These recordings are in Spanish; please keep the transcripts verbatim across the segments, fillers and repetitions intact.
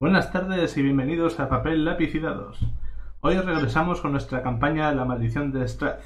Buenas tardes y bienvenidos a Papel, Lápiz y Dados. Hoy regresamos con nuestra campaña La Maldición de Strath.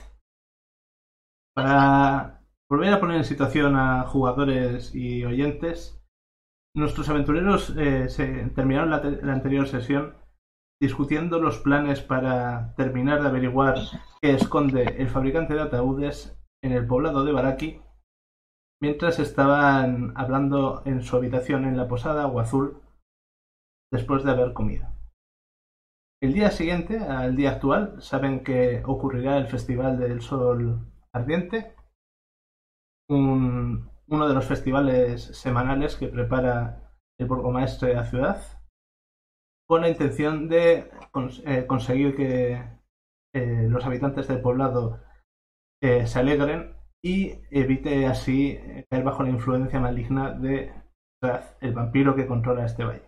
Para volver a poner en situación a jugadores y oyentes, nuestros aventureros eh, se terminaron la, la anterior sesión discutiendo los planes para terminar de averiguar qué esconde el fabricante de ataúdes en el poblado de Baraki, mientras estaban hablando en su habitación en la posada Agua Azul después de haber comido. El día siguiente, al día actual, saben que ocurrirá el Festival del Sol Ardiente, un, uno de los festivales semanales que prepara el burgomaestre de la ciudad, con la intención de cons eh, conseguir que eh, los habitantes del poblado eh, se alegren y evite así caer bajo la influencia maligna de Strath, el vampiro que controla este valle.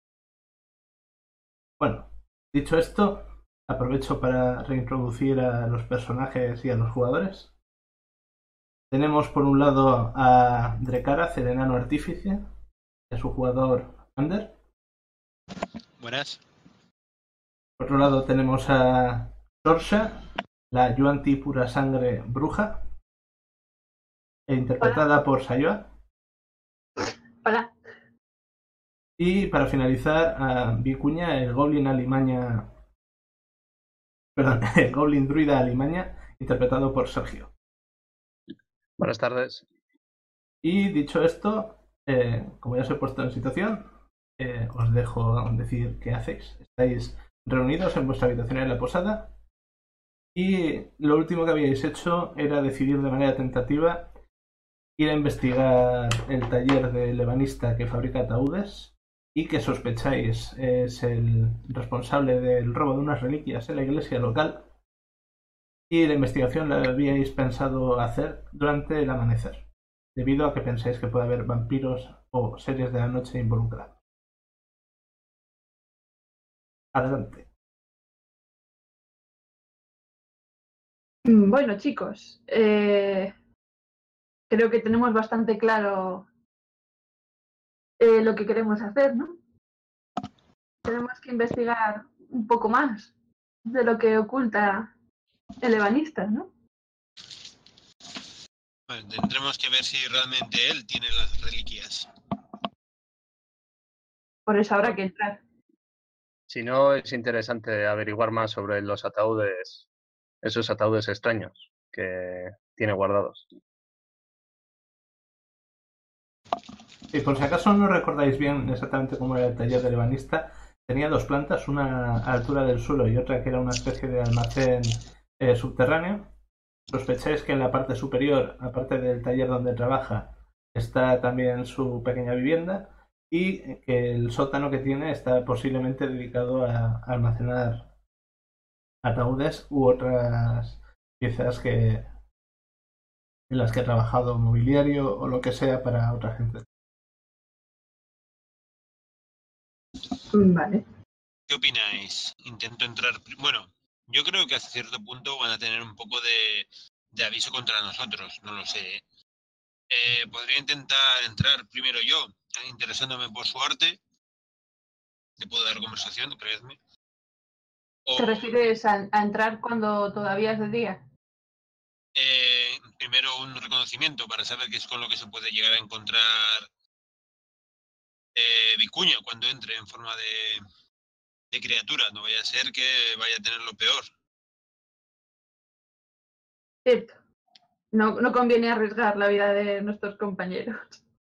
Bueno, dicho esto, aprovecho para reintroducir a los personajes y a los jugadores. Tenemos por un lado a Drekarath, el enano artífice, y a su jugador Ander. Buenas. Por otro lado tenemos a Torsha, la Yuan-ti pura sangre bruja, e interpretada Hola. por Sayoa. Hola. Y para finalizar a Vicuña, el Goblin Alimaña. Perdón, el Goblin Druida Alimaña, interpretado por Sergio. Buenas tardes. Y dicho esto, eh, como ya os he puesto en situación, eh, os dejo decir qué hacéis. Estáis reunidos en vuestra habitación en la posada y lo último que habíais hecho era decidir de manera tentativa ir a investigar el taller del ebanista que fabrica ataúdes y que sospecháis es el responsable del robo de unas reliquias en la iglesia local, y la investigación la habíais pensado hacer durante el amanecer, debido a que pensáis que puede haber vampiros o seres de la noche involucrados. Adelante. Bueno, chicos, eh, creo que tenemos bastante claro eh, lo que queremos hacer, ¿no? Tenemos que investigar un poco más de lo que oculta el ebanista, ¿no? Bueno, tendremos que ver si realmente él tiene las reliquias. Por eso habrá que entrar. Si no, es interesante averiguar más sobre los ataúdes, esos ataúdes extraños que tiene guardados. Y por si acaso no recordáis bien exactamente cómo era el taller del ebanista, tenía dos plantas, una a altura del suelo y otra que era una especie de almacén eh, subterráneo. Sospecháis que en la parte superior, aparte del taller donde trabaja, está también su pequeña vivienda, y que el sótano que tiene está posiblemente dedicado a almacenar ataúdes u otras piezas que en las que ha trabajado, mobiliario o lo que sea para otra gente. Vale. ¿Qué opináis? Intento entrar... Bueno, yo creo que hasta cierto punto van a tener un poco de, de aviso contra nosotros, no lo sé. Eh, podría intentar entrar primero yo, interesándome por su arte. Le puedo dar conversación, creedme. O, ¿Te refieres a, a entrar cuando todavía es de día? Eh, primero un reconocimiento para saber qué es con lo que se puede llegar a encontrar eh, Vicuña cuando entre en forma de, de criatura. No vaya a ser que vaya a tener lo peor. Cierto. No, no conviene arriesgar la vida de nuestros compañeros.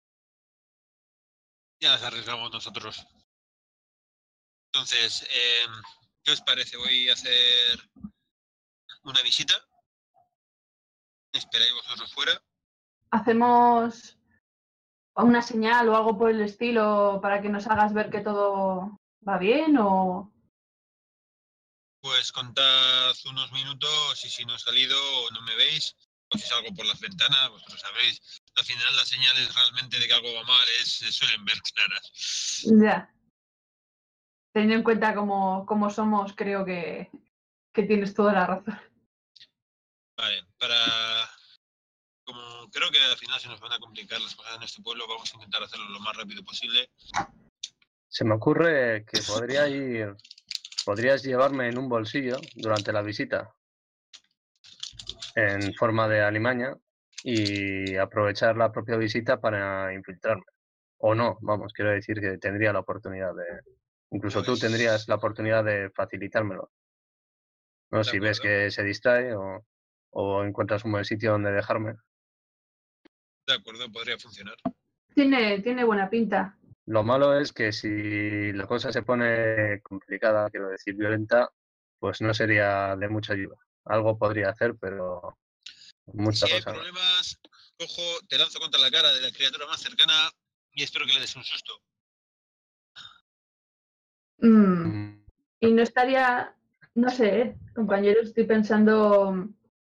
Ya las arriesgamos nosotros. Entonces, eh, ¿qué os parece? Voy a hacer una visita. ¿Esperáis vosotros fuera? Hacemos una señal o algo por el estilo para que nos hagas ver que todo va bien, o... Pues contad unos minutos y si no he salido o no me veis, o si salgo por las ventanas, vosotros sabréis. Al final las señales realmente de que algo va mal es, se suelen ver claras. Ya. Teniendo en cuenta cómo, cómo somos, creo que, que tienes toda la razón. Vale, para... Como creo que al final se nos van a complicar las cosas en este pueblo, vamos a intentar hacerlo lo más rápido posible. Se me ocurre que podría ir, podrías llevarme en un bolsillo durante la visita, en forma de alimaña, y aprovechar la propia visita para infiltrarme. O no, vamos, quiero decir que tendría la oportunidad de... Incluso tú Pues, tendrías la oportunidad de facilitármelo. ¿No? de Si ves acuerdo, que se distrae o, o encuentras un buen sitio donde dejarme. de acuerdo, podría funcionar. Tiene, tiene buena pinta. Lo malo es que si la cosa se pone complicada, quiero decir violenta, pues no sería de mucha ayuda. Algo podría hacer, pero mucha Si hay cosa no. problemas, cojo, te lanzo contra la cara de la criatura más cercana y espero que le des un susto. Mm, Mm, Y no estaría, no sé, ¿eh? Compañeros, estoy pensando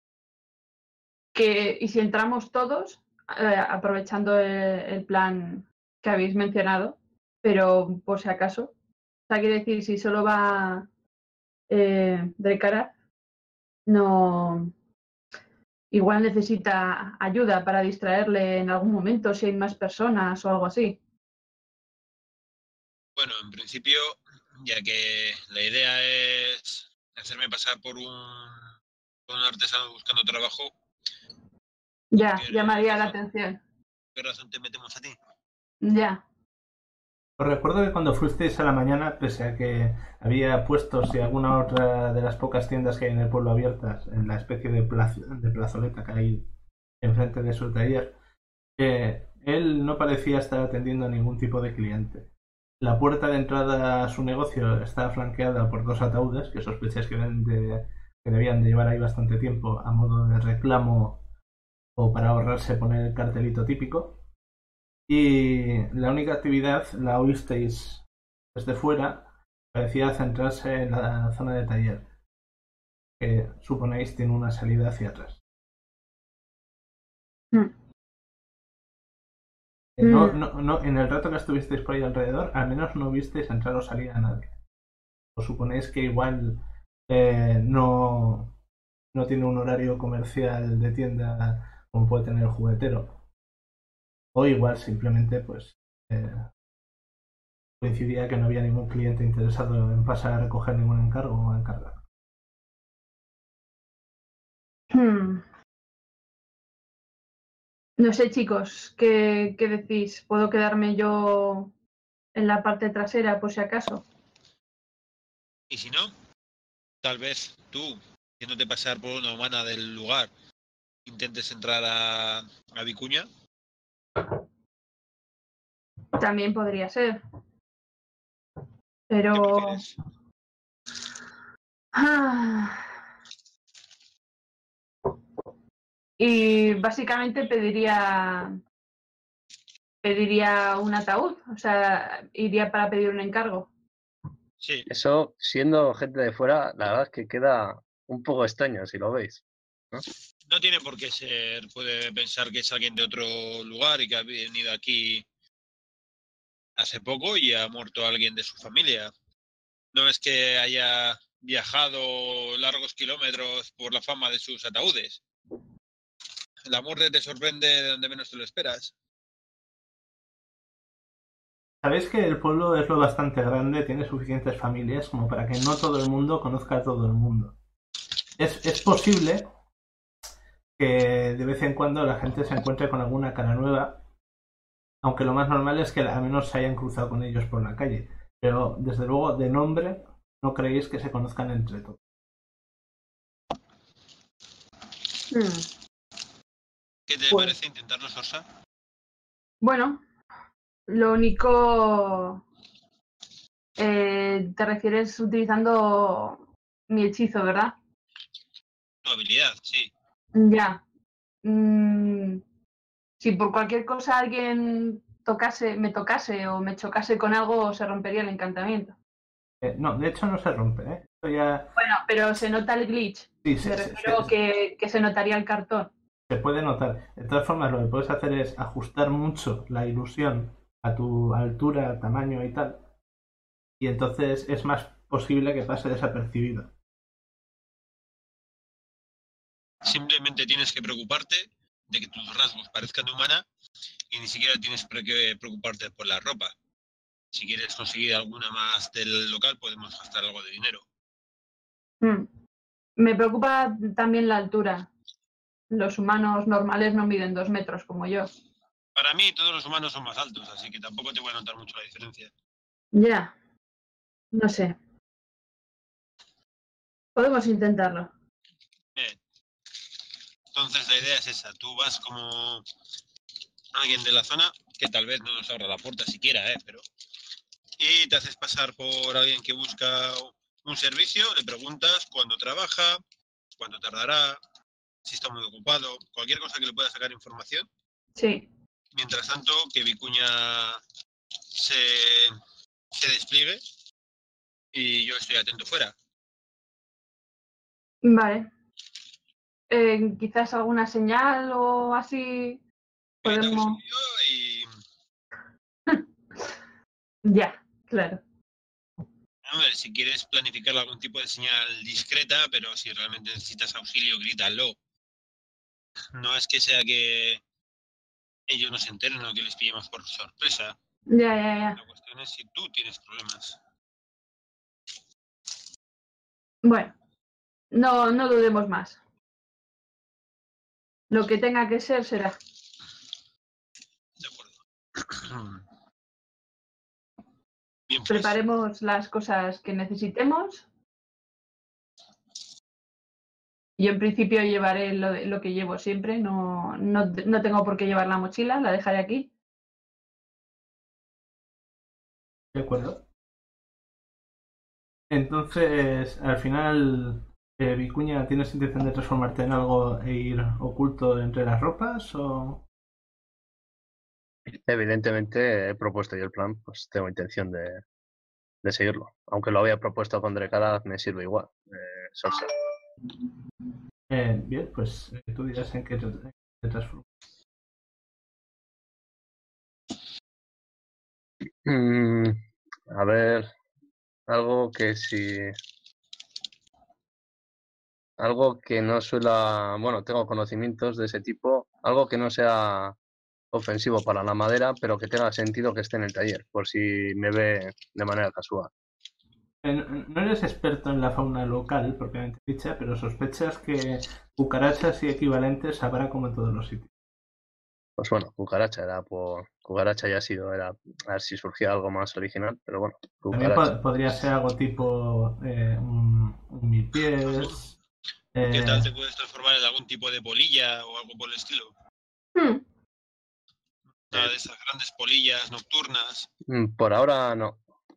que, ¿y si entramos todos, eh, aprovechando el, el plan que habéis mencionado, pero por si acaso? O sea, quiere decir, si solo va eh, de cara, no, igual necesita ayuda para distraerle en algún momento, si hay más personas o algo así. Bueno, en principio, ya que la idea es hacerme pasar por un, por un artesano buscando trabajo, Ya, ¿qué llamaría la razón, atención. qué razón te metemos a ti? Ya. Os recuerdo que cuando fuisteis a la mañana, pese a que había puestos y alguna otra de las pocas tiendas que hay en el pueblo abiertas, en la especie de, plaza, de plazoleta que hay enfrente de su taller, eh, él no parecía estar atendiendo a ningún tipo de cliente. La puerta de entrada a su negocio está flanqueada por dos ataúdes que sospecháis que, de, que debían de llevar ahí bastante tiempo a modo de reclamo o para ahorrarse poner el cartelito típico. Y la única actividad la oísteis desde fuera, parecía centrarse en la zona de taller, que suponéis tiene una salida hacia atrás. Mm. Eh, No, Mm. no, no, en el rato que estuvisteis por ahí alrededor, al menos no visteis entrar o salir a nadie. Os suponéis que igual eh, no, no tiene un horario comercial de tienda como puede tener el juguetero. O igual simplemente pues eh, coincidía que no había ningún cliente interesado en pasar a recoger ningún encargo o encargar. Hmm. No sé, chicos, ¿qué, qué decís? ¿Puedo quedarme yo en la parte trasera por si acaso? Y si no, tal vez tú, haciéndote pasar por una humana del lugar, intentes entrar a, a Vicuña. También podría ser. ¿Qué Pero... prefieres? Ah. Y básicamente pediría pediría un ataúd, o sea, iría para pedir un encargo. Sí, Eso, siendo gente de fuera, la verdad es que queda un poco extraño si lo veis. ¿No? no tiene por qué ser. Puede pensar que es alguien de otro lugar y que ha venido aquí hace poco y ha muerto alguien de su familia. No es que haya viajado largos kilómetros por la fama de sus ataúdes. La muerte te sorprende de donde menos te lo esperas. Sabéis que el pueblo es lo bastante grande, tiene suficientes familias como para que no todo el mundo conozca a todo el mundo. Es, es posible que de vez en cuando la gente se encuentre con alguna cara nueva, aunque lo más normal es que al menos se hayan cruzado con ellos por la calle. Pero desde luego de nombre no creéis que se conozcan entre todos. Hmm. ¿Qué te Pues- parece intentarlo, Sorsa? Bueno, lo único... eh, te refieres utilizando mi hechizo, ¿verdad? Tu habilidad, sí. Ya. Mm, si por cualquier cosa alguien tocase, me tocase o me chocase con algo, se rompería el encantamiento. Eh, no, de hecho no se rompe, ¿eh? Esto ya Bueno, pero se nota el glitch. sí, Me se, se- refiero se- que, que se notaría el cartón. se puede notar. De todas formas, lo que puedes hacer es ajustar mucho la ilusión a tu altura, tamaño y tal. Y entonces es más posible que pase desapercibido. Simplemente tienes que preocuparte de que tus rasgos parezcan de humana y ni siquiera tienes por qué preocuparte por la ropa. Si quieres conseguir alguna más del local, podemos gastar algo de dinero. Mm. Me preocupa también la altura. Los humanos normales no miden dos metros como yo. Para mí todos los humanos son más altos, así que tampoco te voy a notar mucho la diferencia. Ya. No sé. Podemos intentarlo. Bien. Entonces la idea es esa. Tú vas como alguien de la zona, que tal vez no nos abra la puerta siquiera, ¿eh? Pero... Y te haces pasar por alguien que busca un servicio, le preguntas cuándo trabaja, cuánto tardará, si está muy ocupado, cualquier cosa que le pueda sacar información. Sí. Mientras tanto, que Vicuña se, se despliegue y yo estoy atento fuera. Vale. Eh, quizás alguna señal o así Grita podemos... auxilio y... Ya, claro. A ver, si quieres planificar algún tipo de señal discreta, pero si realmente necesitas auxilio, grítalo. No es que sea que ellos no se enteren o que les pillemos por sorpresa. Ya, ya, ya. La cuestión es si tú tienes problemas. Bueno, no, no dudemos más. Lo que tenga que ser, será. De acuerdo. Bien, pues. Preparemos las cosas que necesitemos. Yo en principio llevaré lo, lo que llevo siempre. No, no, no tengo por qué llevar la mochila, la dejaré aquí. De acuerdo. Entonces, al final, eh, Vicuña, ¿tienes intención de transformarte en algo e ir oculto entre las ropas o...? Evidentemente he propuesto yo el plan, pues tengo intención de, de seguirlo. Aunque lo había propuesto con Drecada, me sirve igual. Eh, Sorsa. Eh, bien, pues eh, tú dirás en qué te, te transformas. Mm, a ver, algo que si... Algo que no suela... Bueno, tengo conocimientos de ese tipo. Algo que no sea ofensivo para la madera, pero que tenga sentido que esté en el taller, por si me ve de manera casual. Eh, no no eres experto en la fauna local, propiamente dicha, pero sospechas que cucarachas y equivalentes habrá como en todos los sitios. Pues bueno, cucaracha era por... Cucaracha ya ha sido, era a ver si surgía algo más original, pero bueno, También cucaracha. po- podría ser algo tipo eh, un, un mil pies. ¿Qué eh, tal te puedes transformar en algún tipo de polilla o algo por el estilo? Hmm, Una de esas grandes polillas nocturnas. Mm, Por ahora no,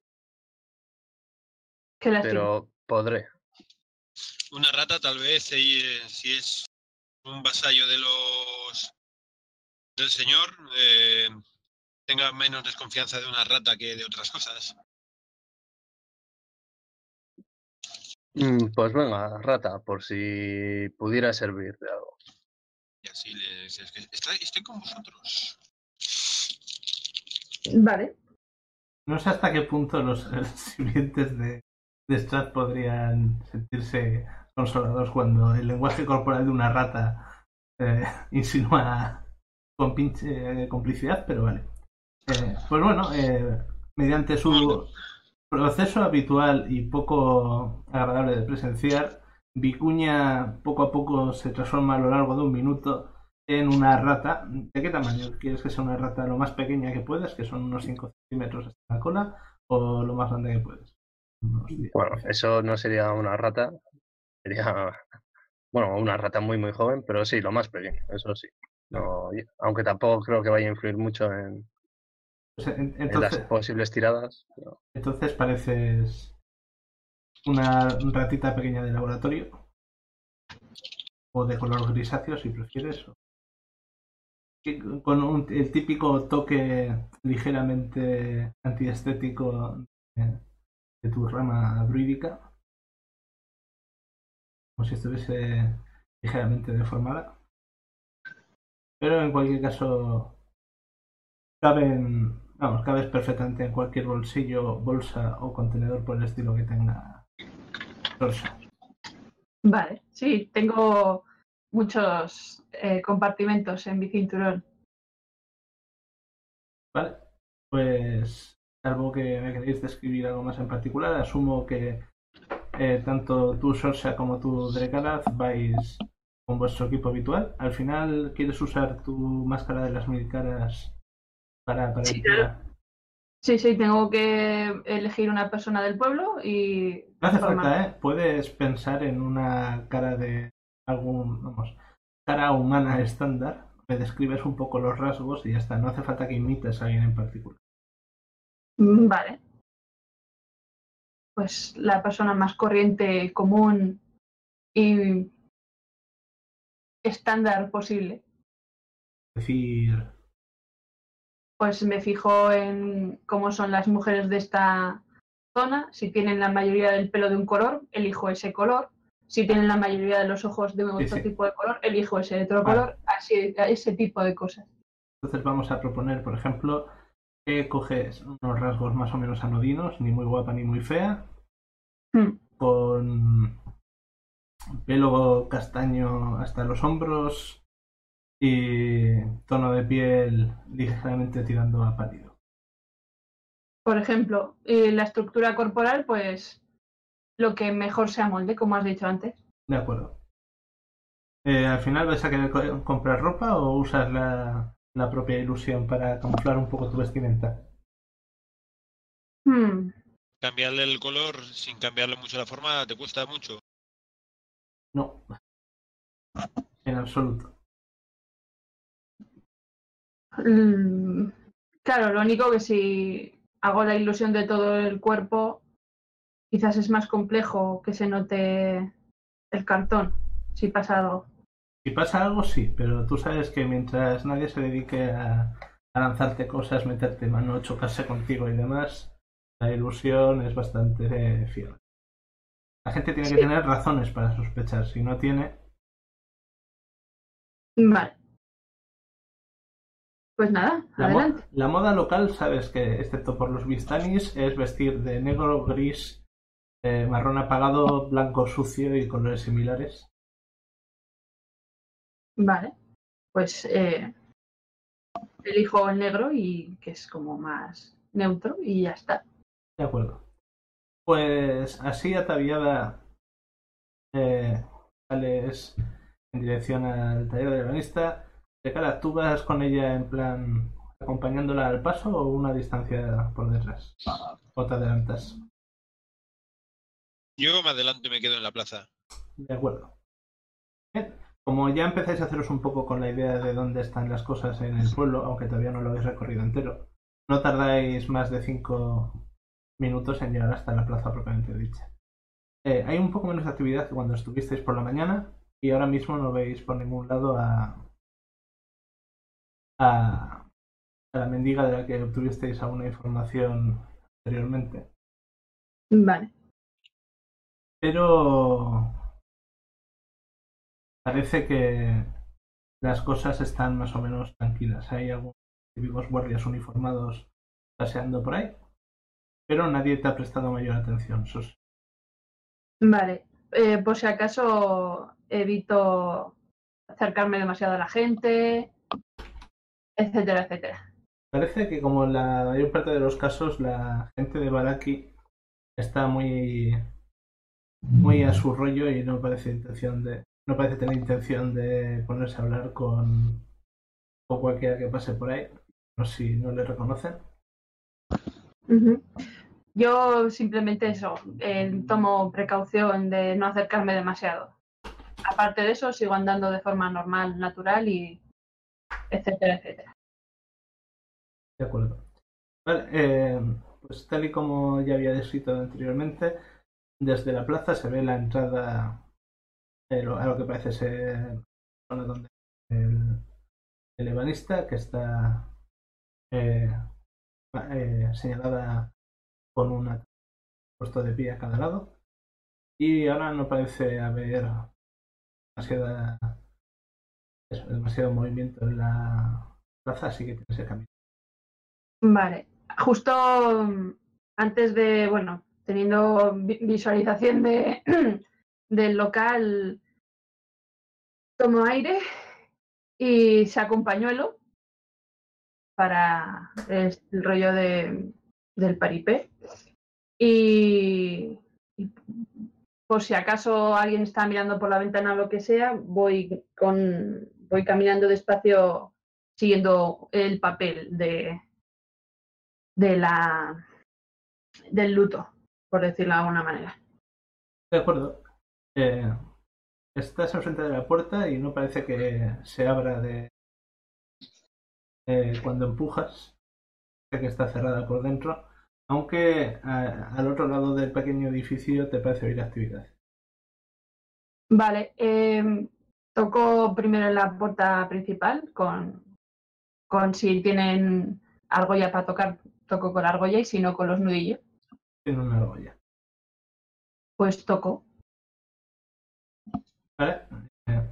qué lástima. pero podré. Una rata tal vez, eh, si es un vasallo de los del señor, eh, tenga menos desconfianza de una rata que de otras cosas. Mm, Pues venga, rata, por si pudiera servir de algo. Y así les... Es que estoy, estoy con vosotros. Vale. no sé hasta qué punto los, los sirvientes de, de Strat podrían sentirse consolados cuando el lenguaje corporal de una rata eh, insinúa con pinche, eh, complicidad, pero vale. Eh, pues bueno, eh, mediante su proceso habitual y poco agradable de presenciar, Vicuña poco a poco se transforma a lo largo de un minuto en una rata. ¿De qué tamaño? ¿Quieres que sea una rata lo más pequeña que puedas, que son unos cinco centímetros hasta la cola, o lo más grande que puedes? Unos diez. Bueno, eso no sería una rata, sería, bueno, una rata muy muy joven, pero sí, lo más pequeño, eso sí. No, y- aunque tampoco creo que vaya a influir mucho en, Pues, en- en las entonces, posibles tiradas. pero- entonces pareces una ratita pequeña de laboratorio, o de color grisáceo si prefieres, que- con un- el típico toque ligeramente antiestético de, de tu rama druídica, como si estuviese ligeramente deformada. Pero en cualquier caso, caben, vamos, cabes perfectamente en cualquier bolsillo, bolsa o contenedor por el estilo que tenga Sorsa. Vale. Sí, tengo muchos eh, compartimentos en mi cinturón. Vale, pues salvo que me queréis describir algo más en particular, asumo que eh, tanto tú, Sorsa, como tú, Drekarath, vais con vuestro equipo habitual. Al final, ¿quieres usar tu máscara de las mil caras para, para Sí, ir claro. Sí, sí, tengo que elegir una persona del pueblo y... No hace formar- falta, ¿eh? Puedes pensar en una cara de algún, vamos, cara humana estándar. Me describes un poco los rasgos y ya está. No hace falta que imites a alguien en particular. Mm, Vale. Pues la persona más corriente, común y estándar posible. Es decir, Pues me fijo en cómo son las mujeres de esta zona. Si tienen la mayoría del pelo de un color, elijo ese color. Si tienen la mayoría de los ojos de otro sí. tipo de color, elijo ese otro Vale. color. Así, ese tipo de cosas. entonces vamos a proponer, por ejemplo, que coges unos rasgos más o menos anodinos, ni muy guapa ni muy fea, Hmm. con pelo castaño hasta los hombros y tono de piel ligeramente tirando a pálido. Por ejemplo, eh, la estructura corporal, pues lo que mejor se amolde, como has dicho antes. De acuerdo. Eh, ¿Al final vais a querer co- comprar ropa o usas la, la propia ilusión para camuflar un poco tu vestimenta? Hmm. Cambiarle el color sin cambiarle mucho la forma te cuesta mucho. No, en absoluto. Mm, Claro, lo único que si hago la ilusión de todo el cuerpo, quizás es más complejo que se note el cartón, si pasa algo. Si pasa algo, sí, pero tú sabes que mientras nadie se dedique a, a lanzarte cosas, meterte mano, chocarse contigo y demás, la ilusión es bastante eh, fiel. La gente tiene que Sí. tener razones para sospechar. Si no tiene, Vale. Pues nada, la, mo- adelante. la moda local, sabes que, excepto por los Vistanis, es vestir de negro, gris, eh, marrón apagado, blanco sucio y colores similares. Vale. Pues eh, elijo el negro y que es como más neutro y ya está. De acuerdo. Pues así ataviada, eh, sales en dirección al taller del ebanista. De cara, ¿tú vas con ella en plan acompañándola al paso o una distancia por detrás? ¿O te adelantas? Yo me adelanto y me quedo en la plaza. De acuerdo. Bien. Como ya empezáis a haceros un poco con la idea de dónde están las cosas en el pueblo, aunque todavía no lo habéis recorrido entero, no tardáis más de cinco minutos en llegar hasta la plaza propiamente dicha. Eh, hay un poco menos de actividad que cuando estuvisteis por la mañana y ahora mismo no veis por ningún lado a, a, a la mendiga de la que obtuvisteis alguna información anteriormente. Vale. Pero parece que las cosas están más o menos tranquilas. Hay algunos típicos guardias uniformados paseando por ahí, pero nadie te ha prestado mayor atención. Sos... Vale. Eh, por si acaso evito acercarme demasiado a la gente, etcétera, etcétera. Parece que como en la mayor parte de los casos la gente de Baraki está muy muy a su rollo y no parece intención de no parece tener intención de ponerse a hablar con, con cualquiera que pase por ahí, no sé si no le reconocen. Uh-huh. Yo simplemente eso, eh, tomo precaución de no acercarme demasiado. Aparte de eso, sigo andando de forma normal, natural y etcétera, etcétera. De acuerdo. Vale, eh, pues tal y como ya había descrito anteriormente, desde la plaza se ve la entrada eh, a lo que parece ser zona donde el, el ebanista, que está eh, eh, señalada con un puesto de pie a cada lado. Y ahora no parece haber demasiada, eso, demasiado movimiento en la plaza, así que tienes que caminar. Vale. Justo mm, antes de, bueno, teniendo vi- visualización de, del local, tomo aire y saco un pañuelo para el, el rollo de del paripé. Y, y por si acaso alguien está mirando por la ventana o lo que sea, voy con voy caminando despacio siguiendo el papel de, de la del luto, por decirlo de alguna manera. De acuerdo. Eh, estás enfrente de la puerta y no parece que se abra de eh, cuando empujas. Sé que está cerrada por dentro, aunque a, al otro lado del pequeño edificio te parece oír actividad. Vale, eh, toco primero en la puerta principal con, con si tienen argolla para tocar, toco con la argolla y si no con los nudillos. Tiene una argolla. Pues toco. ¿Vale? Eh,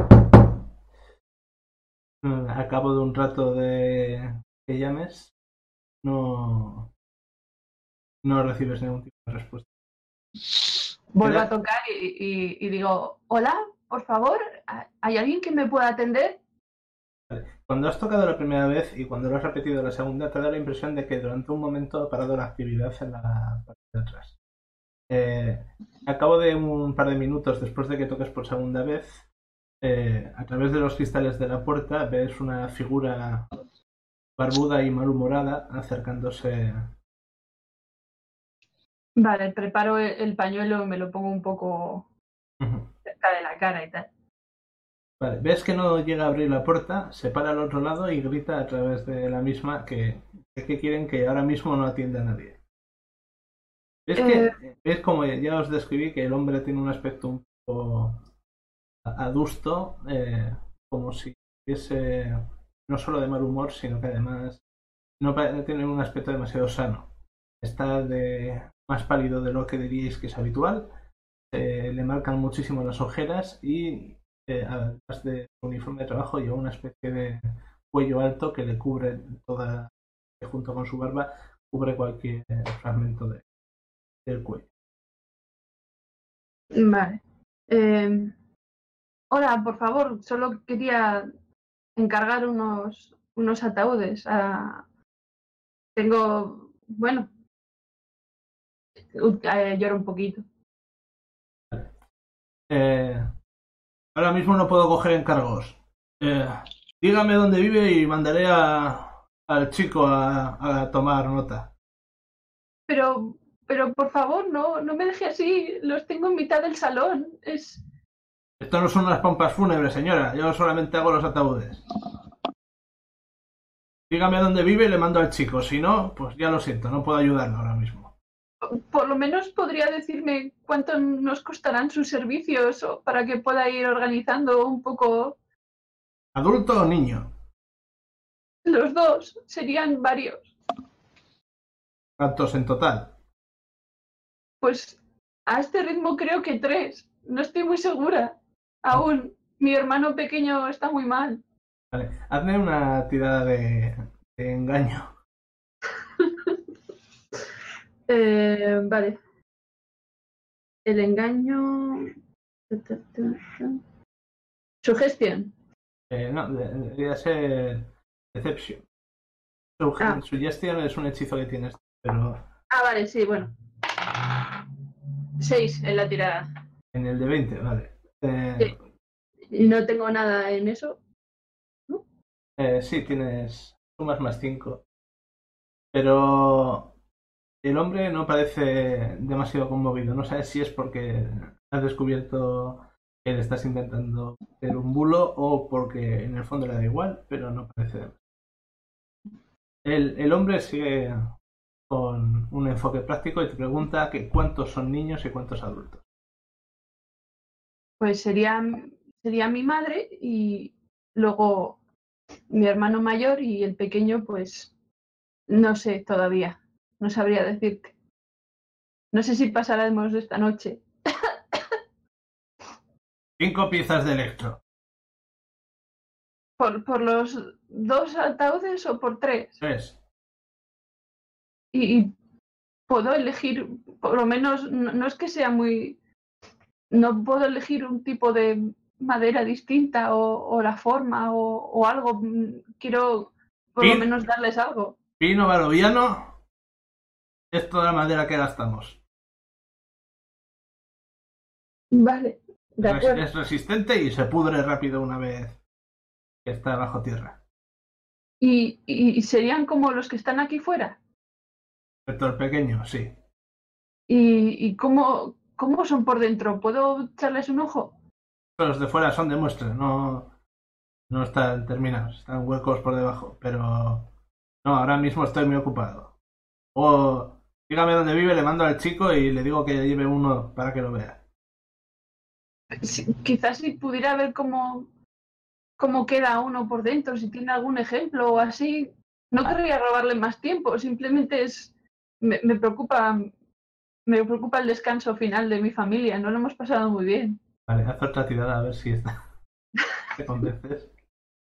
a cabo de un rato de que llames, no, no recibes ningún tipo de respuesta. Vuelvo ¿Verdad? a tocar y, y, y digo, hola, por favor, ¿hay alguien que me pueda atender? Vale. Cuando has tocado la primera vez y cuando lo has repetido la segunda, te da la impresión de que durante un momento ha parado la actividad en la parte de atrás. Eh, a cabo de un par de minutos después de que toques por segunda vez, eh, a través de los cristales de la puerta ves una figura barbuda y malhumorada acercándose. Vale, preparo el, el pañuelo y me lo pongo un poco Uh-huh. cerca de la cara y tal. Vale, ves que no llega a abrir la puerta, se para al otro lado y grita a través de la misma que, que quieren que ahora mismo no atienda a nadie. Es que, Eh, es como ya os describí, que el hombre tiene un aspecto un poco adusto, eh, como si fuese no solo de mal humor, sino que además no tiene un aspecto demasiado sano. Está de, más pálido de lo que diríais que es habitual, eh, le marcan muchísimo las ojeras y eh, además de su uniforme de trabajo lleva una especie de cuello alto que le cubre toda, que junto con su barba, cubre cualquier fragmento de, del cuello. vale. Eh, hola, por favor, solo quería encargar unos, unos ataúdes. Ah, tengo, bueno, uh, eh, lloro un poquito. Eh, ahora mismo no puedo coger encargos. Eh, dígame dónde vive y mandaré a, al chico a, a tomar nota. Pero, pero por favor, no, no me deje así. Los tengo en mitad del salón. Es, Esto no son unas pompas fúnebres, señora. Yo solamente hago los ataúdes. Dígame dónde vive y le mando al chico. Si no, pues ya lo siento, no puedo ayudarlo ahora mismo. por lo menos podría decirme cuánto nos costarán sus servicios o para que pueda ir organizando un poco. ¿Adulto o niño? Los dos serían varios. ¿Cuántos en total? Pues a este ritmo creo que tres. No estoy muy segura. Aún mi hermano pequeño está muy mal. Vale, hazme una tirada de, de engaño. Eh, vale. El engaño. Sugestión. Eh, no, de- debería ser Deception. Ah. Suggestion es un hechizo que tienes, pero Ah, vale, sí, bueno. Seis en la tirada. en el de veinte, vale. Eh, Sí. Y no tengo nada en eso. ¿No? eh, sí, tienes sumas más cinco. Pero el hombre no parece demasiado conmovido. No sabes si es porque has descubierto que le estás intentando hacer un bulo o porque en el fondo le da igual, pero no parece demasiado. El, el hombre sigue con un enfoque práctico y te pregunta que cuántos son niños y cuántos adultos. Pues sería, sería mi madre y luego mi hermano mayor y el pequeño, pues no sé todavía. No sabría decirte. No sé si pasaremos esta noche. Cinco piezas de electro. ¿Por, por los dos ataúdes o por tres? Tres. Y, y puedo elegir, por lo menos, no, no es que sea muy... No puedo elegir un tipo de madera distinta o, o la forma o, o algo. Quiero por lo Pin- menos darles algo. Pino Baroviano. Es toda la madera que gastamos. Vale, de Es, acuerdo. es resistente y se pudre rápido una vez que está bajo tierra. ¿Y, y, y serían como los que están aquí fuera? Sector pequeño, sí. ¿Y, y cómo, cómo son por dentro? ¿Puedo echarles un ojo? Los de fuera son de muestra, no, no están terminados, están huecos por debajo, pero no, ahora mismo estoy muy ocupado. O dígame dónde vive, le mando al chico y le digo que lleve uno para que lo vea. Sí, quizás si pudiera ver cómo, cómo queda uno por dentro, si tiene algún ejemplo o así. No querría robarle más tiempo, simplemente es me, me preocupa me preocupa el descanso final de mi familia, no lo hemos pasado muy bien. Vale, haz otra tirada a ver si está. ¿Te convences?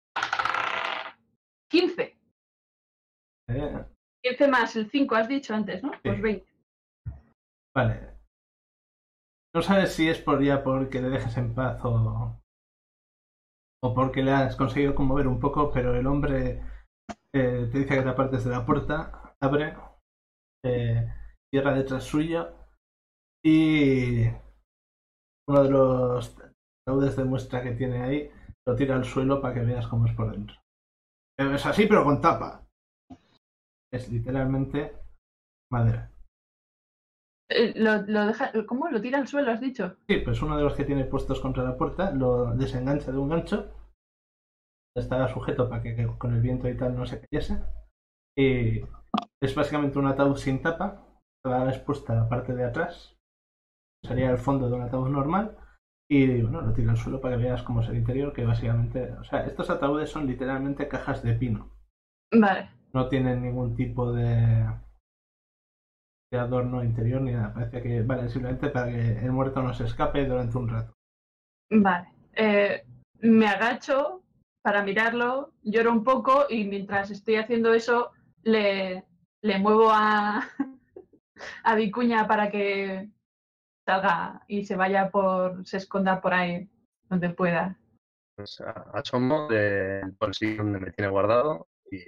quince. Eh, quince más el cinco, has dicho antes, ¿no? Pues Sí. veinte. Vale. No sabes si es por ya porque le dejes en paz o, o porque le has conseguido conmover un poco, pero el hombre eh, te dice que te apartes de la puerta, abre, eh, cierra detrás suyo y uno de los ataúdes de muestra que tiene ahí lo tira al suelo para que veas cómo es por dentro. Pero es así, pero con tapa. Es literalmente madera. Eh, lo, lo deja, ¿Cómo? ¿Lo tira al suelo, has dicho? Sí, pues uno de los que tiene puestos contra la puerta lo desengancha de un gancho. Estaba sujeto para que con el viento y tal no se cayese. Y es básicamente un ataúd sin tapa. Toda expuesta la parte de atrás. Sería el fondo de un ataúd normal. Y bueno, lo tira al suelo para que veas cómo es el interior, que básicamente... O sea, estos ataúdes son literalmente cajas de pino. Vale. No tienen ningún tipo de, de adorno interior ni nada. Parece que vale simplemente para que el muerto no se escape durante un rato. Vale. Eh, me agacho para mirarlo, lloro un poco y mientras estoy haciendo eso le, le muevo a, a Vicuña para que salga y se vaya por, se esconda por ahí donde pueda. Pues asomo del bolsillo donde me tiene guardado y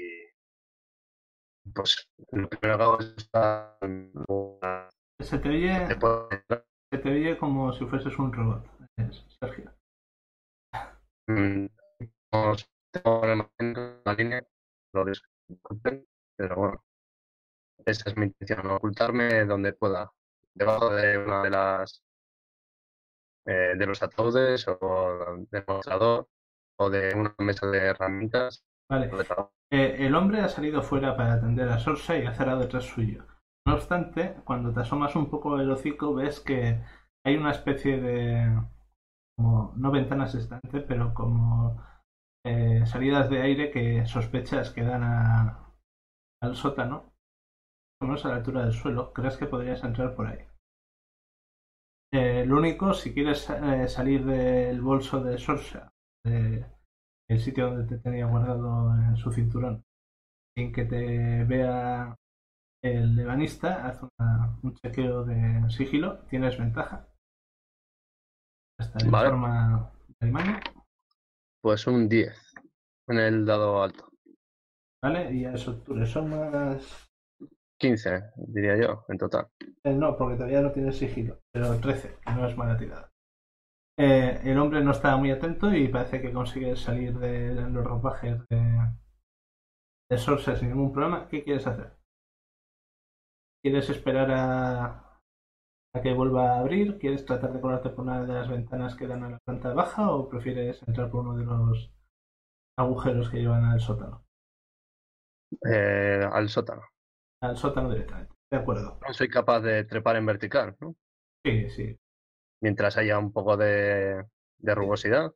pues lo primero que hago es estar en una- Se te oye, te puedo- se te oye como si fueses un robot, es Sergio. mm, no tengo en la línea, lo disculpen, pero bueno, esa es mi intención, ocultarme donde pueda, debajo de una de las eh, de los ataúdes o del mostrador o de una mesa de herramientas. Vale. o de trabajo. Eh, el hombre ha salido fuera para atender a Sorsa y ha cerrado detrás suyo. No obstante, cuando te asomas un poco el hocico ves que hay una especie de... como no ventanas estante, pero como eh, salidas de aire que sospechas que dan a, al sótano. Como es a la altura del suelo, crees que podrías entrar por ahí. Eh, lo único, si quieres eh, salir del bolso de Sorsa, de, el sitio donde te tenía guardado en su cinturón, sin que te vea el ebanista, haz una, un chequeo de sigilo, tienes ventaja. Hasta de Vale. forma de mano, Pues un diez en el dado alto. ¿vale? Y a eso tú le sumas... quince, diría yo, en total. Eh, no, porque todavía no tienes sigilo, pero trece, que no es mala tirada. Eh, el hombre no está muy atento y parece que consigue salir de los ropajes de, de Sorsa sin ningún problema. ¿Qué quieres hacer? ¿Quieres esperar a, a que vuelva a abrir? ¿Quieres tratar de colarte por una de las ventanas que dan a la planta baja o prefieres entrar por uno de los agujeros que llevan al sótano? Eh, al sótano. Al sótano directamente. De acuerdo. No soy capaz de trepar en vertical, ¿no? Sí, sí. Mientras haya un poco de, de rugosidad.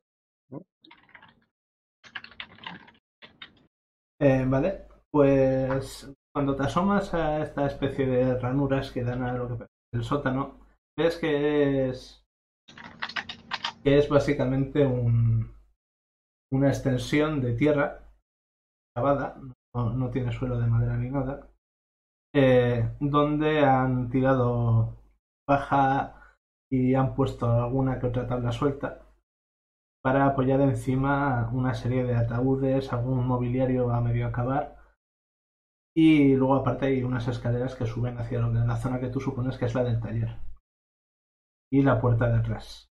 Eh, vale, pues cuando te asomas a esta especie de ranuras que dan a lo que parece el sótano, ves que es que es básicamente un, una extensión de tierra cavada, no, no tiene suelo de madera ni nada, eh, donde han tirado paja y han puesto alguna que otra tabla suelta para apoyar encima una serie de ataúdes, algún mobiliario a medio acabar Y luego aparte hay unas escaleras que suben hacia lo que- la zona que tú supones que es la del taller. Y la puerta de atrás.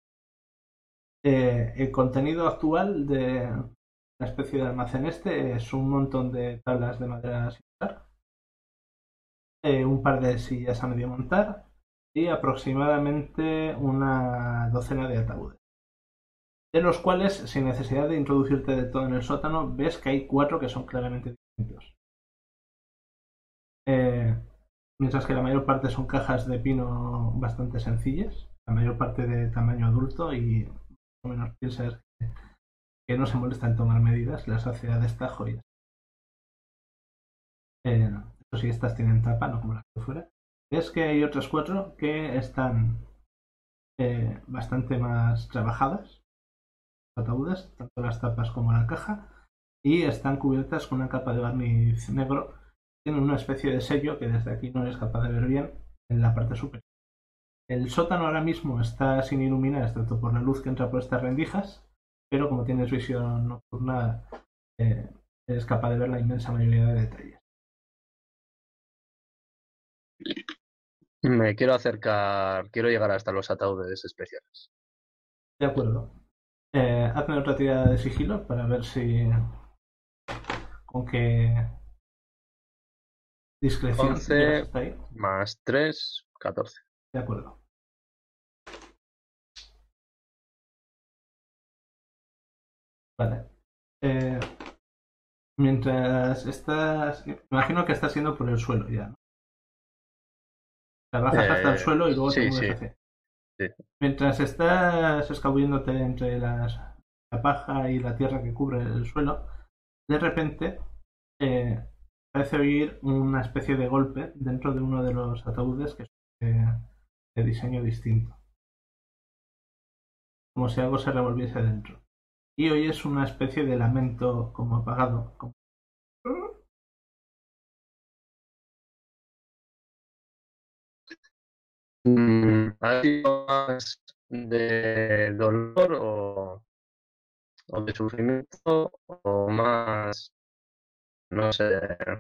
Eh, el contenido actual de la especie de almacén este es un montón de tablas de madera sin usar, eh, un par de sillas a medio montar y aproximadamente una docena de ataúdes. De los cuales, sin necesidad de introducirte de todo en el sótano, ves que hay cuatro que son claramente distintos. Eh, mientras que la mayor parte son cajas de pino bastante sencillas, la mayor parte de tamaño adulto y más o menos piensas que, que no se molesta en tomar medidas, las hace a destajo y eh, eso sí, estas tienen tapa, no como las de fuera. Ves que hay otras cuatro que están eh, bastante más trabajadas, ataúdes, tanto las tapas como la caja, y están cubiertas con una capa de barniz negro. Tienen una especie de sello que desde aquí no eres capaz de ver bien en la parte superior. El sótano ahora mismo está sin iluminar, excepto por la luz que entra por estas rendijas, pero como tienes visión nocturna, eh, eres capaz de ver la inmensa mayoría de detalles. Me quiero acercar, quiero llegar hasta los ataúdes especiales. De acuerdo. Eh, hazme otra tirada de sigilo para ver si con qué discreción once llegas hasta ahí. más tres, catorce. De acuerdo. Vale. Eh, mientras estás... Me imagino que estás yendo por el suelo ya, ¿no? Te bajas hasta el Eh, suelo y luego te sí, mueves sí, hacia... sí. Mientras estás escabulléndote entre las, la paja y la tierra que cubre el suelo, de repente eh, parece oír una especie de golpe dentro de uno de los ataúdes que es de, de diseño distinto. Como si algo se revolviese dentro. Y oyes una especie de lamento como apagado. Como... Mm, ¿Ha sido más de dolor o, o de sufrimiento o más, no sé,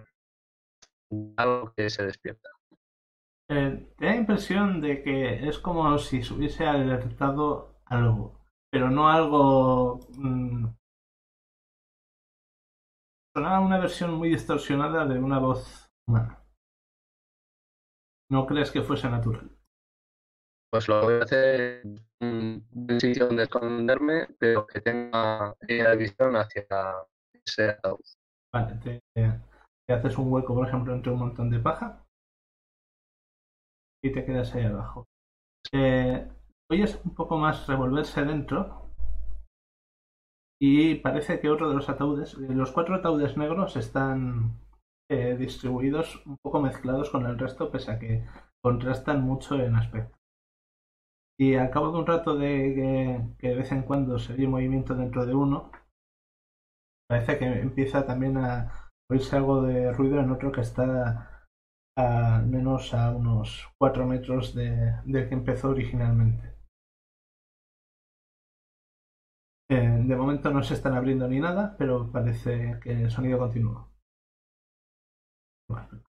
algo que se despierta? Eh, te da la impresión de que es como si se hubiese alertado algo, pero no algo... Mmm, sonaba una versión muy distorsionada de una voz humana. No crees que fuese natural. Pues lo voy a hacer en un sitio donde esconderme, pero que tenga la visión hacia ese ataúd. Vale, te, te haces un hueco, por ejemplo, entre un montón de paja y te quedas ahí abajo. Eh, oyes un poco más revolverse dentro y parece que otro de los ataúdes, los cuatro ataúdes negros están eh, distribuidos un poco mezclados con el resto, pese a que contrastan mucho en aspecto. Y al cabo de un rato de que, que de vez en cuando se oye movimiento dentro de uno, parece que empieza también a oírse algo de ruido en otro que está a, al menos a unos cuatro metros de, del que empezó originalmente. Eh, de momento no se están abriendo ni nada, pero parece que el sonido continúa. Bueno.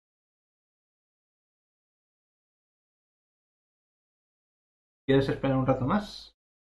¿Quieres esperar un rato más?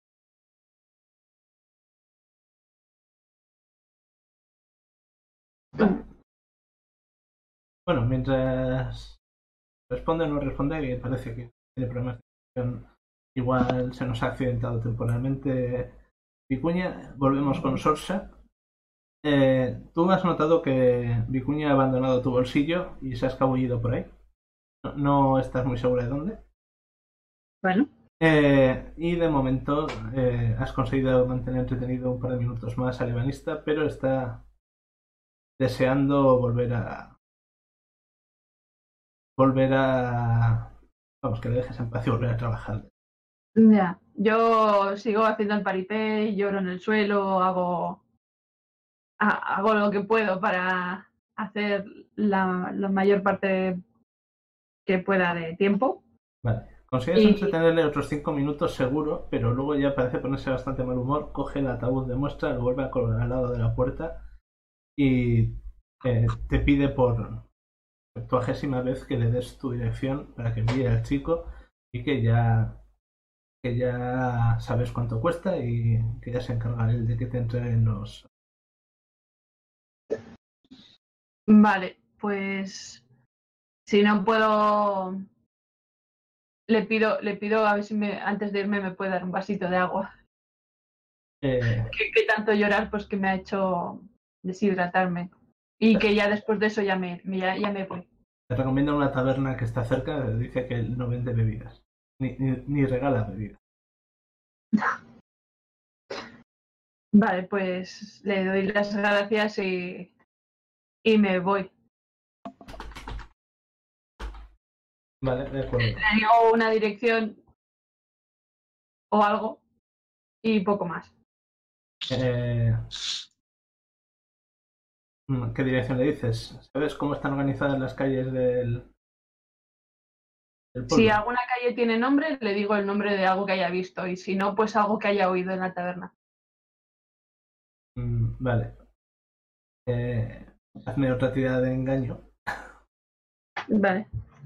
Vale. Bueno, mientras responde o no responde, que parece que tiene problemas de conexión, igual se nos ha accidentado temporalmente Vicuña. Volvemos con Sorsa. Eh, tú has notado que Vicuña ha abandonado tu bolsillo y se ha escabullido por ahí. No, no estás muy segura de dónde. Bueno, Eh, y de momento eh, has conseguido mantener entretenido un par de minutos más al ebanista, pero está deseando volver a... Volver a... Vamos, que le dejes en paz y volver a trabajar. ya. Yo sigo haciendo el paripé, lloro en el suelo, hago, ha- hago lo que puedo para hacer la, la mayor parte que pueda de tiempo. Vale. Consigues Y entretenerle otros cinco minutos seguro, pero luego ya parece ponerse bastante mal humor, coge el ataúd de muestra, lo vuelve a colgar al lado de la puerta y eh, te pide por octuagésima vez que le des tu dirección para que envíe al chico y que ya que ya sabes cuánto cuesta y que ya se encarga él de que te entreguen los... Vale, pues si no puedo, le pido, le pido a ver si me, antes de irme me puede dar un vasito de agua. Eh, Que, que tanto llorar, pues que me ha hecho deshidratarme. Y que ya después de eso ya me, me- ya, ya me voy. te recomiendo una taberna que está cerca, dice que él no vende bebidas, ni, ni, ni regala bebidas. Vale, pues le doy las gracias y, y me voy. Vale, de acuerdo. Le digo una dirección o algo y poco más. Eh, ¿Qué dirección le dices? ¿Sabes cómo están organizadas las calles del, del pueblo? Si alguna calle tiene nombre, le digo el nombre de algo que haya visto y si no, pues algo que haya oído en la taberna. Mm, vale. Eh, hazme otra tirada de engaño. Vale.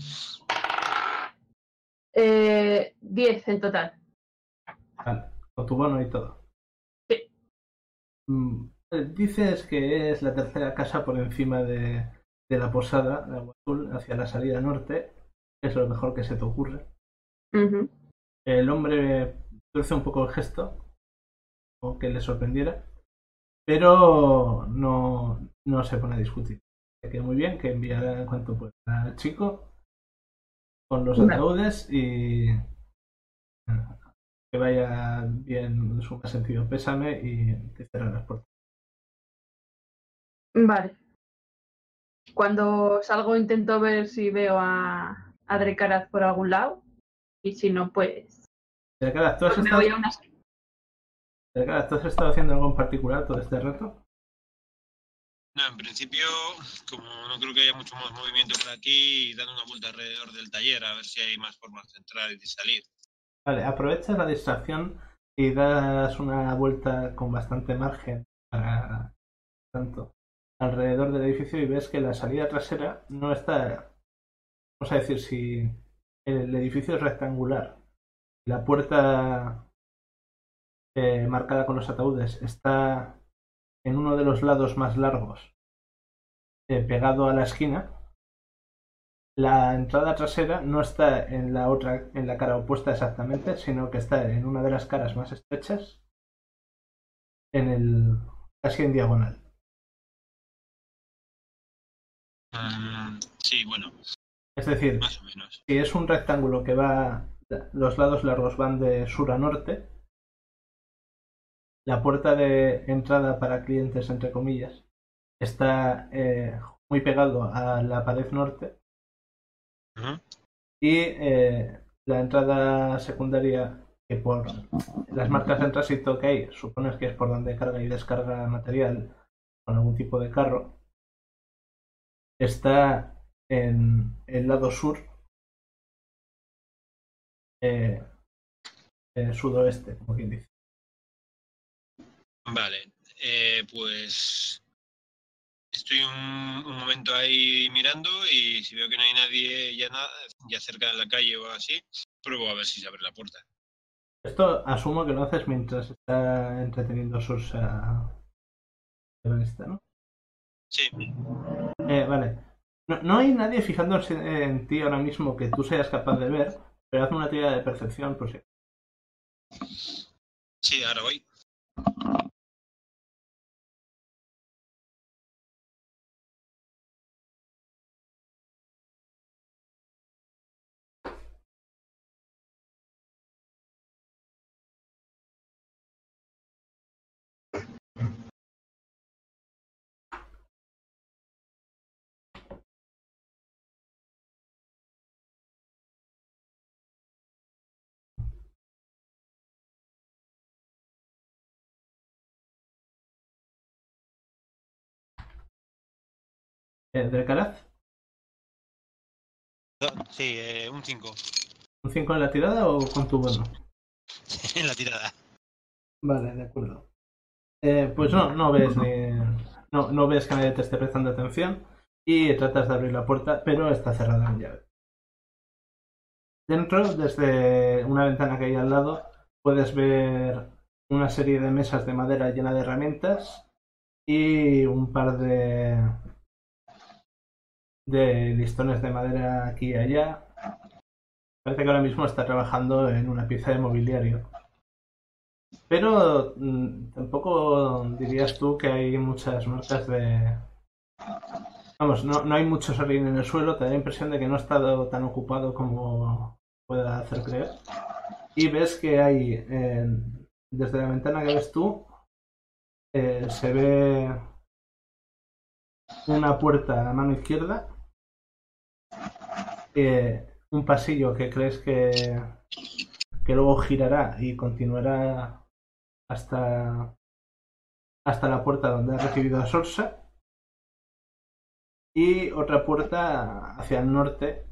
Eh, diez en total. Vale, con tu bono y todo. Sí. Mm, eh, dices que es la tercera casa por encima de, de la posada de Agua Azul hacia la salida norte. Es lo mejor que se te ocurre. Ujú. El hombre tuerce un poco el gesto, o que le sorprendiera, pero no, no se pone a discutir. Se queda muy bien, que enviará en cuanto pueda al chico con los Vale. ataúdes y eh, que vaya bien su más sentido pésame y te cierran las puertas. Vale. Cuando salgo intento ver si veo a, a Drekaraz por algún lado y si no, pues, Dracaraz, ¿tú has pues me estado, voy a una... Dracaraz, ¿tú has estado haciendo algo en particular todo este rato? No, en principio, como no creo que haya mucho más movimiento por aquí, dando una vuelta alrededor del taller a ver si hay más formas de entrar y de salir. Vale, aprovechas la distracción y das una vuelta con bastante margen para tanto alrededor del edificio y ves que la salida trasera no está, vamos a decir, si el edificio es rectangular, la puerta eh, marcada con los ataúdes está en uno de los lados más largos, eh, pegado a la esquina. La entrada trasera no está en la otra, en la cara opuesta exactamente, sino que está en una de las caras más estrechas, en el casi en diagonal. Um, sí, bueno, Es decir, más o menos. si es un rectángulo que va, los lados largos van de sur a norte, la puerta de entrada para clientes, entre comillas, está eh, muy pegado a la pared norte Uh-huh. y eh, la entrada secundaria, que por las marcas de tránsito que hay, supones que es por donde carga y descarga material con algún tipo de carro, está en el lado sur, eh, eh, sudoeste, como quien dice. Vale, eh, pues estoy un, un momento ahí mirando y si veo que no hay nadie ya, nada, ya cerca de la calle o así, pruebo a ver si se abre la puerta. Esto asumo que lo haces mientras está entreteniendo a sus uh, ¿no? Sí, Eh, vale. No, no hay nadie fijándose en ti ahora mismo que tú seas capaz de ver, pero hazme una tirada de percepción por si. sí, ahora voy. Eh, ¿Dracaraz? Sí, eh, un cinco ¿Un cinco en la tirada o con tu bono? en la tirada. Vale, de acuerdo. Eh, pues no, no ves ni, no, no ves que nadie te esté prestando atención y tratas de abrir la puerta, pero está cerrada en llave. Dentro, desde una ventana que hay al lado, puedes ver una serie de mesas de madera llena de herramientas y un par de, de listones de madera aquí y allá. Parece que ahora mismo está trabajando en una pieza de mobiliario. Pero mmm, tampoco dirías tú que hay muchas marcas de... Vamos, no, no hay mucho sardín en el suelo, te da la impresión de que no ha estado tan ocupado como pueda hacer creer. Y ves que hay, eh, desde la ventana que ves tú, eh, se ve una puerta a mano izquierda, eh, un pasillo que crees que, que luego girará y continuará hasta, hasta la puerta donde has recibido a Sorsa, y otra puerta hacia el norte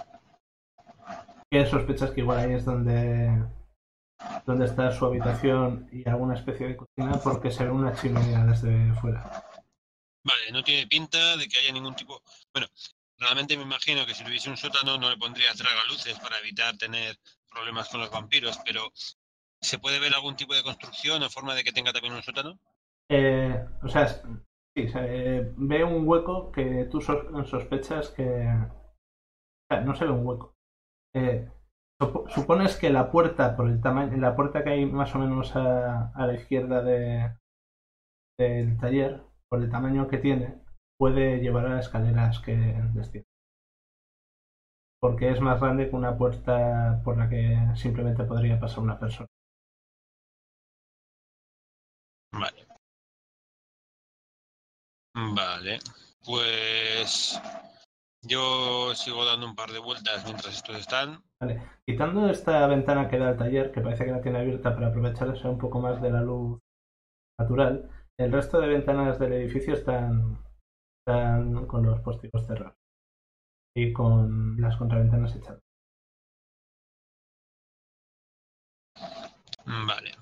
que sospechas que igual ahí es donde, donde está su habitación y alguna especie de cocina, porque se ve una chimenea desde fuera. Vale, no tiene pinta de que haya ningún tipo... Bueno, realmente me imagino que si tuviese un sótano no le pondría tragaluces para evitar tener problemas con los vampiros, pero ¿se puede ver algún tipo de construcción o forma de que tenga también un sótano? Eh, o sea, sí, se ve un hueco que tú sospechas que... O sea, no se ve un hueco. Eh, supones que la puerta, por el tamaño, la puerta que hay más o menos a, a la izquierda de, del taller, por el tamaño que tiene, puede llevar a las escaleras que descienden. Porque es más grande que una puerta por la que simplemente podría pasar una persona. Vale. Vale. Pues yo sigo dando un par de vueltas mientras estos están. Vale. Quitando esta ventana que da al taller, que parece que la tiene abierta para aprovecharse un poco más de la luz natural, el resto de ventanas del edificio están, están con los postigos cerrados y con las contraventanas echadas. Vale.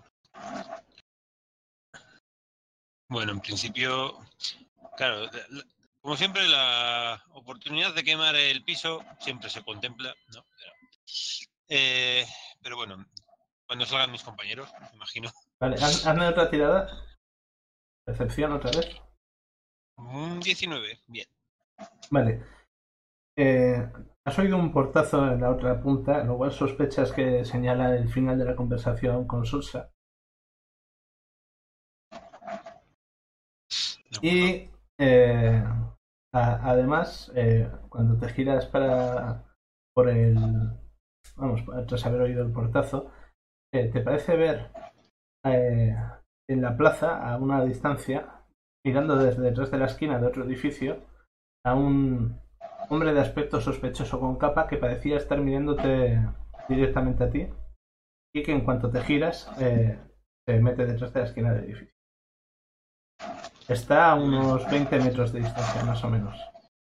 Bueno, en principio, claro, la- como siempre la oportunidad de quemar el piso siempre se contempla, ¿no? Pero, eh, pero bueno, cuando salgan mis compañeros, me imagino. Vale, haz- hazme otra tirada. Percepción otra vez. Un diecinueve, bien. Vale. Eh, has oído un portazo en la otra punta, lo cual sospechas que señala el final de la conversación con Sursa. De acuerdo. Y eh, a- además, eh, cuando te giras para por el, vamos, tras haber oído el portazo, eh, te parece ver eh, en la plaza, a una distancia, mirando desde detrás de la esquina de otro edificio, a un hombre de aspecto sospechoso con capa que parecía estar mirándote directamente a ti y que en cuanto te giras eh, se mete detrás de la esquina del edificio. Está a unos veinte metros de distancia, más o menos.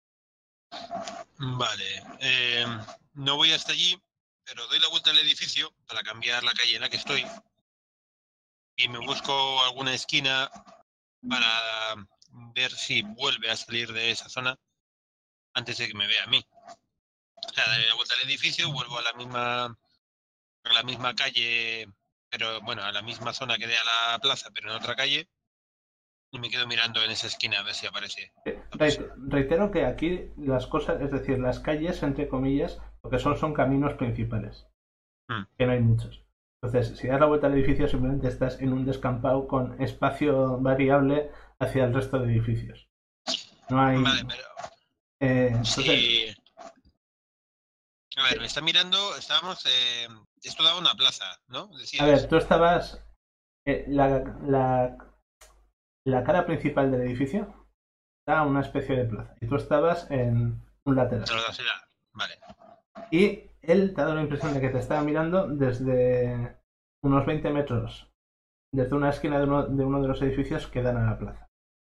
Vale. Eh, no voy hasta allí, pero doy la vuelta al edificio para cambiar la calle en la que estoy y me busco alguna esquina para ver si vuelve a salir de esa zona antes de que me vea a mí. O sea, daré la vuelta al edificio, vuelvo a la misma a la misma calle, pero bueno, a la misma zona que dé a la plaza, pero en otra calle, y me quedo mirando en esa esquina a ver si aparece. Reit- Reitero que aquí las cosas, es decir, las calles, entre comillas, lo que son son caminos principales, Hmm. que no hay muchos. Entonces, si das la vuelta al edificio, simplemente estás en un descampado con espacio variable hacia el resto de edificios. No hay... Vale, pero eh, entonces, sí. A ver, me está mirando, estábamos, eh, esto daba una plaza, ¿no? Decías. a ver, tú estabas... eh, la, la, la cara principal del edificio da una especie de plaza y tú estabas en un lateral. No, no, será. Vale. Y él te ha dado la impresión de que te estaba mirando desde unos veinte metros, desde una esquina de uno de, uno de los edificios que dan a la plaza.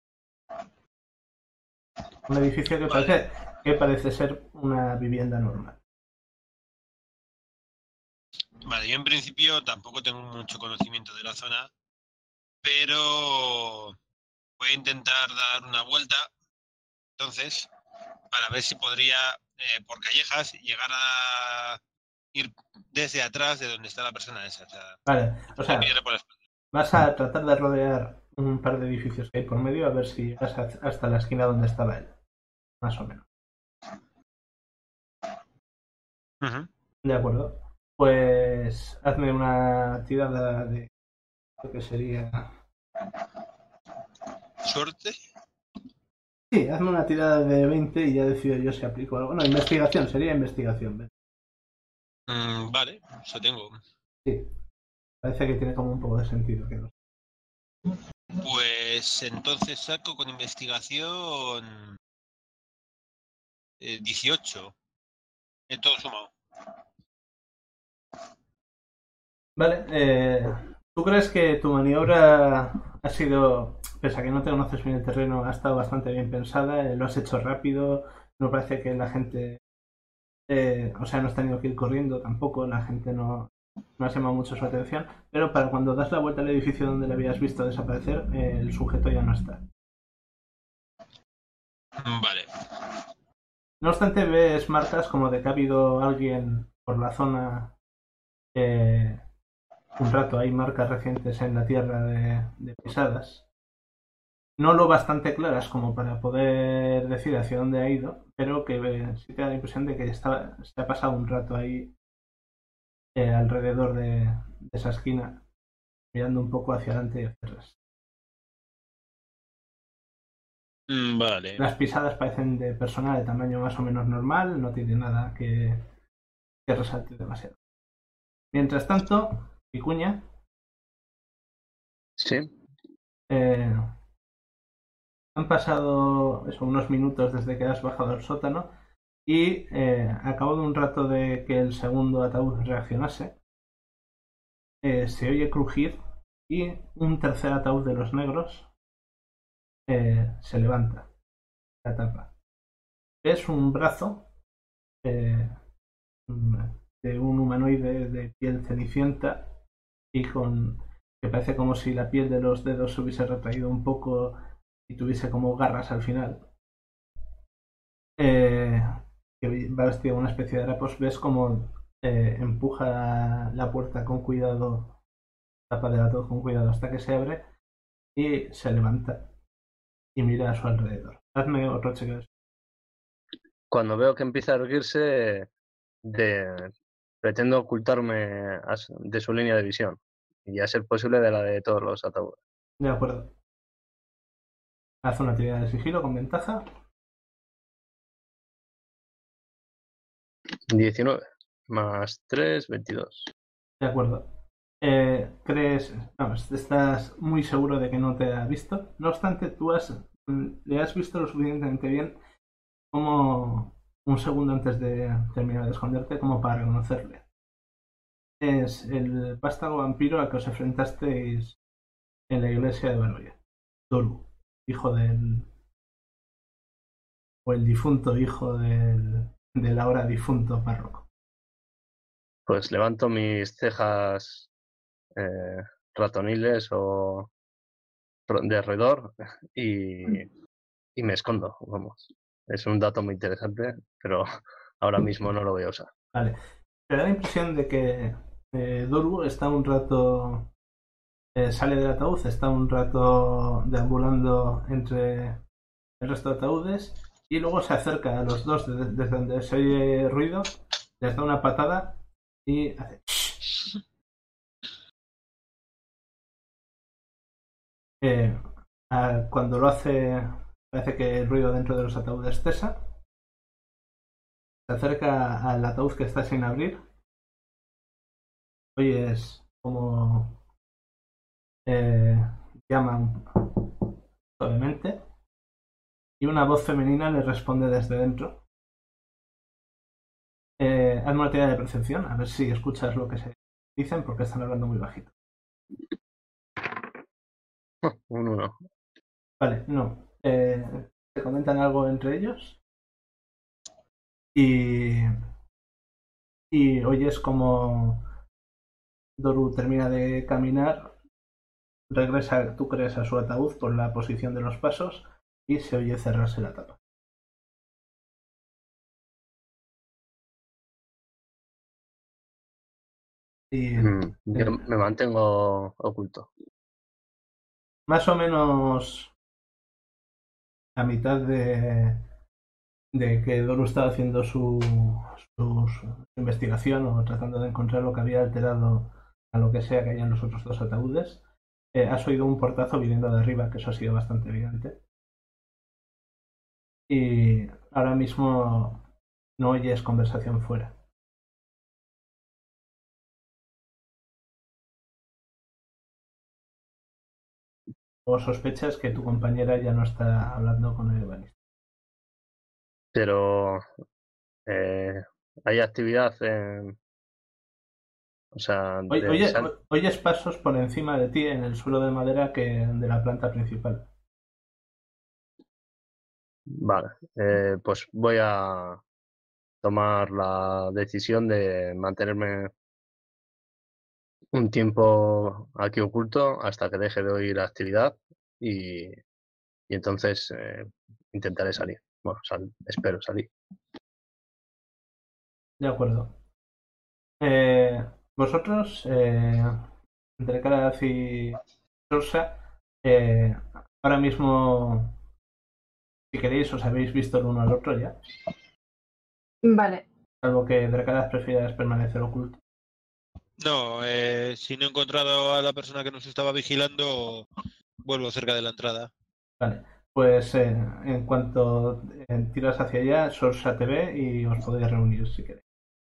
Un edificio que, Vale. parece, que parece ser una vivienda normal. Vale, yo en principio tampoco tengo mucho conocimiento de la zona, pero voy voy a intentar dar una vuelta, entonces, para ver si podría, eh, por callejas, llegar a ir desde atrás de donde está la persona esa. O sea, Vale, o sea, pillarle por la espalda. vas a tratar de rodear un par de edificios que hay por medio a ver si llegas hasta la esquina donde estaba él. Más o menos. Uh-huh. De acuerdo. Pues hazme una tirada de lo que sería... ¿Suerte? Sí, hazme una tirada de veinte y ya decido yo si aplico algo. No, investigación, sería investigación. Mm, vale, eso tengo. Sí, parece que tiene como un poco de sentido. Que no. Pues entonces saco con investigación eh, dieciocho. En todo sumado. Vale, eh, ¿tú crees que tu maniobra ha sido, pese a que no te conoces bien el terreno, ha estado bastante bien pensada? Eh, lo has hecho rápido, no parece que la gente, eh, o sea, no has tenido que ir corriendo tampoco, la gente no, no ha llamado mucho su atención, pero para cuando das la vuelta al edificio donde le habías visto desaparecer, eh, el sujeto ya no está. Vale. No obstante, ves marcas como de que ha habido alguien por la zona eh, un rato. Hay marcas recientes en la tierra de, de pisadas. No lo bastante claras como para poder decir hacia dónde ha ido, pero que eh, sí te da la impresión de que está, se ha pasado un rato ahí eh, alrededor de, de esa esquina, mirando un poco hacia adelante y hacia atrás. Mm, vale. Las pisadas parecen de persona de tamaño más o menos normal, no tiene nada que, que resalte demasiado. Mientras tanto, Picuña. Sí. Eh, han pasado eso, unos minutos desde que has bajado al sótano y eh, a cabo de un rato de que el segundo ataúd reaccionase, eh, se oye crujir y un tercer ataúd de los negros eh, se levanta, la tapa. Es un brazo eh, de un humanoide de piel cenicienta y con que parece como si la piel de los dedos se hubiese retraído un poco y tuviese como garras al final. Eh, que va vestido con una especie de harapos. Ves como eh, empuja la puerta con cuidado, tapa de ataúd con cuidado hasta que se abre y se levanta y mira a su alrededor. Hazme otro chequeo. Cuando veo que empieza a erguirse, de... pretendo ocultarme de su línea de visión y a ser posible de la de todos los ataúdes. De acuerdo. Haz una tirada de sigilo con ventaja. diecinueve más tres, veintidós. De acuerdo. Eh, crees, vamos, estás muy seguro de que no te ha visto. No obstante, tú has, le has visto lo suficientemente bien como un segundo antes de terminar de esconderte como para reconocerle. Es el vástago vampiro al que os enfrentasteis en la iglesia de Baroya. Doru, hijo del... o el difunto hijo del, del ahora difunto párroco. Pues levanto mis cejas eh, ratoniles o de roedor y, y me escondo, vamos. Es un dato muy interesante, pero ahora mismo no lo voy a usar. Vale. Te da la impresión de que eh, Doru está un rato... Eh, sale del ataúd, está un rato deambulando entre el resto de ataúdes y luego se acerca a los dos desde, desde donde se oye ruido, les da una patada y hace... Eh, a, cuando lo hace, parece que el ruido dentro de los ataúdes cesa. Se acerca al ataúd que está sin abrir. Oyes como eh, llaman suavemente y una voz femenina le responde desde dentro. Eh, hazme una tirada de percepción, a ver si escuchas lo que se dicen porque están hablando muy bajito. Un uno. Vale, no. Eh, te comentan algo entre ellos y, y oyes como Doru termina de caminar regresa, tú crees, a su ataúd por la posición de los pasos y se oye cerrarse la tapa. Y Mm, Yo eh, me mantengo oculto. más o menos a mitad de, de que Doru estaba haciendo su, su, su investigación o tratando de encontrar lo que había alterado a lo que sea que haya en los otros dos ataúdes, eh, has oído un portazo viniendo de arriba, que eso ha sido bastante evidente. Y ahora mismo no oyes conversación fuera. O sospechas que tu compañera ya no está hablando con el ebanista. Pero eh, hay actividad en... O sea, Oye, de oye, sal... oyes pasos por encima de ti en el suelo de madera que de la planta principal. Vale, eh, pues voy a tomar la decisión de mantenerme un tiempo aquí oculto hasta que deje de oír actividad y, y entonces eh, intentaré salir. Bueno, sal- espero salir. De acuerdo. Eh, vosotros, eh, entre Karaz y Sorsa, eh, ahora mismo, si queréis, os habéis visto el uno al otro ya. Vale, Salvo que Dracadas prefieras permanecer oculto. No, eh, si no he encontrado a la persona que nos estaba vigilando, vuelvo cerca de la entrada. Vale. Pues eh, en cuanto eh, tiras hacia allá, Sorsa te ve y os podéis reunir si queréis.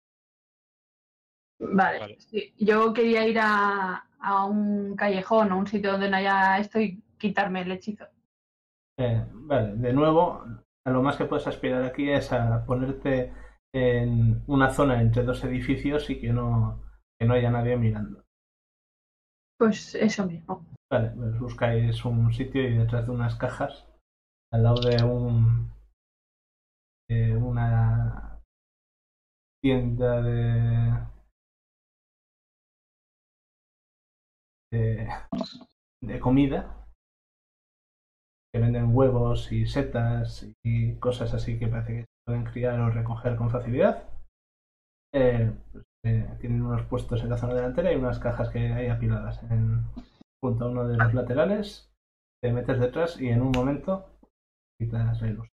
vale. Vale. Sí, yo quería ir a, a un callejón o un sitio donde no haya esto y quitarme el hechizo. Eh, vale, de nuevo, a lo más que puedes aspirar aquí es a ponerte en una zona entre dos edificios y que no, que no haya nadie mirando. Pues eso mismo. Vale, pues buscáis un sitio y detrás de unas cajas, al lado de un de una tienda de, de, de comida, que venden huevos y setas y cosas así que parece que se pueden criar o recoger con facilidad. Eh, pues, eh, tienen unos puestos en la zona delantera y unas cajas que hay apiladas en, junto a uno de los laterales. Te metes detrás y en un momento quitas la luz.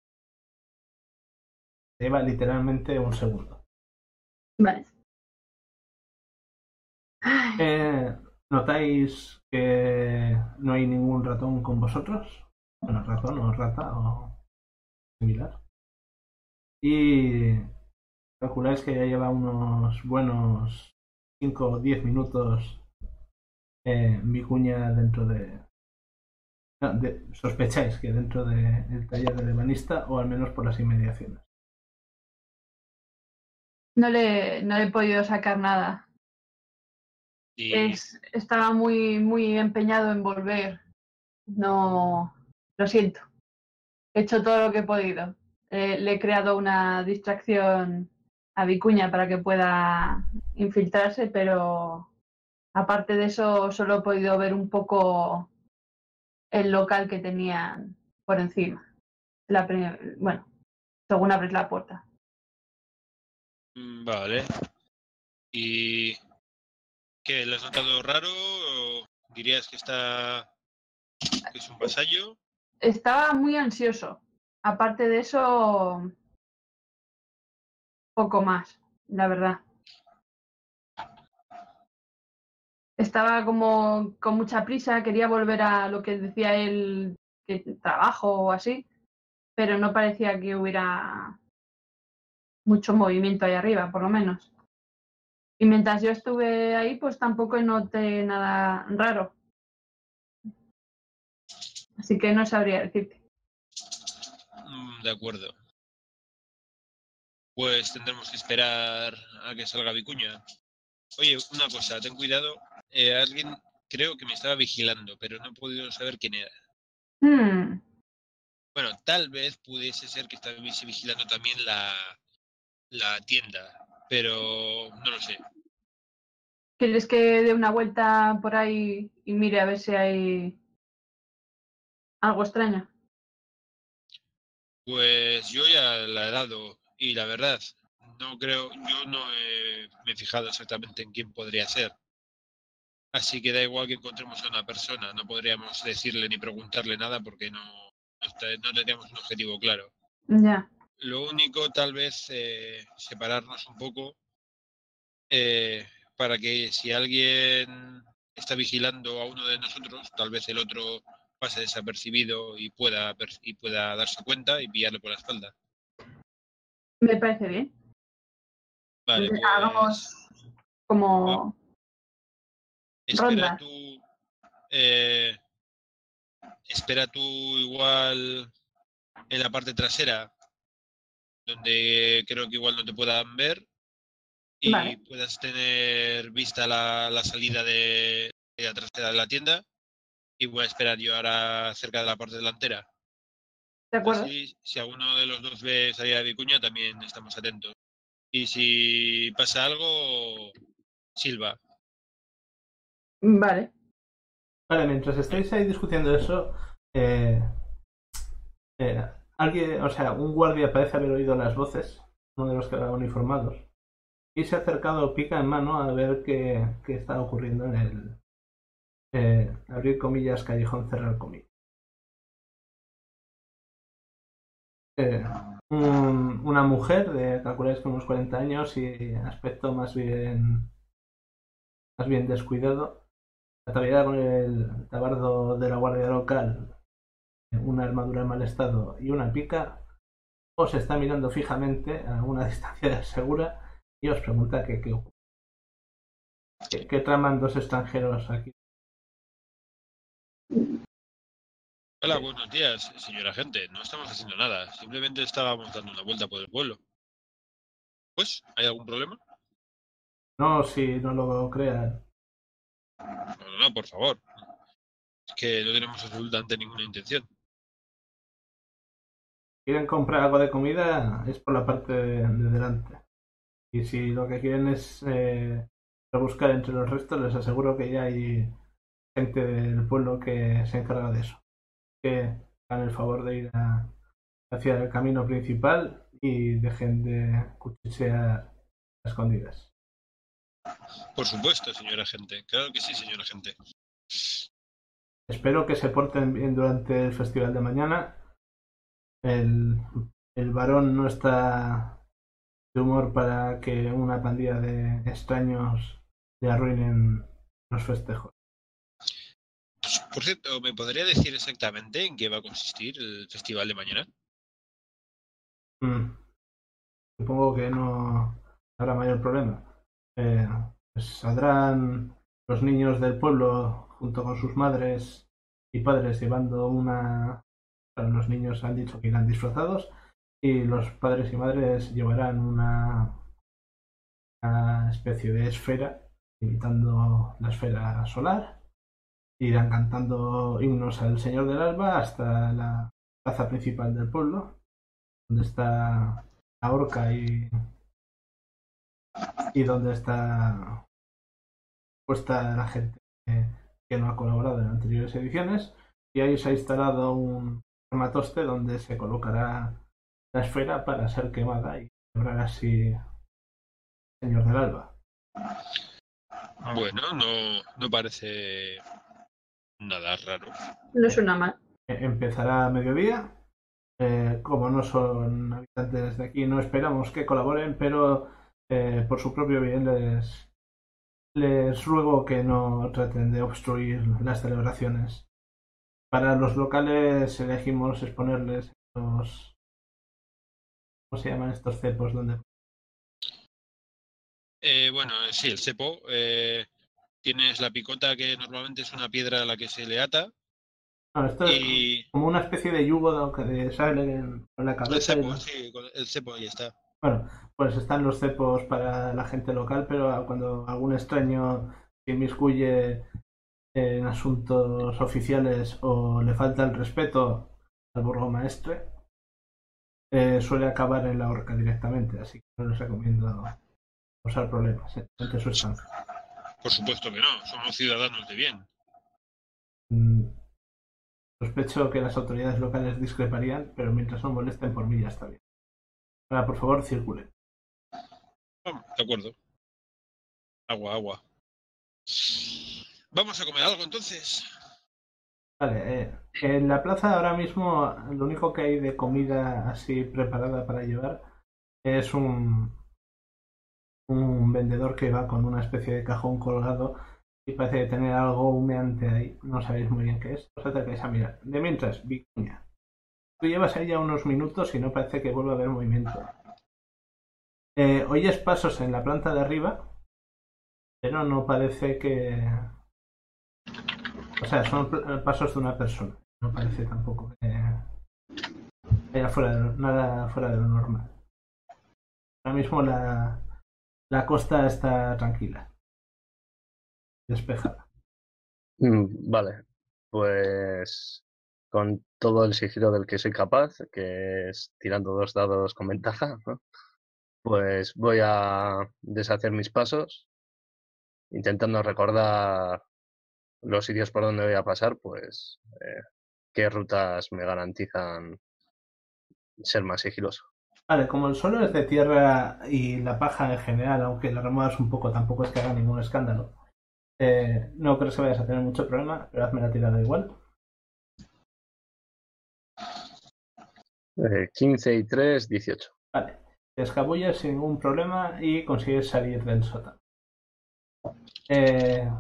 Te lleva literalmente un segundo. Vale. Ay, Eh, ¿Notáis que no hay ningún ratón con vosotros? Bueno, ratón o rata o similar. Y calculáis que ya lleva unos buenos cinco o diez minutos eh, Vicuña dentro de, no, de- sospecháis que dentro del taller del ebanista o al menos por las inmediaciones. no le, no le he podido sacar nada. Y Es, estaba muy, muy empeñado en volver. No, lo siento. He hecho todo lo que he podido. Eh, le he creado una distracción a Vicuña para que pueda infiltrarse, pero aparte de eso solo he podido ver un poco el local que tenían por encima. La pri- bueno, según abres la puerta. mm, vale. ¿Y qué? ¿Lo has notado raro? ¿O dirías que está que es un vasallo? Estaba muy ansioso. Aparte de eso, poco más, la verdad. Estaba como con mucha prisa, quería volver a lo que decía él, que trabajo o así, pero no parecía que hubiera mucho movimiento ahí arriba, por lo menos. Y mientras yo estuve ahí, pues tampoco noté nada raro. Así que no sabría decirte. Mm, de acuerdo. Pues tendremos que esperar a que salga Vicuña. Oye, una cosa, ten cuidado. Eh, alguien creo que me estaba vigilando, pero no he podido saber quién era. Hmm, Bueno, tal vez pudiese ser que estuviese vigilando también la, la tienda, pero no lo sé. ¿Quieres que dé una vuelta por ahí y mire a ver si hay algo extraño? Pues yo ya la he dado y la verdad, no creo, yo no he, me he fijado exactamente en quién podría ser. Así que da igual que encontremos a una persona, no podríamos decirle ni preguntarle nada porque no, no, está- no tendríamos un objetivo claro. Ya. Lo único, tal vez, eh, separarnos un poco eh, para que si alguien está vigilando a uno de nosotros, tal vez el otro pase desapercibido y pueda, per- y pueda darse cuenta y pillarle por la espalda. Me parece bien. Vale, Entonces, pues hagamos como espera rondas. tú, eh, espera tú igual en la parte trasera, donde creo que igual no te puedan ver y Vale, puedas tener vista la, la salida de, de la trasera de la tienda. Y voy a esperar yo ahora cerca de la parte delantera. de acuerdo. Así, si alguno de los dos ve salir a Vicuña, también estamos atentos. Y si pasa algo, silba. Vale. Vale, mientras estáis ahí discutiendo eso, eh, eh, alguien, o sea, un guardia parece haber oído las voces, uno de los que eran uniformados, y se ha acercado pica en mano a ver qué, qué está ocurriendo en el eh, abrir comillas, callejón, cerrar comillas. Eh, un- una mujer de, calculáis que unos cuarenta años y aspecto más bien, más bien descuidado, ataviada con el tabardo de la guardia local, una armadura en mal estado y una pica, os está mirando fijamente a una distancia segura y os pregunta qué, qué ocurre. ¿Qué, qué traman dos extranjeros aquí? Hola, buenos días, señora agente. No estamos haciendo nada. Simplemente estábamos dando una vuelta por el pueblo. Pues, ¿hay algún problema? No, si no lo crean. No, no, no, por favor. Es que no tenemos absolutamente ninguna intención. Quieren comprar algo de comida, es por la parte de, de delante. Y si lo que quieren es eh, rebuscar entre los restos, les aseguro que ya hay gente del pueblo que se encarga de eso. Que hagan el favor de ir a- hacia el camino principal y dejen de cuchichear a escondidas. Por supuesto, señora agente. Claro que sí, señora agente. Espero que se porten bien durante el festival de mañana. El, el varón no está de humor para que una pandilla de extraños le arruinen los festejos. Por cierto, ¿me podría decir exactamente en qué va a consistir el festival de mañana? Mm, Supongo que no habrá mayor problema. Eh, pues saldrán los niños del pueblo junto con sus madres y padres llevando una... Bueno, los niños han dicho que irán disfrazados y los padres y madres llevarán una, una especie de esfera imitando la esfera solar. Irán cantando himnos al Señor del Alba hasta la plaza principal del pueblo, donde está la horca y, y donde está puesta la gente que no ha colaborado en anteriores ediciones. Y ahí se ha instalado un armatoste donde se colocará la esfera para ser quemada y celebrar así el Señor del Alba. Bueno, no, no parece nada raro. No suena mal. E- Empezará a mediodía. Eh, como no son habitantes de aquí, no esperamos que colaboren, pero eh, por su propio bien les, les ruego que no traten de obstruir las celebraciones. Para los locales elegimos exponerles los... ¿Cómo se llaman estos cepos? Donde... Eh, bueno, sí, el cepo. Eh, tienes la picota, que normalmente es una piedra a la que se le ata. No, esto es Y como una especie de yugo de, de sale en- con la el cabeza. y cepo, los- sí, con el cepo, ahí está. Bueno, pues están los cepos para la gente local, pero cuando algún extraño se inmiscuye en asuntos oficiales o le falta el respeto al burgomaestre, eh, suele acabar en la horca directamente, así que no les recomiendo causar problemas eh, ante su estancia. Por supuesto que no, somos ciudadanos de bien. Mm, Sospecho que las autoridades locales discreparían, pero mientras no molesten por mí ya está bien. Ahora, por favor, circule. Vamos, de acuerdo. Agua, agua. Vamos a comer algo entonces. Vale, eh, en la plaza ahora mismo lo único que hay de comida así preparada para llevar es un, un vendedor que va con una especie de cajón colgado y parece tener algo humeante ahí. No sabéis muy bien qué es. Os acercáis a mirar. De mientras, Vicuña, tú llevas ahí ya unos minutos y no parece que vuelva a haber movimiento. Eh, oyes pasos en la planta de arriba, pero no parece que... O sea, son pasos de una persona. No parece tampoco que haya fuera de lo, nada fuera de lo normal. Ahora mismo la, la costa está tranquila, despejada. Mm, Vale, pues con todo el sigilo del que soy capaz, que es tirando dos dados con ventaja, ¿no? Pues voy a deshacer mis pasos, intentando recordar los sitios por donde voy a pasar, pues eh, qué rutas me garantizan ser más sigiloso. Vale, como el suelo es de tierra y la paja en general, aunque la remuevas un poco, tampoco es que haga ningún escándalo. Eh, no creo que vayas a tener mucho problema, pero hazme la tirada igual. Eh, quince y tres, dieciocho. Vale, te escabulles sin ningún problema y consigues salir del sótano. Eh,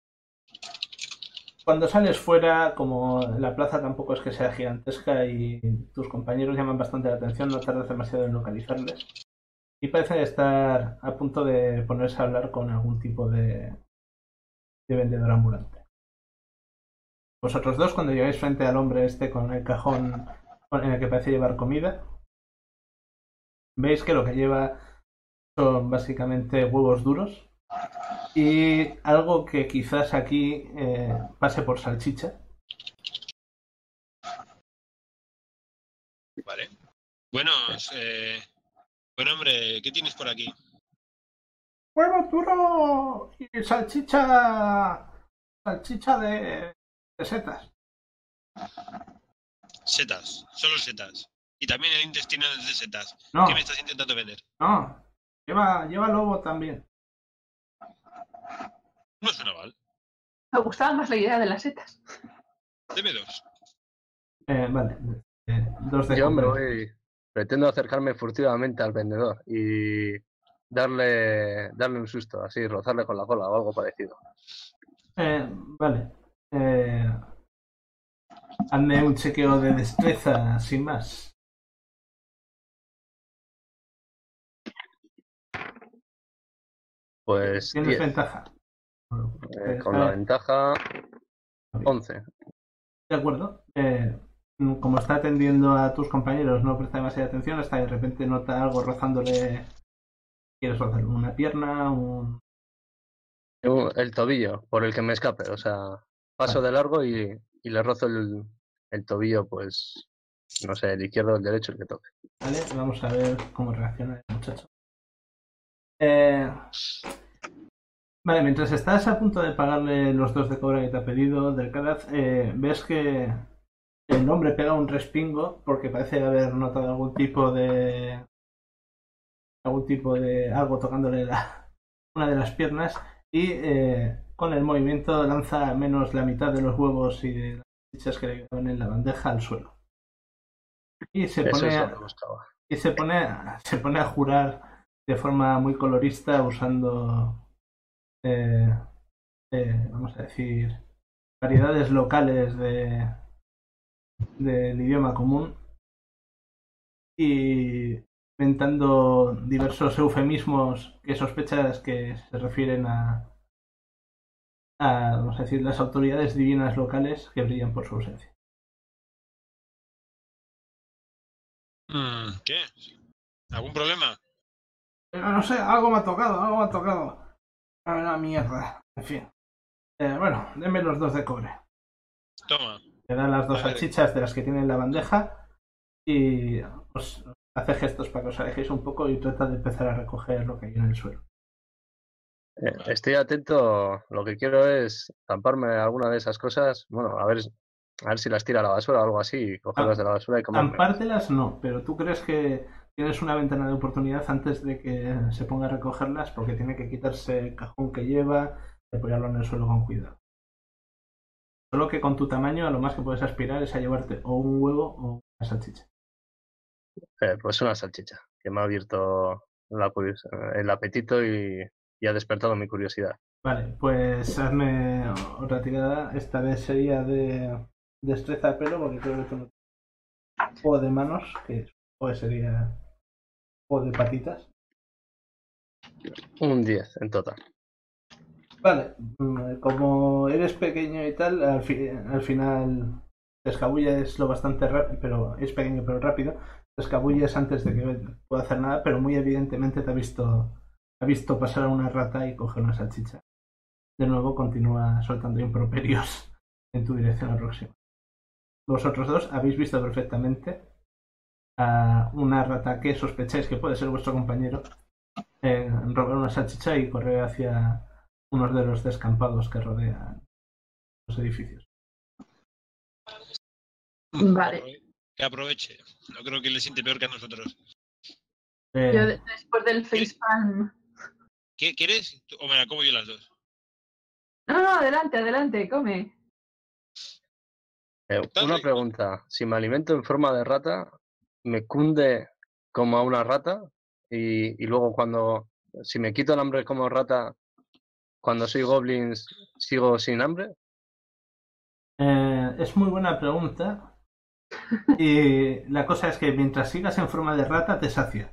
cuando sales fuera, como la plaza tampoco es que sea gigantesca y tus compañeros llaman bastante la atención, no tardas demasiado en localizarles. Y parece estar a punto de ponerse a hablar con algún tipo de, de vendedor ambulante. Vosotros dos, cuando llegáis frente al hombre este con el cajón en el que parece llevar comida, veis que lo que lleva son básicamente huevos duros y algo que quizás aquí eh, pase por salchicha. Vale. Bueno, eh, buen hombre, ¿qué tienes por aquí? Huevo duro y salchicha, salchicha de, de setas. Setas, solo setas. Y también el intestino es de setas. No. ¿Qué me estás intentando vender? No, lleva, lleva lobo también. No suena mal. Me gustaba más la idea de las setas. Deme dos. Eh, vale, eh, dos de Yo me comer. voy, pretendo acercarme furtivamente al vendedor y darle, darle un susto, así, rozarle con la cola o algo parecido. Eh, vale. Eh, hazme un chequeo de destreza sin más. Pues Tienes diez. ventaja. Eh, con la ventaja, once. De acuerdo. Eh, como está atendiendo a tus compañeros, no presta demasiada atención hasta de repente nota algo rozándole. ¿Quieres rozarle una pierna? Un... El tobillo, por el que me escape, o sea, paso Vale. de largo y, y le rozo el, el tobillo, pues, no sé, el izquierdo o el derecho, el que toque. Vale, vamos a ver cómo reacciona el muchacho. Eh, vale, mientras estás a punto de pagarle los dos de cobre que te ha pedido del Caraz, eh, ves que el hombre pega un respingo porque parece haber notado algún tipo de algún tipo de algo tocándole la, una de las piernas y eh, con el movimiento lanza menos la mitad de los huevos y de las fichas que le quedaban en la bandeja al suelo. Y se Eso pone es a, lo que buscaba. y se pone a, se pone a jurar de forma muy colorista usando eh, eh, vamos a decir variedades locales de del idioma común y inventando diversos eufemismos que sospechas que se refieren a, a vamos a decir las autoridades divinas locales que brillan por su ausencia. Mm, ¿Qué? ¿Algún problema? Pero no sé, algo me ha tocado, algo me ha tocado. Una mierda. En fin. Eh, bueno, denme los dos de cobre. Toma. Le dan las dos A ver. salchichas de las que tiene en la bandeja y os hace gestos para que os alejéis un poco y trata de empezar a recoger lo que hay en el suelo. Eh, estoy atento, lo que quiero es zamparme alguna de esas cosas, bueno, a ver, a ver si las tira a la basura o algo así, cogerlas de la basura y comerme. Zampártelas no, pero tú crees que tienes una ventana de oportunidad antes de que se ponga a recogerlas porque tiene que quitarse el cajón que lleva y apoyarlo en el suelo con cuidado. Solo que con tu tamaño a lo más que puedes aspirar es a llevarte o un huevo o una salchicha. Eh, pues una salchicha, que me ha abierto la curios- el apetito y, y ha despertado mi curiosidad. Vale, pues hazme otra tirada. Esta vez sería de destreza de pelo porque creo que tú no tienes juego de manos, que pues sería juego de patitas. Un diez en total. Vale, mm, como eres pequeño y tal, al, fi- al final te escabulles lo bastante rápido, pero es pequeño pero rápido. Te escabulles antes de que pueda hacer nada, pero muy evidentemente te ha visto, ha visto pasar a una rata y coger una salchicha. De nuevo continúa soltando improperios en tu dirección próxima. Vosotros dos habéis visto perfectamente a una rata que sospecháis que puede ser vuestro compañero eh, robar una salchicha y correr hacia unos de los descampados que rodean los edificios. Vale. Que aproveche. No creo que le siente peor que a nosotros. Eh, Yo de- después del facepalm. ¿Qué quieres? ¿O me la como yo las dos? No, no, adelante, adelante, come. Eh, Está una rico. pregunta, si me alimento en forma de rata, ¿me cunde como a una rata? Y, y luego cuando, si me quito el hambre como rata, cuando soy goblins, ¿sigo sin hambre? eh, es muy buena pregunta. Y la cosa es que mientras sigas en forma de rata te sacia.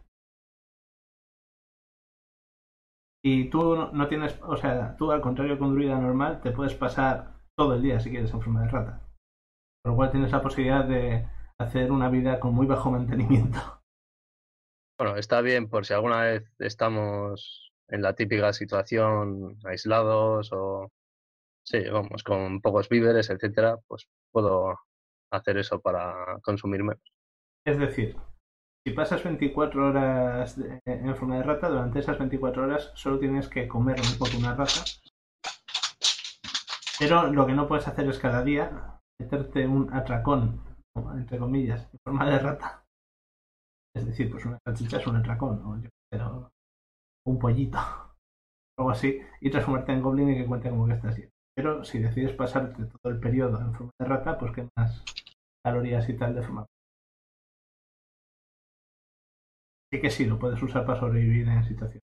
Y tú no no tienes, o sea, tú al contrario que un druida normal, te puedes pasar todo el día si quieres en forma de rata. Por lo cual tienes la posibilidad de hacer una vida con muy bajo mantenimiento. Bueno, está bien por si alguna vez estamos en la típica situación aislados o, sí, vamos, con pocos víveres, etcétera, pues puedo hacer eso para consumir menos. Es decir, si pasas veinticuatro horas de- en forma de rata, durante esas veinticuatro horas solo tienes que comer lo mismo que una rata. Pero lo que no puedes hacer es cada día meterte un atracón, entre comillas, en forma de rata. Es decir, pues una salchicha es un atracón, o yo qué sé, o un pollito, o algo así, y transformarte en goblin y que cuente como que estás bien. Pero si decides pasarte todo el periodo en forma de rata, pues quemas calorías y tal de forma. Así que sí, lo puedes usar para sobrevivir en situaciones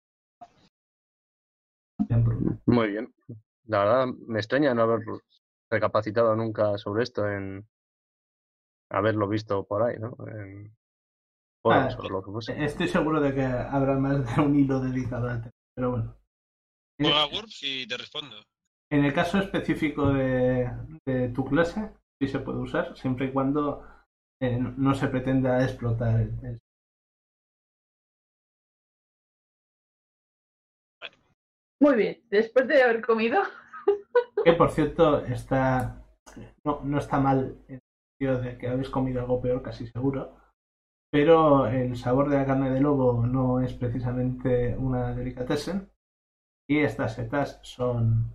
de hambruna. Muy bien. La verdad, me extraña no haber recapacitado nunca sobre esto, en haberlo visto por ahí, ¿no? En foros Ah, o lo que fuese. estoy seguro de que habrá más de un hilo dedicado al tema, pero bueno. Juega a Wurps y te respondo. En el caso específico de, de tu clase, sí se puede usar, siempre y cuando eh, no, no se pretenda explotar el, el- Muy bien, después de haber comido. Que por cierto, está no, no está mal en el sentido de que habéis comido algo peor, casi seguro, pero el sabor de la carne de lobo no es precisamente una delicatessen y estas setas son,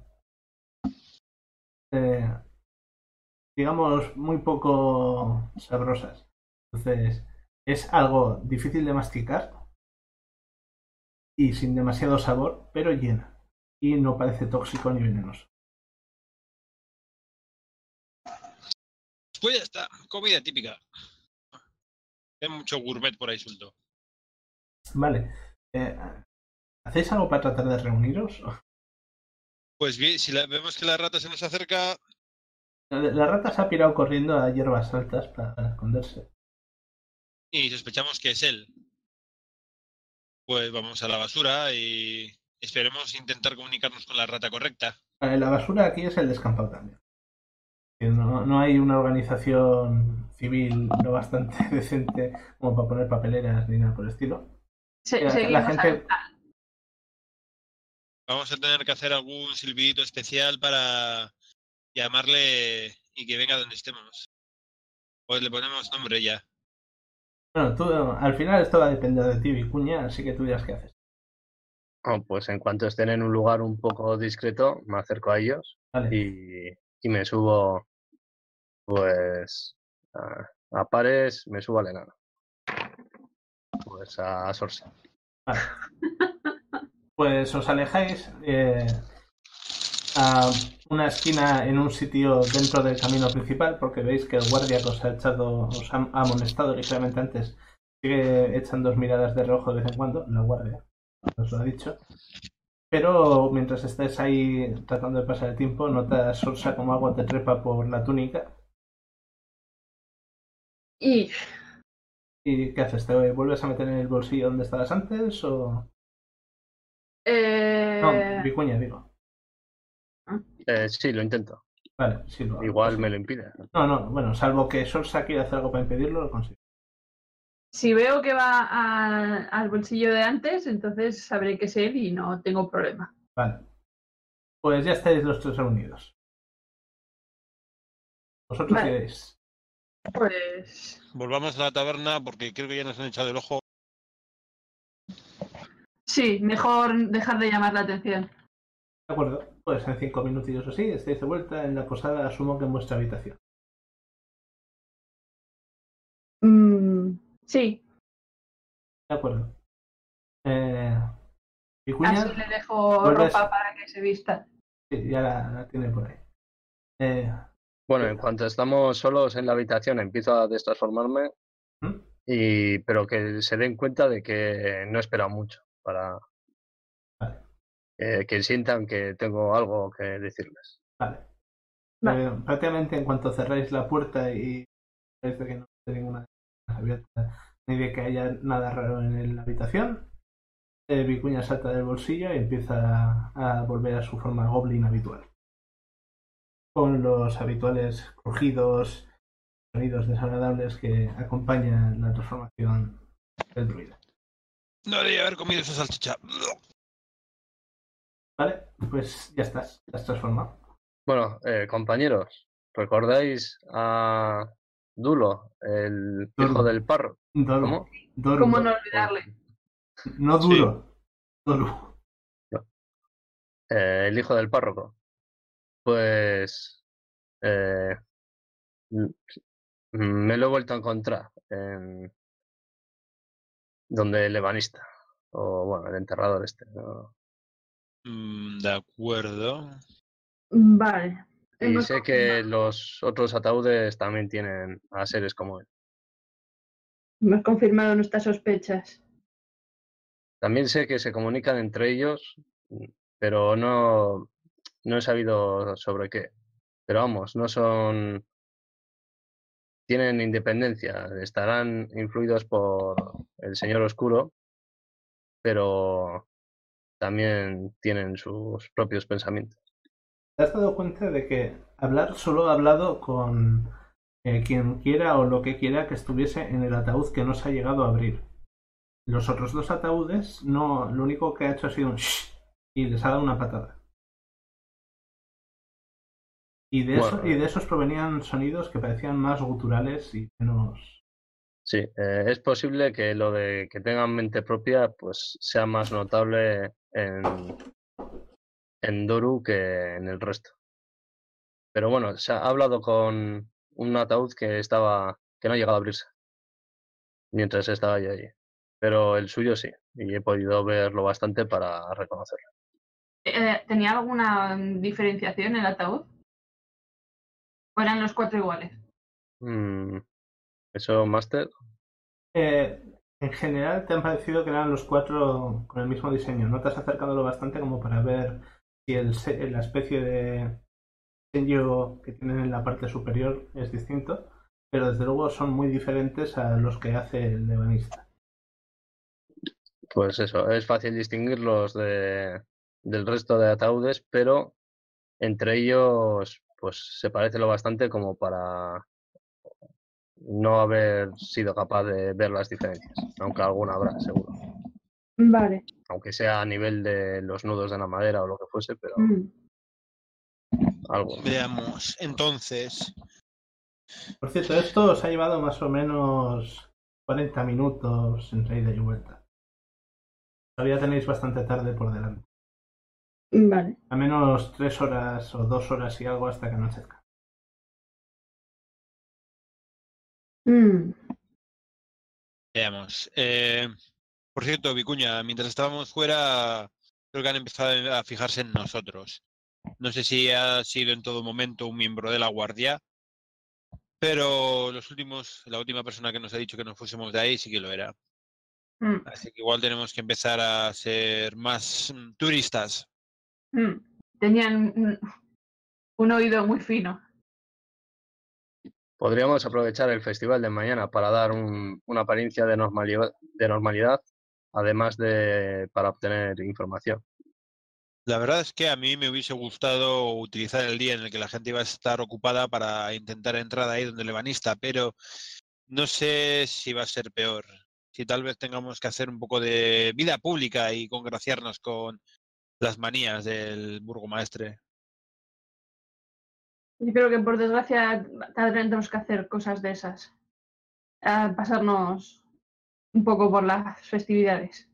eh, digamos, muy poco sabrosas. Entonces, es algo difícil de masticar y sin demasiado sabor, pero llena. Y no parece tóxico ni venenoso. Pues ya está. Comida típica. Hay mucho gourmet por ahí suelto. Vale. Eh, ¿Hacéis algo para tratar de reuniros? Pues bien, si la- vemos que la rata se nos acerca, La rata se ha pirado corriendo a hierbas altas para esconderse. y sospechamos que es él, pues vamos a la basura y esperemos intentar comunicarnos con la rata correcta. Vale, la basura aquí es el descampado también. No, no hay una organización civil lo bastante decente como para poner papeleras ni nada por el estilo. Se- La, la seguimos gente, al- Vamos a tener que hacer algún silbidito especial para llamarle y que venga donde estemos. Pues le ponemos nombre ya. bueno, tú, al final esto va a depender de ti, Vicuña, así que tú dirás qué haces. Oh, pues en cuanto estén en un lugar un poco discreto, me acerco a ellos Vale. y, y me subo, pues, a, a pares, me subo al enano. Pues a Sorsa. Vale. Pues os alejáis eh, a una esquina en un sitio dentro del camino principal, porque veis que el guardia que os ha echado, os ha amonestado ligeramente antes, sigue echando dos miradas de reojo de vez en cuando, la guardia, os lo ha dicho. Pero mientras estés ahí tratando de pasar el tiempo, notas Sorsa como agua te trepa por la túnica. Y ¿Y qué haces? ¿Te vuelves a meter en el bolsillo donde estabas antes o...? eh, No, Vicuña, digo. Eh, sí, lo intento. Vale, sí lo hago. Igual Sí. me lo impide. No, no, bueno, salvo que Sorsa quiera hacer algo para impedirlo, lo consigo. si veo que va a- al bolsillo de antes, entonces sabré que es él y no tengo problema. Vale. Pues ya estáis los tres reunidos. Vosotros Vale. iréis. Pues Volvamos a la taberna porque creo que ya nos han echado el ojo. sí, mejor dejar de llamar la atención. De acuerdo. Pues en cinco minutillos o así estáis de vuelta en la posada, asumo que en vuestra habitación. Mm, sí, De acuerdo. Eh, Vicuña, así le dejo vuelves- ropa para que se vista. sí, ya la, la tiene por ahí. Eh, Bueno, en cuanto estamos solos en la habitación, empiezo a destransformarme, ¿hmm? y, pero que se den cuenta de que no he esperado mucho para Vale. eh, que sientan que tengo algo que decirles. Vale. Vale. Eh, prácticamente en cuanto cerráis la puerta y parece que no hay ninguna de las abierta ni de que haya nada raro en la habitación, eh, Vicuña salta del bolsillo y empieza a, a volver a su forma goblin habitual. Con los habituales crujidos, sonidos desagradables que acompañan la transformación del druida. No debería haber comido esa salchicha. Vale, pues ya estás, te has transformado. Bueno, eh, compañeros, ¿recordáis a Dulo, el Doru. hijo del parro? Doru. ¿Cómo? Doru. ¿Cómo no olvidarle? No duro. Doru. Eh, el hijo del párroco. Pues eh, m- me lo he vuelto a encontrar en donde el ebanista, o bueno, el enterrador este, ¿no? Mm, de acuerdo. Vale. Y Hemos sé que confirmado, los otros ataúdes también tienen a seres como él. hemos confirmado nuestras sospechas. También sé que se comunican entre ellos, pero no, no he sabido sobre qué. Pero vamos, no son... Tienen independencia, estarán influidos por el Señor Oscuro, pero también tienen sus propios pensamientos. ¿Te has dado cuenta de que hablar solo ha hablado con eh, quien quiera o lo que quiera que estuviese en el ataúd que no se ha llegado a abrir? Los otros dos ataúdes, no, lo único que ha hecho ha sido un shh y les ha dado una patada. Y de, Bueno, eso, y de esos provenían sonidos que parecían más guturales y menos... sí, eh, es posible que lo de que tengan mente propia pues sea más notable en, en Doru que en el resto. Pero bueno, se ha hablado con un ataúd que estaba que no ha llegado a abrirse mientras estaba yo allí. Pero el suyo sí, y he podido verlo bastante para reconocerlo. Eh, ¿Tenía alguna mm, diferenciación el ataúd? ¿O eran los cuatro iguales? Mm, ¿Eso, Master? Eh, en general te han parecido que eran los cuatro con el mismo diseño. No te has acercado lo bastante como para ver si el, se- la especie de sello que tienen en la parte superior es distinto, pero desde luego son muy diferentes a los que hace el ebanista. Pues eso, es fácil distinguirlos de, del resto de ataúdes, pero entre ellos pues se parece lo bastante como para no haber sido capaz de ver las diferencias, aunque alguna habrá, seguro. Vale. Aunque sea a nivel de los nudos de la madera o lo que fuese, pero Mm. algo. Veamos. Entonces, Por cierto, esto os ha llevado más o menos cuarenta minutos entre ida y vuelta. Todavía tenéis bastante tarde por delante. Vale. A menos tres horas o dos horas y algo hasta que anochezca. Mm, Veamos. Eh, por cierto, Vicuña, mientras estábamos fuera, creo que han empezado a fijarse en nosotros. No sé si ha sido en todo momento un miembro de la guardia, pero los últimos, la última persona que nos ha dicho que nos fuésemos de ahí sí que lo era. mm, Así que igual tenemos que empezar a ser más mm, turistas. mm. Tenían un, un oído muy fino. Podríamos aprovechar el festival de mañana para dar un- una apariencia de normalidad, de normalidad, además de para obtener información. La verdad es que a mí me hubiese gustado utilizar el día en el que la gente iba a estar ocupada para intentar entrar ahí donde el ebanista, pero no sé si va a ser peor. Si tal vez tengamos que hacer un poco de vida pública y congraciarnos con las manías del burgomaestre. Yo creo que por desgracia tendremos que hacer cosas de esas. A pasarnos un poco por las festividades.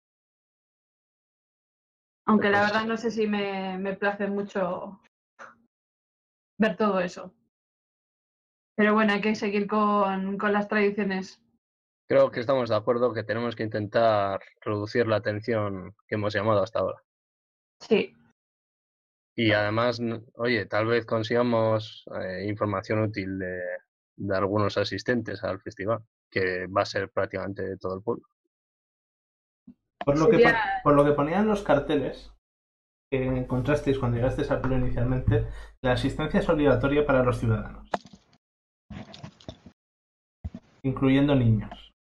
Aunque la Pues verdad no sé si me, me place mucho ver todo eso. Pero bueno, hay que seguir con, con las tradiciones. creo que estamos de acuerdo que tenemos que intentar reducir la atención que hemos llamado hasta ahora. Sí, Y además, n- oye, tal vez consigamos eh, información útil de, de algunos asistentes al festival, que va a ser prácticamente de todo el pueblo. Por lo, que, sería... pon- por lo que ponían los carteles que encontrasteis cuando llegasteis al pueblo inicialmente, la asistencia es obligatoria para los ciudadanos, incluyendo niños.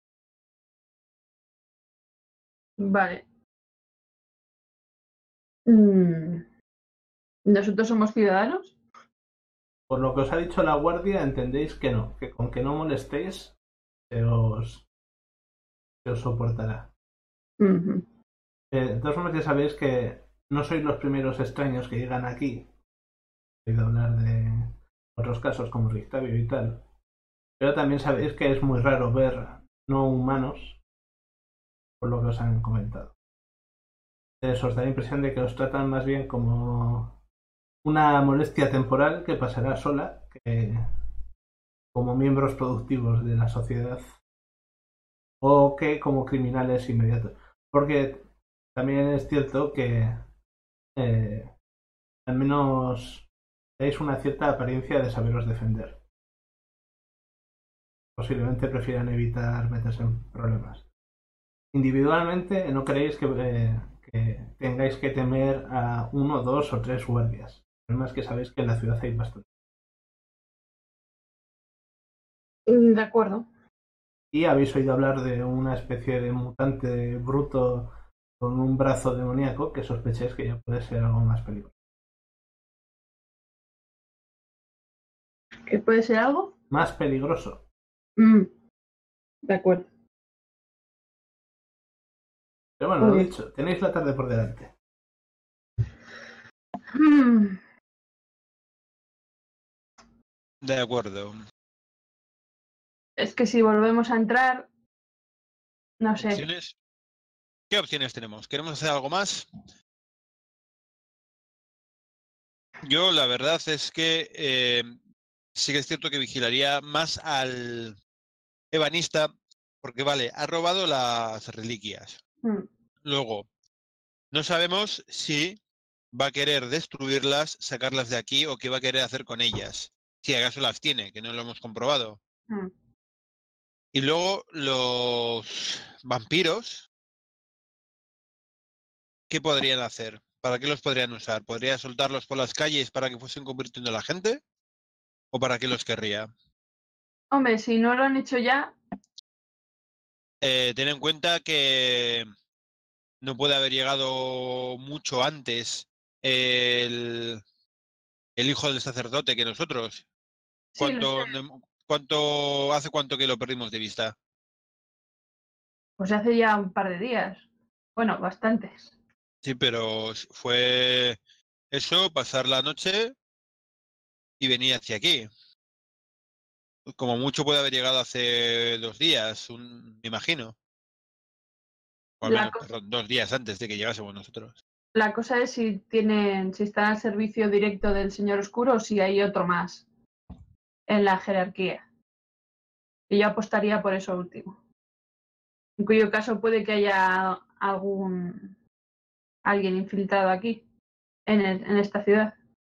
Vale. Mm, ¿Nosotros somos ciudadanos? Por lo que os ha dicho la guardia, entendéis que no, que con que no molestéis se os, se os soportará. Ujú. Eh, de todas formas, ya sabéis que no sois los primeros extraños que llegan aquí. He oído hablar de otros casos como Rictavio y tal. Pero también sabéis que es muy raro ver no humanos, por lo que os han comentado. Entonces os da la impresión de que os tratan más bien como una molestia temporal que pasará sola, que como miembros productivos de la sociedad, o que como criminales inmediatos. Porque también es cierto que eh, al menos dais una cierta apariencia de saberos defender. Posiblemente prefieran evitar meterse en problemas. Individualmente no creéis que, eh, que tengáis que temer a uno, dos o tres guardias. Además que sabéis que en la ciudad hay bastante. Mm, De acuerdo. Y habéis oído hablar de una especie de mutante bruto con un brazo demoníaco que sospecháis que ya puede ser algo más peligroso. ¿Qué puede ser algo? Más peligroso. Mm, De acuerdo. Pero bueno, Muy lo bien. dicho, tenéis la tarde por delante. Mm, De acuerdo. Es que si volvemos a entrar, no sé. ¿Opciones? ¿Qué opciones tenemos? ¿Queremos hacer algo más? Yo la verdad es que eh, sí que es cierto que vigilaría más al ebanista, porque vale, ha robado las reliquias. Mm, Luego, no sabemos si va a querer destruirlas, sacarlas de aquí o qué va a querer hacer con ellas. Si acaso las tiene, que no lo hemos comprobado. mm. Y luego los vampiros, ¿qué podrían hacer? ¿Para qué los podrían usar? ¿Podría soltarlos por las calles para que fuesen convirtiendo a la gente? ¿O para qué los querría? Hombre, si no lo han hecho ya, Eh, ten en cuenta que no puede haber llegado mucho antes el, el hijo del sacerdote que nosotros. sí, lo sé. ¿Cuánto, no- cuánto hace cuánto que lo perdimos de vista? Pues hace ya un par de días. Bueno, bastantes. Sí, pero s- fue eso, pasar la noche y venir hacia aquí. Como mucho puede haber llegado hace dos días, un- me imagino. O al La menos co- perdón, dos días antes de que llegásemos nosotros. La cosa es si tienen, si está al servicio directo del Señor Oscuro o si hay otro más en la jerarquía. Y yo apostaría por eso último. En cuyo caso puede que haya algún alguien infiltrado aquí, en, el- en esta ciudad.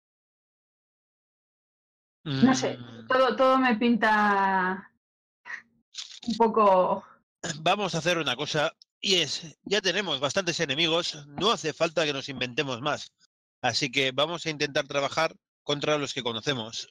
No sé, Mm, todo, todo me pinta un poco. Vamos a hacer una cosa, y es, ya tenemos bastantes enemigos, no hace falta que nos inventemos más. Así que vamos a intentar trabajar contra los que conocemos.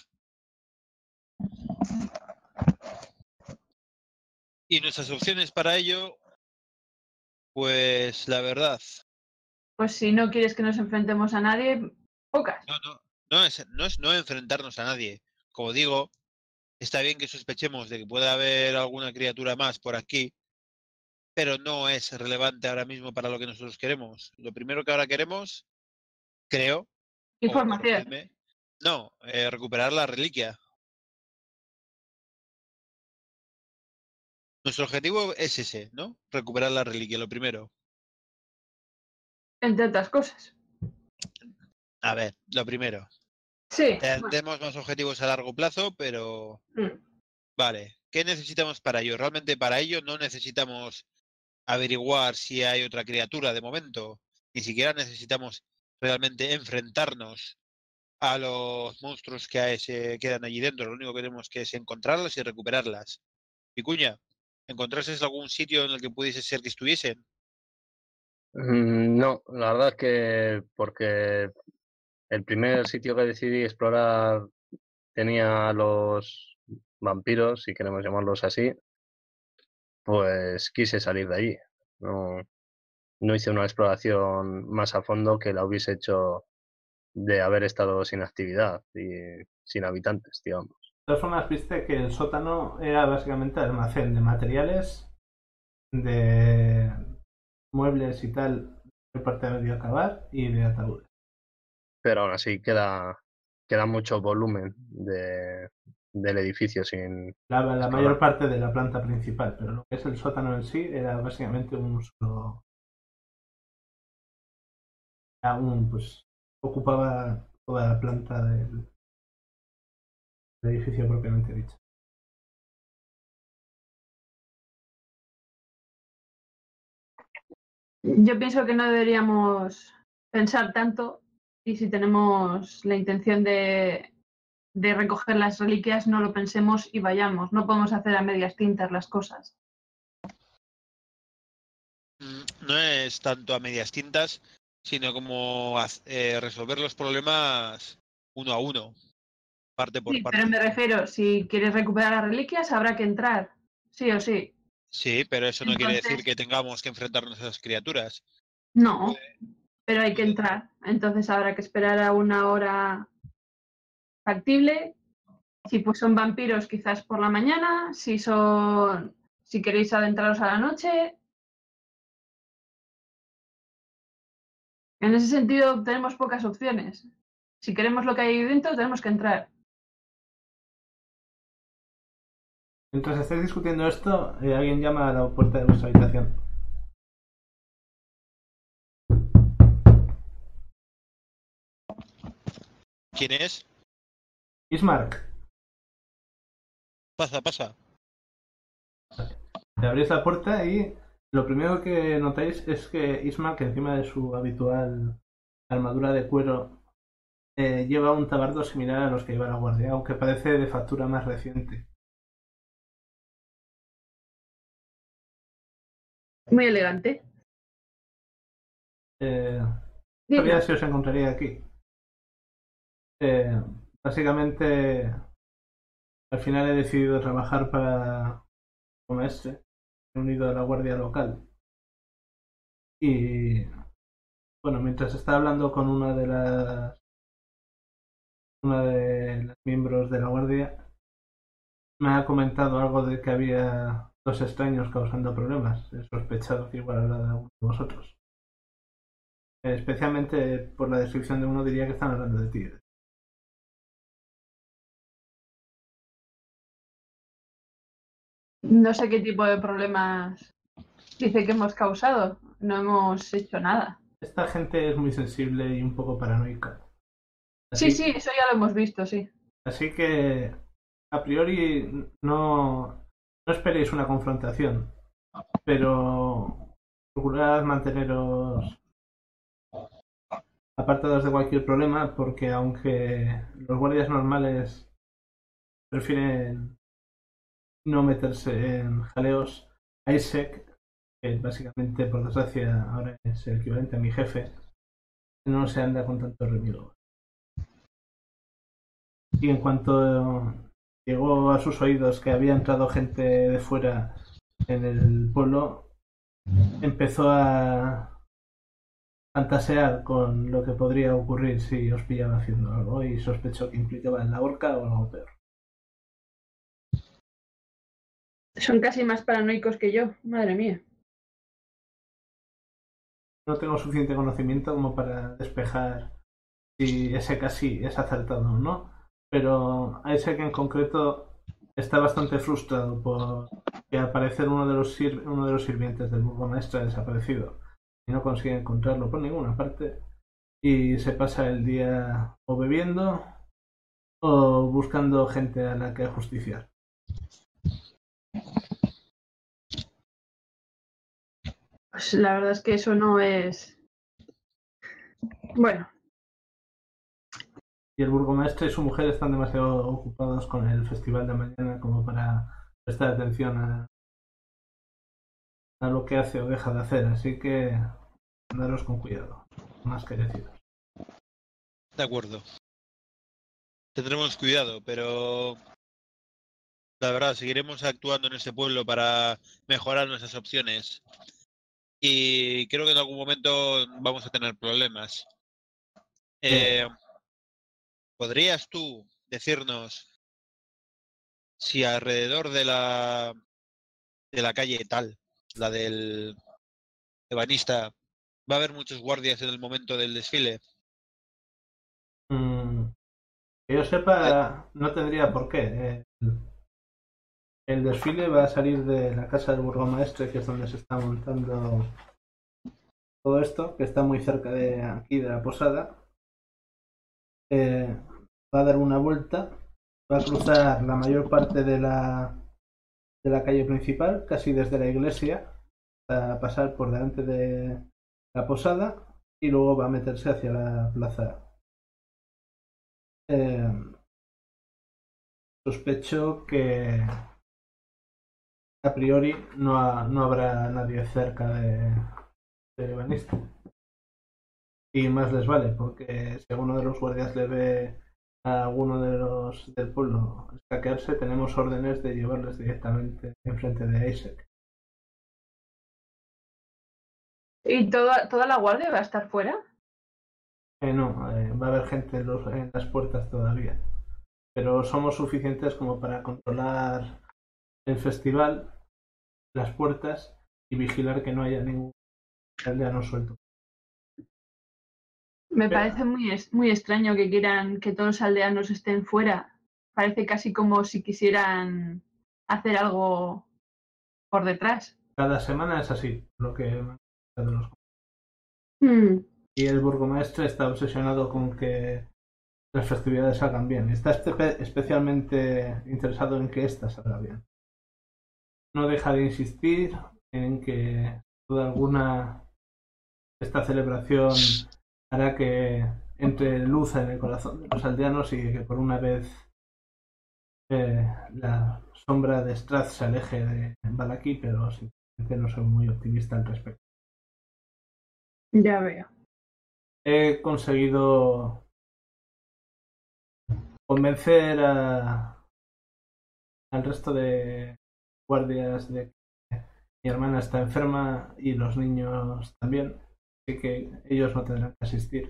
Y nuestras opciones para ello, pues la verdad, Pues si no quieres que nos enfrentemos a nadie, pocas. no, no, no es, no es no enfrentarnos a nadie. Como digo, está bien que sospechemos de que pueda haber alguna criatura más por aquí, pero no es relevante ahora mismo para lo que nosotros queremos. Lo primero que ahora queremos, creo, o Información. corregidme, no, eh, recuperar la reliquia. Nuestro objetivo es ese, ¿no? Recuperar la reliquia, lo primero. Entre otras cosas. A ver, lo primero. Sí. Bueno, Tendremos más objetivos a largo plazo, pero mm. vale. ¿Qué necesitamos para ello? Realmente para ello no necesitamos averiguar si hay otra criatura de momento. Ni siquiera necesitamos realmente enfrentarnos a los monstruos que hay- se quedan allí dentro. Lo único que tenemos que es encontrarlas y recuperarlas. Picuña, ¿encontrases algún sitio en el que pudiese ser que estuviesen? Mm, No, la verdad es que porque el primer sitio que decidí explorar tenía a los vampiros, si queremos llamarlos así, pues quise salir de allí. No, no hice una exploración más a fondo que la hubiese hecho de haber estado sin actividad y sin habitantes, digamos. De todas formas, viste que el sótano era básicamente almacén de materiales, de muebles y tal, de parte de medio acabar y de ataúdes. Pero aún así queda, queda mucho volumen de, del edificio sin La, la explorar. mayor parte de la planta principal, pero lo que es el sótano en sí era básicamente un solo. Aún, pues, ocupaba toda la planta del, del edificio propiamente dicho. Yo pienso que no deberíamos pensar tanto y si tenemos la intención de, de recoger las reliquias, no lo pensemos y vayamos. No podemos hacer a medias tintas las cosas. Mm, No es tanto a medias tintas, sino como haz- eh, resolver los problemas uno a uno, parte por Sí, pero parte. me refiero, si quieres recuperar las reliquias, habrá que entrar, sí o sí. Sí, pero eso no quiere decir Entonces, que tengamos que enfrentarnos a esas criaturas. no, Puede- pero hay que puede- entrar. Entonces habrá que esperar a una hora factible. Si pues son vampiros, quizás por la mañana. Si son, si queréis adentraros a la noche. En ese sentido, tenemos pocas opciones. Si queremos lo que hay ahí dentro, tenemos que entrar. Mientras estáis discutiendo esto, eh, alguien llama a la puerta de vuestra habitación. ¿Quién es? Ismark, Pasa, pasa. te abrís la puerta y lo primero que notáis es que Ismark, encima de su habitual armadura de cuero, eh, lleva un tabardo similar a los que lleva la guardia, aunque parece de factura más reciente. Muy elegante. Eh, Digno. sabía si os encontraría aquí. Eh, básicamente, al final he decidido trabajar para como este, unido a la guardia local. Y bueno, mientras estaba hablando con una de las una de los miembros de la guardia, me ha comentado algo de que había dos extraños causando problemas. He sospechado que igual era de alguno de vosotros. Eh, especialmente por la descripción de uno diría que están hablando de ti. No sé qué tipo de problemas dice que hemos causado. No hemos hecho nada. Esta gente es muy sensible y un poco paranoica. Sí, Así, sí, eso ya lo hemos visto, sí. así que a priori no, no esperéis una confrontación, pero procurad manteneros apartados de cualquier problema, porque aunque los guardias normales prefieren no meterse en jaleos, Isaac, que básicamente por desgracia ahora es el equivalente a mi jefe, no se anda con tanto remilgo. Y en cuanto llegó a sus oídos que había entrado gente de fuera en el pueblo, empezó a fantasear con lo que podría ocurrir si os pillaba haciendo algo y sospechó que implicaba en la horca o algo peor. Son casi más paranoicos que yo, madre mía. No tengo suficiente conocimiento como para despejar si ese casi es acertado o no, pero a ese que en concreto está bastante frustrado por que al parecer uno de los, sir- uno de los sirvientes del burgomaestre ha desaparecido y no consigue encontrarlo por ninguna parte y se pasa el día o bebiendo o buscando gente a la que justiciar. Pues la verdad es que eso no es... Bueno, Y el burgomaestre y su mujer están demasiado ocupados con el festival de mañana como para prestar atención a, a lo que hace o deja de hacer, así que andaros con cuidado, más que deciros. De acuerdo. Tendremos cuidado, pero la verdad, seguiremos actuando en este pueblo para mejorar nuestras opciones. Y creo que en algún momento vamos a tener problemas. Eh, ¿Podrías tú decirnos si alrededor de la de la calle tal, la del ebanista, va a haber muchos guardias en el momento del desfile? Mm, que yo Eh, sepa, no tendría por qué. El, el desfile va a salir de la casa del burgomaestre, que es donde se está montando todo esto, que está muy cerca de aquí, de la posada. Eh, va a dar una vuelta, va a cruzar la mayor parte de la, de la calle principal, casi desde la iglesia, a pasar por delante de la posada y luego va a meterse hacia la plaza. Eh, sospecho que a priori no, ha, no habrá nadie cerca de, de Banista. Y más les vale, porque si alguno de los guardias le ve a alguno de los del pueblo escaquearse, tenemos órdenes de llevarles directamente enfrente de Isaac. ¿y toda, toda la guardia va a estar fuera? Eh, no, eh, va a haber gente en, los, en las puertas todavía. Pero somos suficientes como para controlar el festival, las puertas y vigilar que no haya ningún aldeano suelto. Me Pero, parece muy, es- muy extraño que quieran que todos los aldeanos estén fuera. Parece casi como si quisieran hacer algo por detrás. cada semana es así, lo que me han contado los- Hmm. Y el burgomaestre está obsesionado con que las festividades salgan bien. Está espe- especialmente interesado en que esta salga bien. No deja de insistir en que toda alguna esta celebración hará que entre luz en el corazón de los aldeanos y que por una vez eh, la sombra de Strath se aleje de Balaki, pero simplemente no soy muy optimista al respecto. Ya veo. He conseguido convencer a, al resto de guardias de que mi hermana está enferma y los niños también, así que ellos no tendrán que asistir.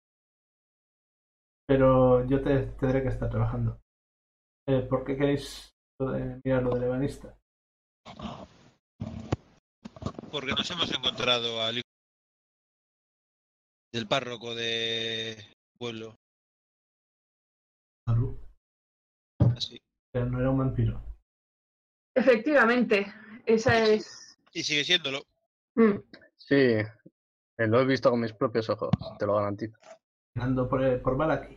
Pero yo te, tendré que estar trabajando. Eh, ¿Por qué queréis lo de- mirar lo del ebanista? Porque nos hemos encontrado al hijo del párroco de pueblo. Maru, Así. pero no era un vampiro. Efectivamente, esa es... Y sigue siéndolo. Mm. Sí, eh, lo he visto con mis propios ojos, te lo garantizo. Caminando por, el- por Valaki.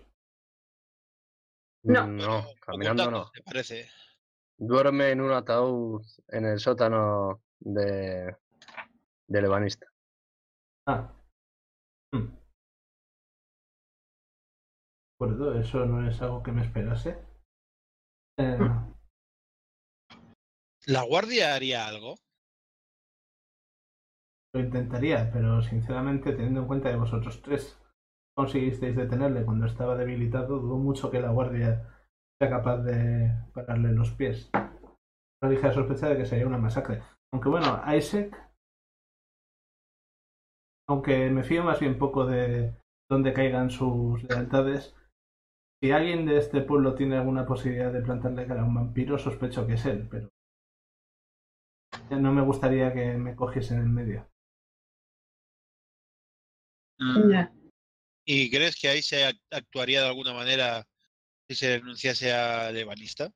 No. No, Bueno, caminando ocultando, no. ¿te parece? Duerme en un ataúd en el sótano de del ebanista. Ah. Mm. De acuerdo, eso no es algo que me esperase. Eh, ¿La guardia haría algo? lo intentaría, pero sinceramente, teniendo en cuenta que vosotros tres conseguisteis detenerle cuando estaba debilitado, dudo mucho que la guardia sea capaz de pararle los pies. Una ligera sospecha de que sería una masacre. Aunque bueno, Isaac, aunque me fío más bien poco de dónde caigan sus lealtades, si alguien de este pueblo tiene alguna posibilidad de plantarle cara a un vampiro, sospecho que es él, pero no me gustaría que me cogiesen en medio. Mm, Ya. ¿Y crees que ahí se act- actuaría de alguna manera si se denunciase al ebanista?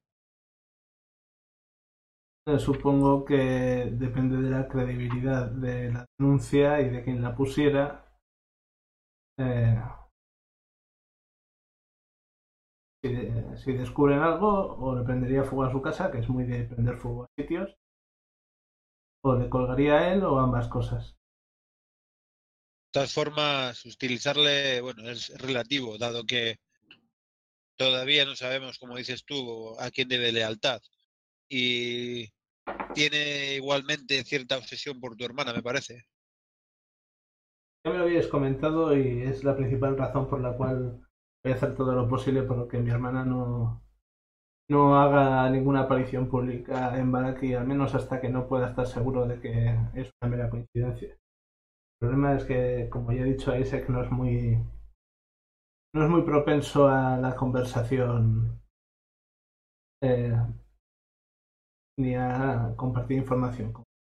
Eh, Supongo que depende de la credibilidad de la denuncia y de quien la pusiera. Eh, si, de- si descubren algo, o le prendería fuego a su casa, que es muy de prender fuego a sitios, o le colgaría a él, o ambas cosas. De todas formas, utilizarle, bueno, es relativo, dado que todavía no sabemos, como dices tú, a quién debe lealtad. Y tiene igualmente cierta obsesión por tu hermana, me parece. Ya me lo habíais comentado y es la principal razón por la cual voy a hacer todo lo posible por que mi hermana no, no haga ninguna aparición pública en Baraki, al menos hasta que no pueda estar seguro de que es una mera coincidencia. El problema es que, como ya he dicho, Isaac no es muy, no es muy propenso a la conversación eh, ni a compartir información.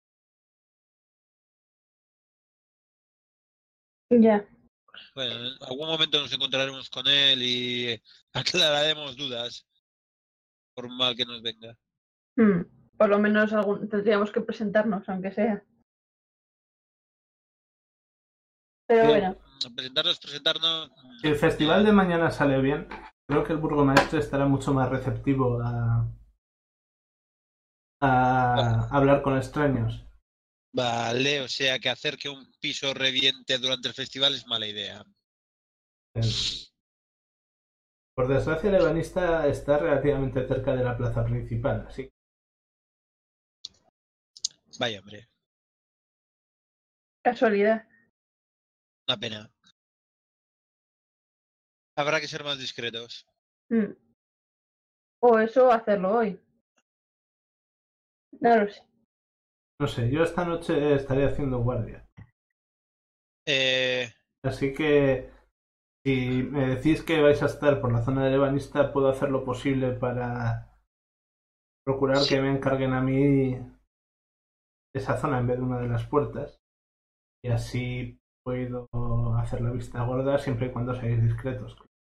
Ya. Bueno, en algún momento nos encontraremos con él y aclararemos dudas, por mal que nos venga. Mm. Por lo menos algún... tendríamos que presentarnos, aunque sea. Pero Bien. bueno. Presentarnos, presentarnos. Si el festival de mañana sale bien, creo que el burgomaestre estará mucho más receptivo a, a hablar con extraños. Vale, o sea que hacer que un piso reviente durante el festival es mala idea. Eh, Por desgracia, el ebanista está relativamente cerca de la plaza principal, así que Vaya, hombre, Casualidad. una pena. Habrá que ser más discretos. Mm. O eso hacerlo hoy. No lo sé. no sé, yo esta noche estaré haciendo guardia. Eh, Así que si me decís que vais a estar por la zona del ebanista, puedo hacer lo posible para procurar sí, que me encarguen a mí esa zona en vez de una de las puertas. Y así puedo hacer la vista gorda siempre y cuando seáis discretos.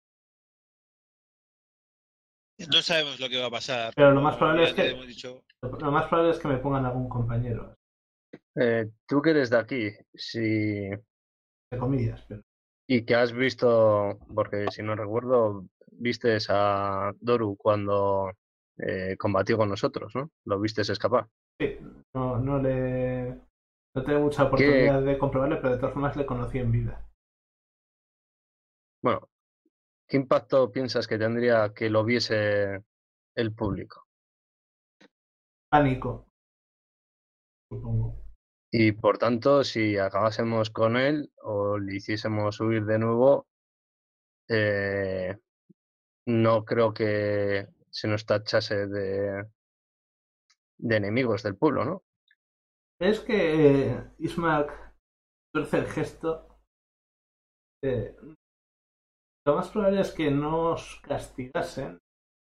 no sabemos lo que va a pasar. Pero lo más Como probable ya es te que hemos dicho, lo más probable es que me pongan algún compañero, Eh, tú que eres de aquí, si de comillas, pero y que has visto, porque si no recuerdo, vistes a Doru cuando eh, combatió con nosotros, ¿no? Lo vistes escapar. sí, no, no le no tengo mucha ¿Qué, oportunidad de comprobarle, pero de todas formas le conocí en vida. bueno, qué impacto piensas que tendría que lo viese el público? Pánico, supongo. Y por tanto, si acabásemos con él o le hiciésemos huir de nuevo, eh, no creo que se nos tachase de, de enemigos del pueblo, ¿no? Es que eh, Ismark tuerce el gesto. eh, lo más probable es que no os castigasen,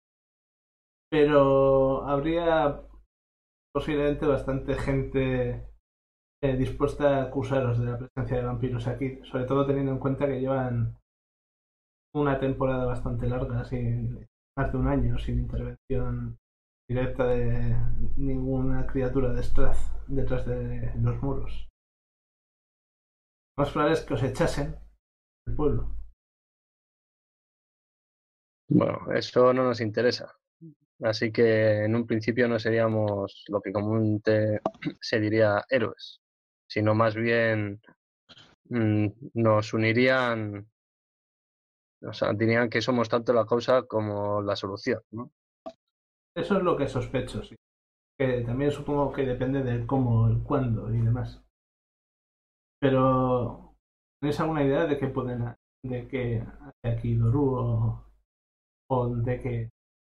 pero habría posiblemente bastante gente eh, dispuesta a acusaros de la presencia de vampiros aquí, sobre todo teniendo en cuenta que llevan una temporada bastante larga, sin más de un año, sin intervención directa de ninguna criatura de Strath detrás de los muros. Lo más probable es que os echasen del pueblo. Bueno, eso no nos interesa. Así que en un principio no seríamos lo que comúnmente se diría héroes, sino más bien mm, nos unirían, o sea, dirían que somos tanto la causa como la solución, ¿no? Eso es lo que sospecho, sí. Que también supongo que depende del cómo, el cuándo y demás. Pero, ¿tenéis alguna idea de qué pueden, de que hace aquí Doru o, o de que,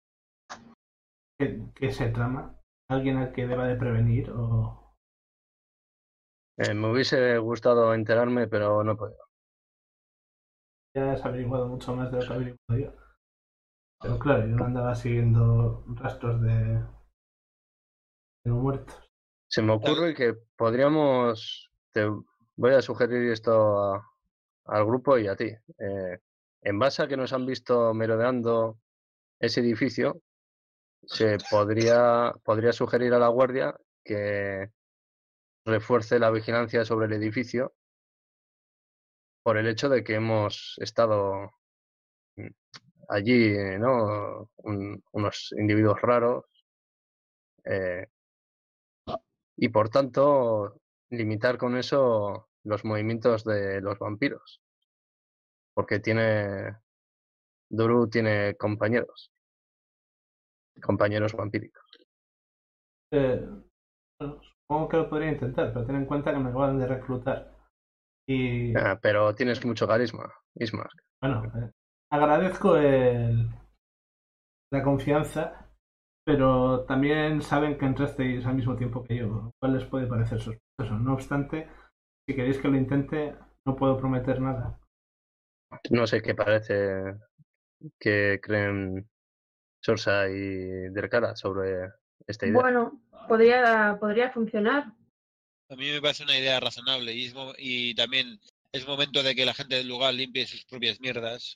que, que se trama? ¿Alguien al que deba de prevenir? O Eh, me hubiese gustado enterarme, pero no he podido. ya has averiguado mucho más de lo que he averiguado yo. Pero claro, yo no andaba siguiendo rastros de, de no muertos. Se me ocurre que podríamos, te voy a sugerir esto a- al grupo y a ti. Eh, en base a que nos han visto merodeando ese edificio, se podría, podría sugerir a la guardia que refuerce la vigilancia sobre el edificio por el hecho de que hemos estado mm, allí, ¿no? Un- unos individuos raros eh, y por tanto limitar con eso los movimientos de los vampiros, porque tiene Duru tiene compañeros, compañeros vampíricos. Eh, bueno, supongo que lo podría intentar, pero ten en cuenta que me acaban de reclutar. Y Ah, pero tienes mucho carisma, Ismar. bueno, eh, agradezco el, la confianza, pero también saben que entrasteis al mismo tiempo que yo, lo cual les puede parecer sospechoso. No obstante, si queréis que lo intente, no puedo prometer nada. No sé qué parece que creen Sorsa y Derkara sobre esta idea. Bueno, podría, podría funcionar. A mí me parece una idea razonable y, es mo- y también es momento de que la gente del lugar limpie sus propias mierdas.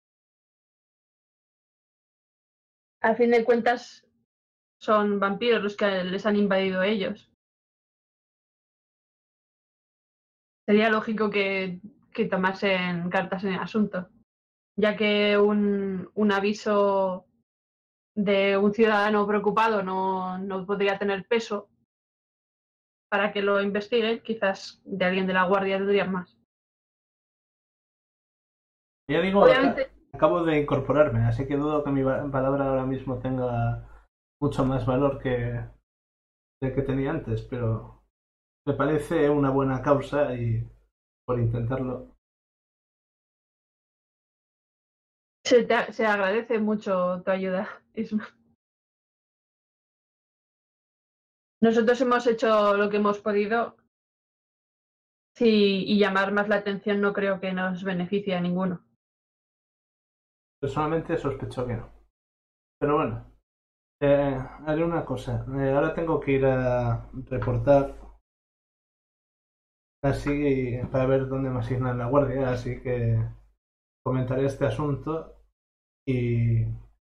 Al fin de cuentas, son vampiros los que les han invadido a ellos. Sería lógico que, que tomasen cartas en el asunto, ya que un, un aviso de un ciudadano preocupado no, no podría tener peso para que lo investiguen, quizás de alguien de la guardia tendrían más. Ya digo, Obviamente, aca- acabo de incorporarme, así que dudo que mi va- palabra ahora mismo tenga mucho más valor que el que tenía antes, pero me parece una buena causa y por intentarlo. se, te- se agradece mucho tu ayuda, Isma. Nosotros hemos hecho lo que hemos podido. Sí, y llamar más la atención no creo que nos beneficie a ninguno. Personalmente sospecho que no. Pero bueno, eh, haré una cosa. Eh, ahora tengo que ir a reportar así para ver dónde me asignan la guardia, así que comentaré este asunto y,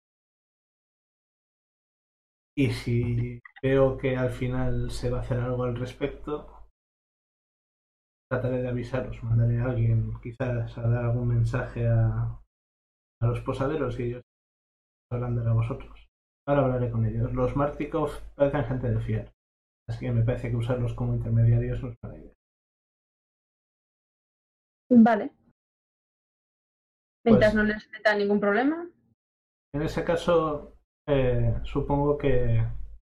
y si veo que al final se va a hacer algo al respecto, trataré de avisaros, mandaré a alguien quizás a dar algún mensaje a, a los posaderos y ellos hablan de a vosotros. Ahora hablaré con ellos. Los Martikov parecen gente de fiar, así que me parece que usarlos como intermediarios no es mala idea. Vale. Mientras Pues no les meta ningún problema. en ese caso, eh, supongo que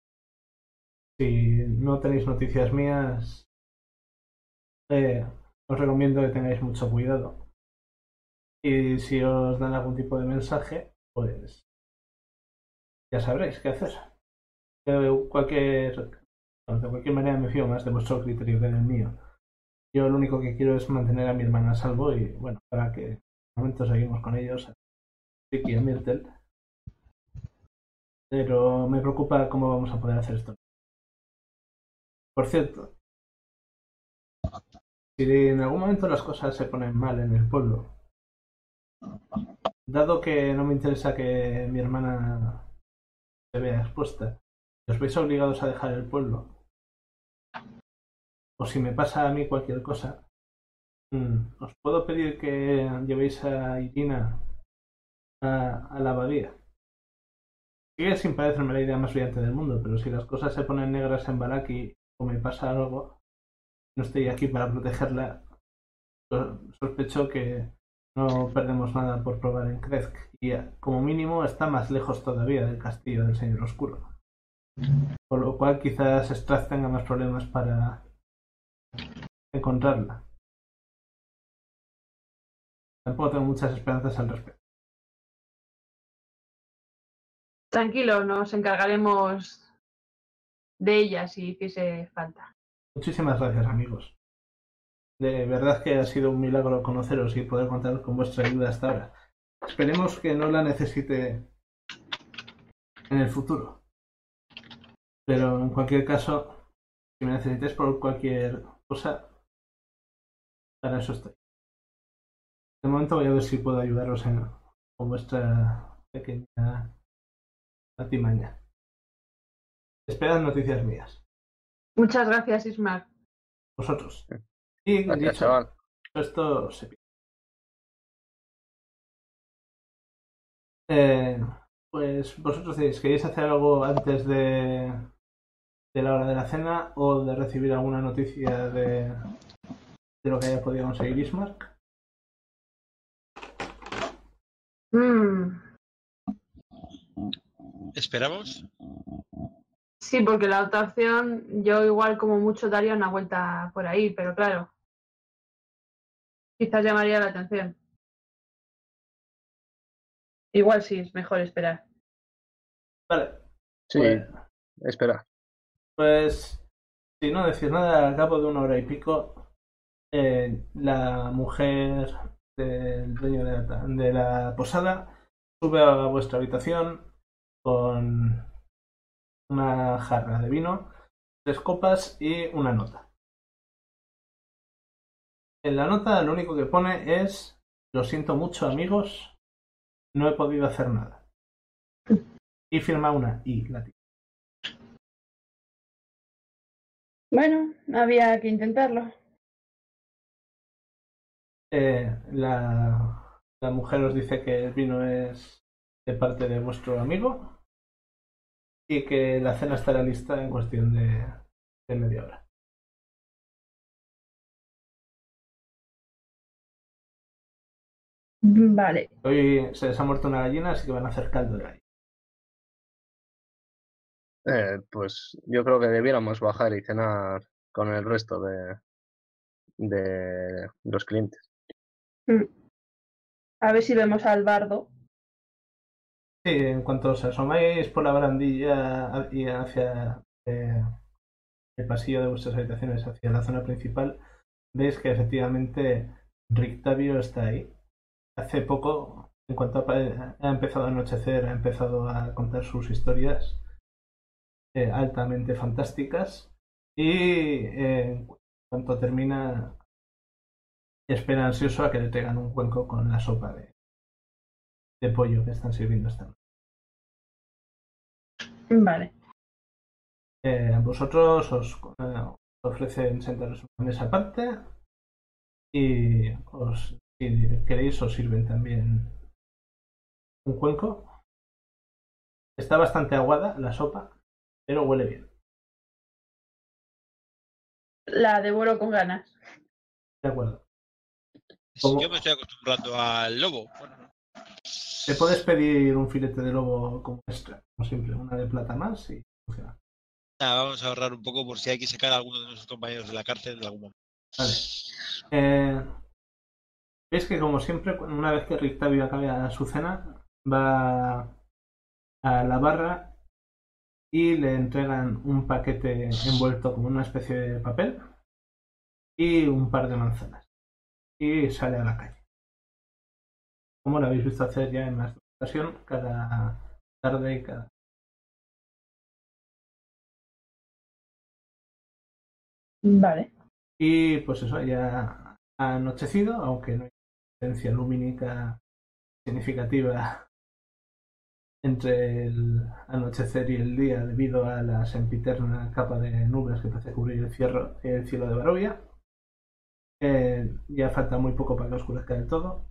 si no tenéis noticias mías, eh, os recomiendo que tengáis mucho cuidado. Y si os dan algún tipo de mensaje, pues ya sabréis qué hacer. De cualquier, de cualquier manera me fío más de vuestro criterio que del mío. Yo lo único que quiero es mantener a mi hermana a salvo y bueno, para que de momento seguimos con ellos, a Ricky y a Myrtle. Pero me preocupa cómo vamos a poder hacer esto. Por cierto, si en algún momento las cosas se ponen mal en el pueblo, dado que no me interesa que mi hermana se vea expuesta, os veis obligados a dejar el pueblo, o si me pasa a mí cualquier cosa, Mm, os puedo pedir que llevéis a Irina a, a la abadía. Sigue sin parecerme la idea más brillante del mundo, pero si las cosas se ponen negras en Baraki o me pasa algo, no estoy aquí para protegerla. Sospecho que no perdemos nada por probar en Krezk y como mínimo está más lejos todavía del castillo del Señor Oscuro. Por lo cual quizás Strath tenga más problemas para encontrarla. Tampoco tengo muchas esperanzas al respecto. Tranquilo, nos encargaremos de ella si hiciese falta. Muchísimas gracias, amigos. De verdad que ha sido un milagro conoceros y poder contar con vuestra ayuda hasta ahora. Esperemos que no la necesite en el futuro. Pero en cualquier caso, si me necesitéis por cualquier cosa, para eso estoy. De momento voy a ver si puedo ayudaros en, con vuestra pequeña artimaña. Esperad noticias mías. Muchas gracias, Ismar. Vosotros. Y Gracias, dicho chaval. esto, se eh, pues vosotros decís, ¿queréis hacer algo antes de, de la hora de la cena o de recibir alguna noticia de, de lo que haya podido conseguir Ismark? Mm, ¿Esperamos? sí, porque la otra opción, yo igual como mucho daría una vuelta por ahí, pero claro, quizás llamaría la atención. Igual sí, es mejor esperar. Vale. Sí, Pues, espera. pues si no decís nada, al cabo de una hora y pico, eh, la mujer del dueño de la, de la posada sube a vuestra habitación con una jarra de vino, tres copas y una nota. En la nota lo único que pone es: lo siento mucho, amigos, no he podido hacer nada. Y firma una I latina. Bueno, había que intentarlo. Eh, la, la mujer os dice que el vino es de parte de vuestro amigo y que la cena estará lista en cuestión de, de media hora. Vale. Hoy se les ha muerto una gallina, así que van a hacer caldo de gallina. Eh, pues yo creo que debiéramos bajar y cenar con el resto de, de los clientes. A ver si vemos al bardo. Sí, en cuanto os asomáis por la barandilla y hacia eh, el pasillo de vuestras habitaciones, hacia la zona principal, veis que efectivamente Rictavio está ahí. Hace poco, en cuanto ha, ha empezado a anochecer, ha empezado a contar sus historias eh, altamente fantásticas y eh, en cuanto termina, espera ansioso a que le traigan un cuenco con la sopa de, de pollo que están sirviendo esta noche. Vale. Eh, vosotros os eh, ofrecen sentaros en una mesa aparte y os, si queréis os sirven también un cuenco. Está bastante aguada la sopa, pero huele bien. La devoro con ganas. De acuerdo. Yo me estoy acostumbrando al lobo. Bueno, Te puedes pedir un filete de lobo como extra, como siempre, una de plata más y funciona. nada, vamos a ahorrar un poco por si hay que sacar a alguno de nuestros compañeros de la cárcel en algún momento. Vale. Eh, Veis que como siempre, una vez que Rictavio acabe su cena, va a la barra y le entregan un paquete envuelto como una especie de papel y un par de manzanas. Y sale a la calle. Como lo habéis visto hacer ya en más de una ocasión, cada tarde y cada... Vale. Y pues eso, ya ha anochecido, aunque no hay diferencia lumínica significativa entre el anochecer y el día debido a la sempiterna capa de nubes que parece cubrir el, cierro, el cielo de Barovia. Eh, ya falta muy poco para que oscurezca del todo.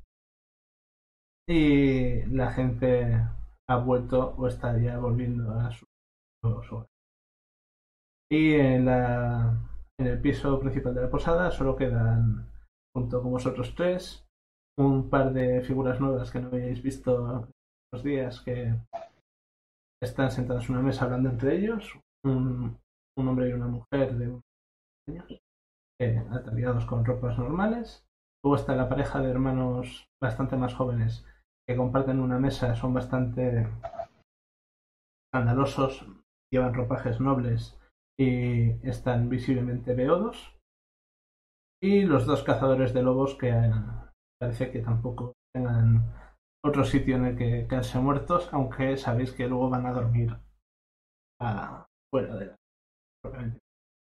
Y la gente ha vuelto o está ya volviendo a su, su hogar. Y en, la, en el piso principal de la posada solo quedan, junto con vosotros tres, un par de figuras nuevas que no habéis visto los días, que están sentados en una mesa hablando entre ellos, un, un hombre y una mujer de unos años, eh, ataviados con ropas normales. Luego está la pareja de hermanos bastante más jóvenes que comparten una mesa, son bastante escandalosos, llevan ropajes nobles y están visiblemente beodos. Y los dos cazadores de lobos que eh, parece que tampoco tengan otro sitio en el que quedarse muertos, aunque sabéis que luego van a dormir a, fuera de la propiamente.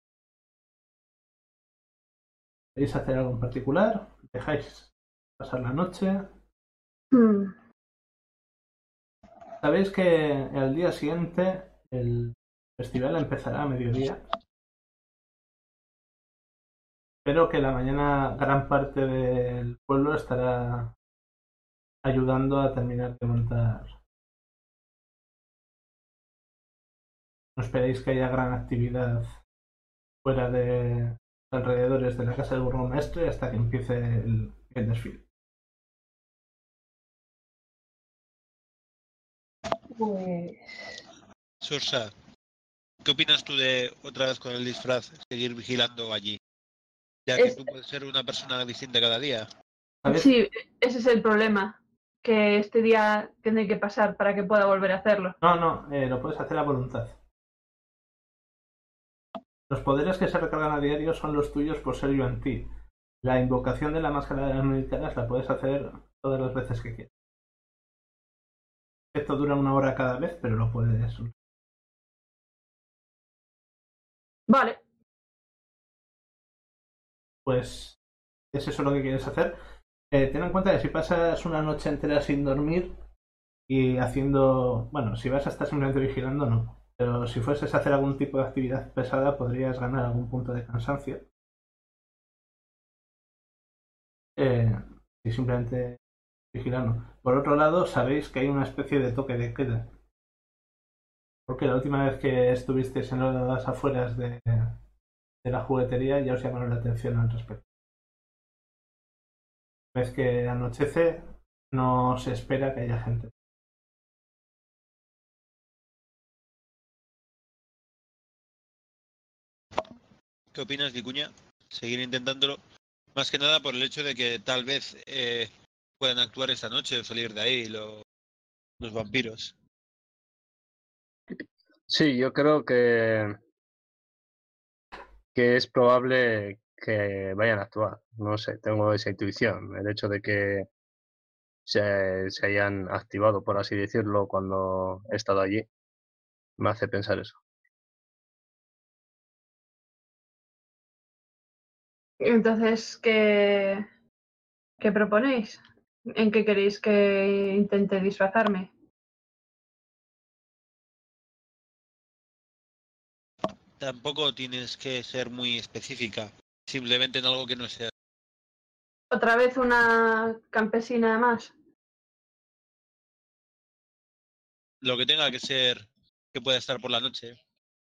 ¿Queréis hacer algo en particular? ¿Dejáis pasar la noche? Mm. Sabéis que al día siguiente el festival empezará a mediodía, pero que la mañana gran parte del pueblo estará ayudando a terminar de montar. No esperéis que haya gran actividad fuera de los alrededores de la casa del burgomaestre hasta que empiece el, el desfile. Pues Sorsa, ¿qué opinas tú de otra vez con el disfraz seguir vigilando allí? Ya que Es- tú puedes ser una persona distinta cada día. ¿Sabéis? sí, ese es el problema. Que este día tiene que pasar para que pueda volver a hacerlo. No, no, eh, lo puedes hacer a voluntad. Los poderes que se recargan a diario son los tuyos por ser Yuan Ti. La invocación de la máscara de las militares la puedes hacer todas las veces que quieras. Esto dura una hora cada vez, pero lo puedes. Vale. Pues es eso lo que quieres hacer. Eh, ten en cuenta que si pasas una noche entera sin dormir y haciendo, bueno, si vas a estar simplemente vigilando, no. Pero si fueses a hacer algún tipo de actividad pesada, podrías ganar algún punto de cansancio. Eh, y simplemente vigilando. Por otro lado, sabéis que hay una especie de toque de queda. Porque la última vez que estuvisteis en las afueras de, de la juguetería ya os llamaron la atención al respecto. Ves que anochece, no se espera que haya gente. ¿Qué opinas, Vicuña? Seguir intentándolo. Más que nada por el hecho de que tal vez eh, puedan actuar esta noche o salir de ahí lo- los vampiros. Sí, yo creo que, que es probable que vayan a actuar. No sé, tengo esa intuición. El hecho de que se, se hayan activado, por así decirlo, cuando he estado allí, me hace pensar eso. Entonces, ¿qué, qué proponéis? ¿En qué queréis que intente disfrazarme? Tampoco tienes que ser muy específica. Simplemente en algo que no sea. ¿Otra vez una campesina más? Lo que tenga que ser que pueda estar por la noche.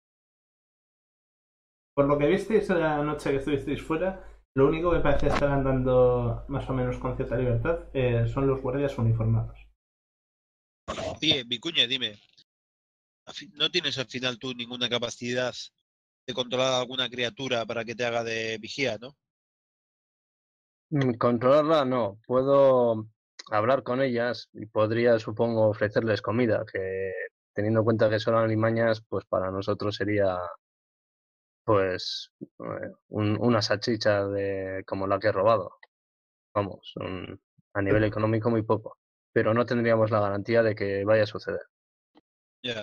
Por lo que visteis la noche que estuvisteis fuera, lo único que parece estar andando más o menos con cierta libertad eh, son los guardias uniformados. Oye, Vicuña, dime. al fin- ¿No tienes al final tú ninguna capacidad de controlar a alguna criatura para que te haga de vigía, no? Mm, Controlarla no, puedo hablar con ellas y podría, supongo, ofrecerles comida, que teniendo en cuenta que son alimañas, pues para nosotros sería pues eh, un- una salchicha de como la que he robado. Vamos, un- a nivel económico muy poco, pero no tendríamos la garantía de que vaya a suceder. Ya.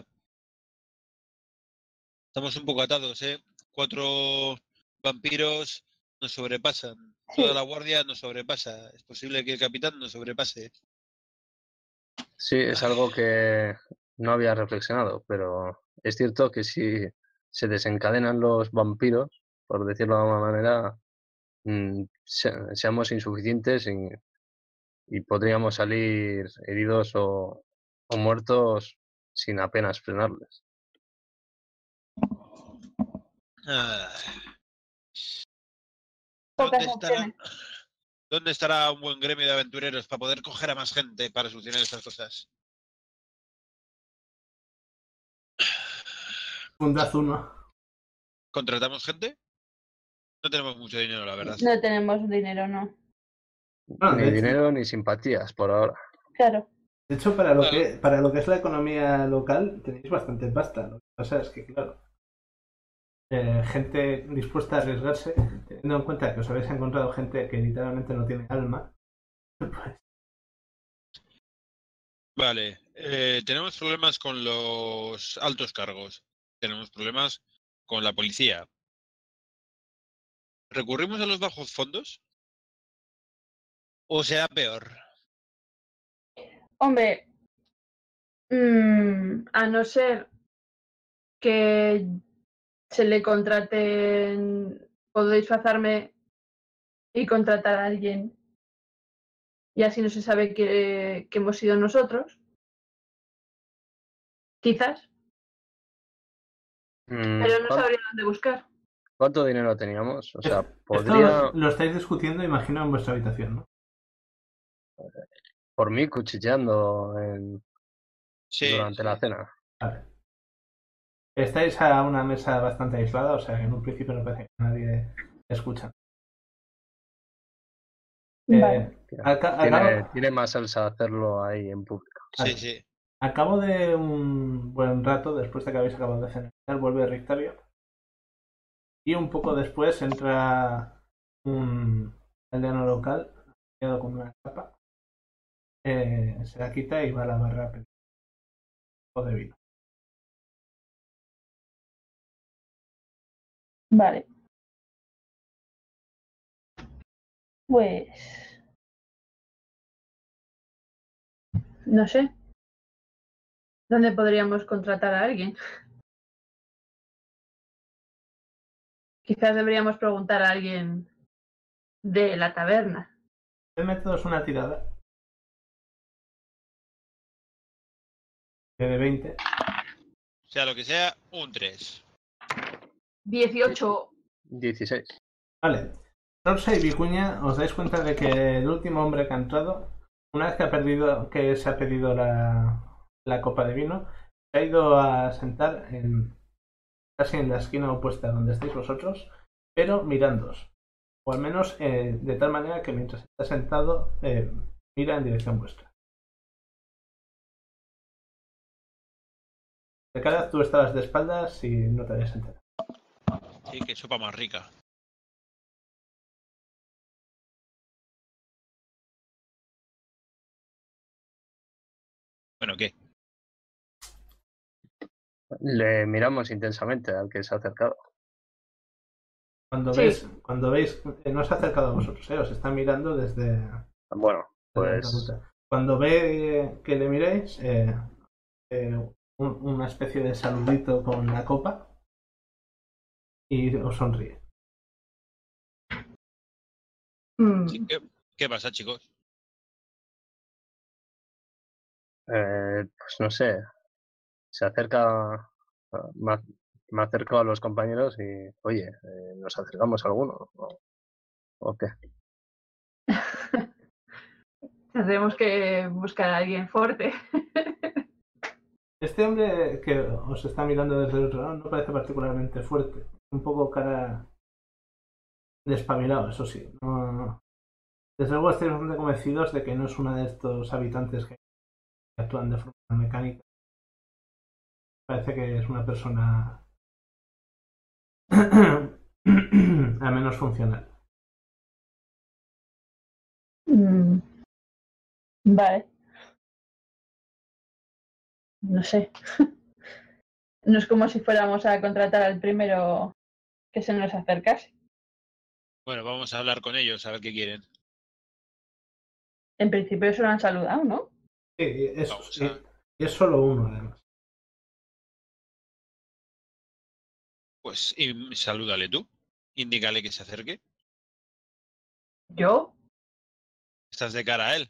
Estamos un poco atados, ¿eh? Cuatro vampiros nos sobrepasan. Toda la guardia nos sobrepasa. Es posible que el capitán nos sobrepase. Sí, es algo que no había reflexionado, pero es cierto que si se desencadenan los vampiros, por decirlo de alguna manera, mm, se- seamos insuficientes y, y podríamos salir heridos o, o muertos sin apenas frenarles. Ah, Pocas ¿Dónde estará, opciones. ¿Dónde estará un buen gremio de aventureros para poder coger a más gente para solucionar estas cosas? Fundad uno. ¿Contratamos gente? No tenemos mucho dinero, la verdad. No tenemos dinero, no. Bueno, Ni de hecho, dinero ni simpatías por ahora. Claro. de hecho, para lo Bueno. que para lo que es la economía local tenéis bastante pasta. Lo que pasa es que, claro, eh, gente dispuesta a arriesgarse, teniendo en cuenta que os habéis encontrado gente que literalmente no tiene alma, pues Vale, eh, tenemos problemas con los altos cargos. Tenemos problemas con la policía. ¿Recurrimos a los bajos fondos? ¿O será peor? Hombre, mm, a no ser que se le contraten, puedo disfrazarme y contratar a alguien y así no se sabe que, que hemos sido nosotros. Quizás, Mm, pero no ¿cuán- sabría dónde buscar. ¿Cuánto dinero teníamos? O sea, esto podría, lo estáis discutiendo, imagino, en vuestra habitación, ¿no? por mí, cuchilleando en- Sí, durante la sí. cena. Vale. Estáis a una mesa bastante aislada, o sea que en un principio no parece que nadie escucha. Eh, Vale. aca- Tiene, acabo, tiene más salsa hacerlo ahí en público. Sí, Vale. sí. a cabo de un buen rato, después de que habéis acabado de cenar, vuelve Rictario. Y un poco después entra un aldeano local, quedado con una capa, eh, se la quita y va a la barra a pedir un poco de vino. Vale. Pues no sé. ¿Dónde podríamos contratar a alguien? Quizás deberíamos preguntar a alguien de la taberna. El método es una tirada de veinte. Sea lo que sea, un tres. dieciocho. dieciséis. Vale. Sorsa y Vicuña, os dais cuenta de que el último hombre que ha entrado, una vez que ha perdido, que se ha pedido la, la copa de vino, se ha ido a sentar en, casi en la esquina opuesta donde estáis vosotros, pero mirándoos. O al menos eh, de tal manera que mientras está sentado, eh, mira en dirección vuestra. De cara, tú estabas de espaldas y no te habías enterado. Sí, qué sopa más rica. Bueno, ¿qué? Le miramos intensamente al que se ha acercado. Cuando, Sí. ves, cuando veis, eh, no se ha acercado a vosotros, eh, os está mirando desde, Bueno, desde la pues ruta. Cuando ve que le miréis, eh, eh, un- una especie de saludito con la copa y os sonríe. Mm, Sí, ¿qué, ¿Qué pasa, chicos? eh, pues no sé, se acerca, me, me acerco a los compañeros y, oye, eh, ¿nos acercamos a alguno? ¿O, o qué? Tendremos que buscar a alguien fuerte. Este hombre que os está mirando desde el otro lado no parece particularmente fuerte. Un poco cara despabilado, eso sí. No, no. Desde luego estáis bastante convencidos de que no es uno de estos habitantes que actúan de forma mecánica. Parece que es una persona al menos funcional. Mm, vale. No sé. No es como si fuéramos a contratar al primero que se nos acercase. Bueno, vamos a hablar con ellos, a ver qué quieren. En principio se lo han saludado, ¿no? Sí, es, Vamos a... y es solo uno, además. Pues y salúdale tú. Indícale que se acerque. Yo Estás de cara a él.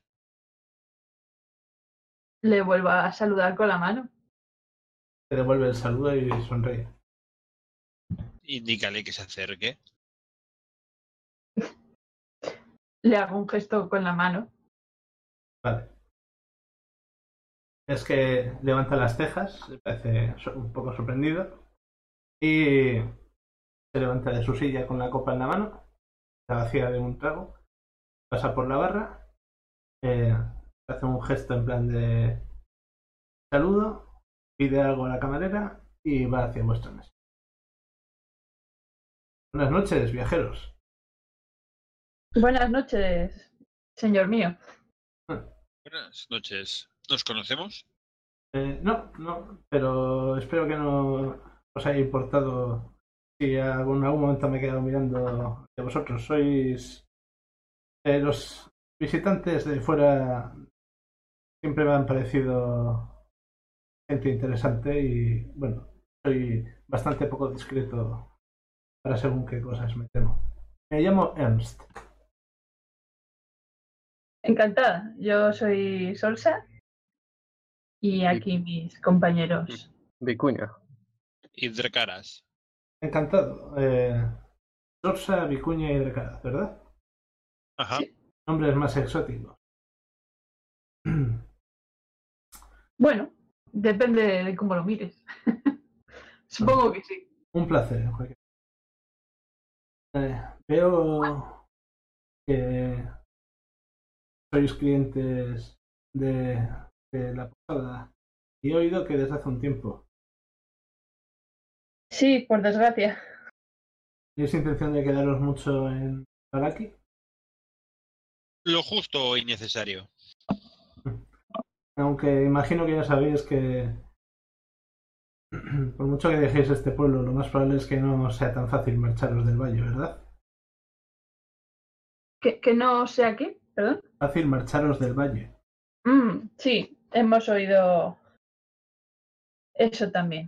le vuelvo a saludar con la mano. Te devuelve el saludo y sonríe. Indícale que se acerque. Le hago un gesto con la mano. Vale. Es que levanta las cejas, parece un poco sorprendido, y se levanta de su silla con la copa en la mano, la vacía de un trago, pasa por la barra, eh, hace un gesto en plan de saludo, pide algo a la camarera y va hacia vuestra mesa. Buenas noches, viajeros. Buenas noches, señor mío. Buenas noches. ¿Nos conocemos? Eh, no, no, pero espero que no os haya importado si algún, algún momento me he quedado mirando de vosotros. Sois eh, los visitantes de fuera, siempre me han parecido gente interesante y, bueno, soy bastante poco discreto para según qué cosas me temo. Me llamo Ernst. Encantada. Yo soy Solsa y aquí mis compañeros. Vicuña. Y de caras. Encantado. Eh, Sorsa, Vicuña y Drecada, ¿verdad? Ajá. Sí. Nombres más exóticos. Bueno, depende de cómo lo mires. Supongo que sí. Un placer, Joaquín. Eh, veo que sois clientes de, de la posada y he oído que desde hace un tiempo. Sí, por desgracia. ¿Tenéis intención de quedaros mucho en Baraki? Lo justo y necesario. Aunque imagino que ya sabéis que por mucho que dejéis este pueblo, lo más probable es que no sea tan fácil marcharos del valle, ¿verdad? ¿Que, que no sea qué? ¿Perdón? Fácil marcharos del valle. Mm, sí, hemos oído eso también.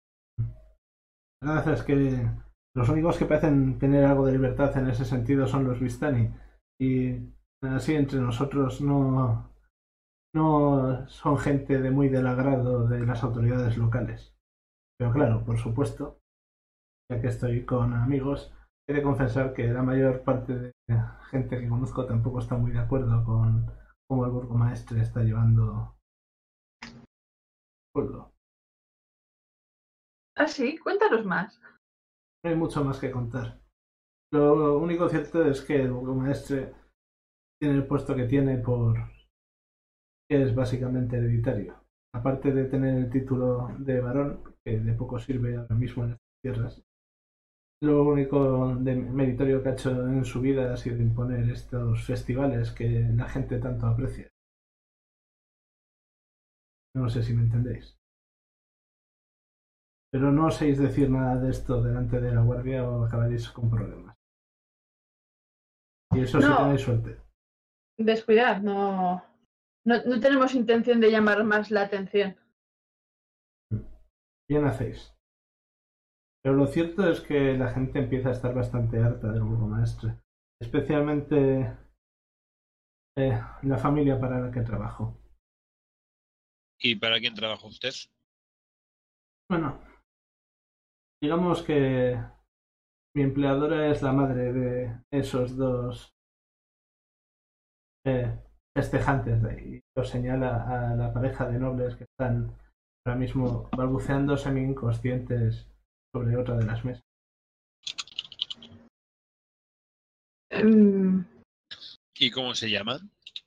La verdad es que los únicos que parecen tener algo de libertad en ese sentido son los Vistani. Y así entre nosotros no, no son gente de muy del agrado de las autoridades locales. Pero claro, por supuesto, ya que estoy con amigos, he de confesar que la mayor parte de gente que conozco tampoco está muy de acuerdo con cómo el burgomaestre está llevando el pueblo. Ah, sí, cuéntanos más. No hay mucho más que contar. Lo único cierto es que el burgomaestre tiene el puesto que tiene por que es básicamente hereditario. Aparte de tener el título de varón, que de poco sirve ahora mismo en estas tierras, lo único de meritorio que ha hecho en su vida ha sido imponer estos festivales que la gente tanto aprecia. No sé si me entendéis. Pero no oséis decir nada de esto delante de la guardia o acabaréis con problemas. Y eso sí No. tenéis suerte. Descuidad, no, no, no tenemos intención de llamar más la atención. Bien hacéis. Pero lo cierto es que la gente empieza a estar bastante harta del burgomaestre. Especialmente eh, la familia para la que trabajo. ¿Y para quién trabaja usted? Bueno, digamos que mi empleadora es la madre de esos dos eh, festejantes de ahí. Lo señala a la pareja de nobles que están ahora mismo balbuceando semi-inconscientes sobre otra de las mesas. Mm, ¿Y cómo se llaman?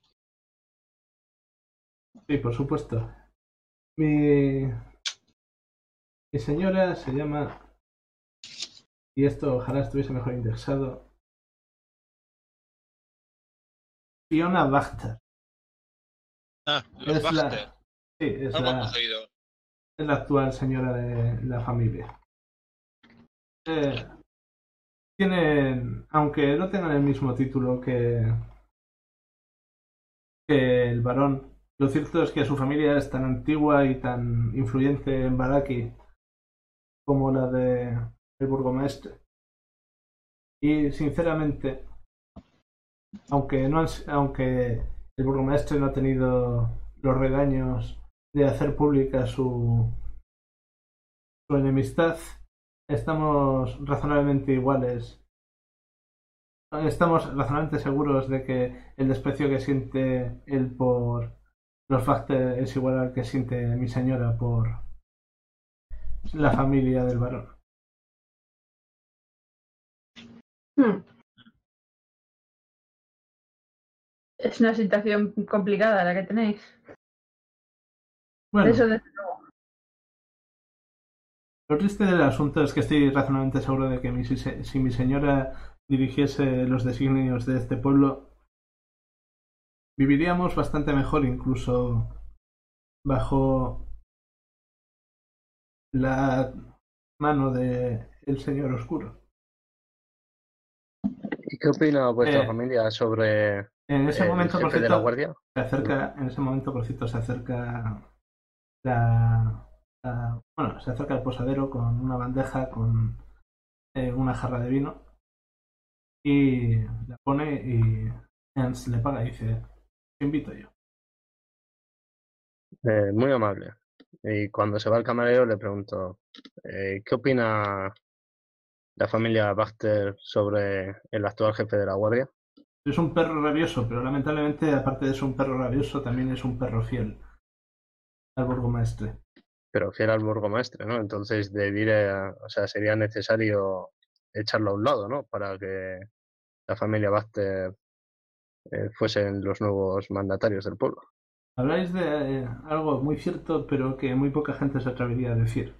Sí, por supuesto. Mi, mi señora se llama, y esto ojalá estuviese mejor indexado, Fiona Wachter. Ah, los Es Wachter. la, sí, es Algo la, hemos oído. es la actual señora de la familia. Eh, tienen, aunque no tengan el mismo título que, que el varón, lo cierto es que su familia es tan antigua y tan influyente en Baraki como la de el burgomaestre. Y sinceramente, Aunque no han, aunque el burgomaestre no ha tenido los regaños de hacer pública su, su enemistad, estamos razonablemente iguales. Estamos razonablemente seguros de que el desprecio que siente él por los Baxter es igual al que siente mi señora por la familia del varón. Hmm. Es una situación complicada la que tenéis. Bueno, Eso desde luego. Lo triste del asunto es que estoy razonablemente seguro de que mi, si, si mi señora dirigiese los designios de este pueblo, viviríamos bastante mejor, incluso bajo la mano de el señor oscuro. ¿Y qué opina vuestra Eh, familia sobre En ese el momento, por jefe de la cierto, guardia? se acerca, en ese momento, por cierto, se acerca la, la- bueno, se acerca el posadero con una bandeja con eh, una jarra de vino y la pone y Ernst le paga y dice, te invito yo. Eh, muy amable. Y cuando se va el camarero le pregunto, eh, ¿qué opina la familia Baxter sobre el actual jefe de la guardia? Es un perro rabioso, pero lamentablemente, aparte de ser un perro rabioso, también es un perro fiel al burgomaestre. Pero fiel al burgomaestre, ¿no? Entonces debiera, o sea, sería necesario echarlo a un lado, ¿no? Para que la familia Baxter eh, fuesen los nuevos mandatarios del pueblo. Habláis de eh, algo muy cierto, pero que muy poca gente se atrevería a decir.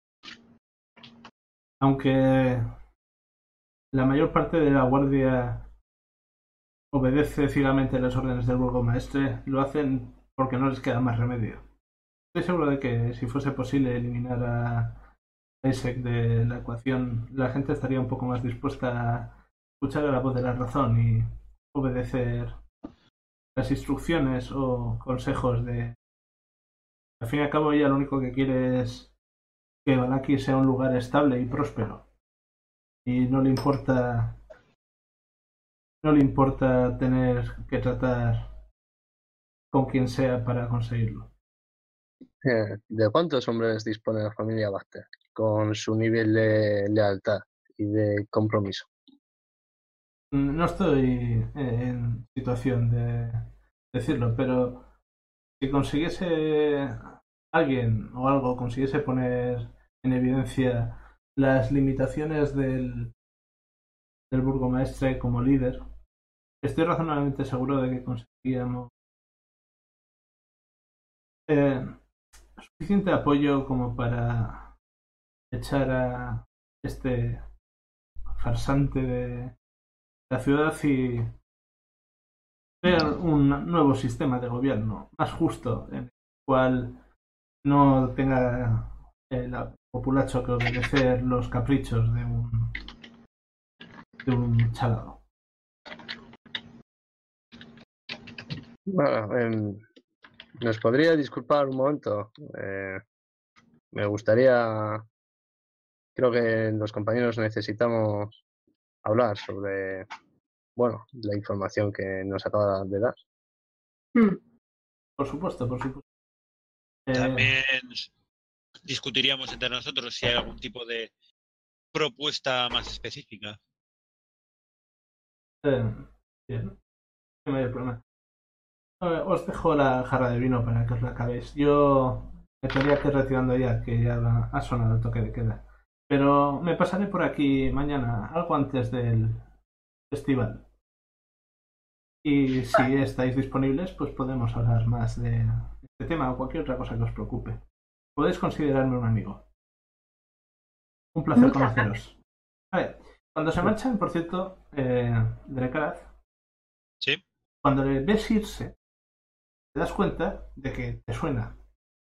Aunque la mayor parte de la guardia obedece ciegamente las órdenes del burgomaestre, lo hacen porque no les queda más remedio. Estoy seguro de que si fuese posible eliminar a Isaac de la ecuación, la gente estaría un poco más dispuesta a escuchar a la voz de la razón y obedecer las instrucciones o consejos de... Al fin y al cabo, ella lo único que quiere es que Balaki sea un lugar estable y próspero. Y no le importa... No le importa tener que tratar con quien sea para conseguirlo. Eh, ¿De cuántos hombres dispone la familia Baxter con su nivel de lealtad y de compromiso? No estoy en situación de decirlo, pero si consiguiese alguien o algo consiguiese poner en evidencia las limitaciones del, del burgomaestre como líder, estoy razonablemente seguro de que conseguiríamos eh, suficiente apoyo como para echar a este farsante de la ciudad y crear un nuevo sistema de gobierno más justo, en el cual no tenga el populacho que obedecer los caprichos de un de un chalado. Bueno, eh, ¿nos podría disculpar un momento? Eh, me gustaría, creo que los compañeros necesitamos hablar sobre, bueno, la información que nos acaba de dar. Hmm. Por supuesto, por supuesto. Eh, También discutiríamos entre nosotros si hay algún tipo de propuesta más específica. eh, bien, no hay problema. Eh, os dejo la jarra de vino para que os la acabéis. Yo me tendría que ir retirando ya, que ya ha sonado el toque de queda. Pero me pasaré por aquí mañana, algo antes del festival. Y si estáis disponibles, pues podemos hablar más de este tema o cualquier otra cosa que os preocupe. Podéis considerarme un amigo. Un placer Muchas conoceros. A ver, cuando se marchan, por cierto, eh, Drekarath, ¿Sí? cuando le ves irse, te das cuenta de que te suena.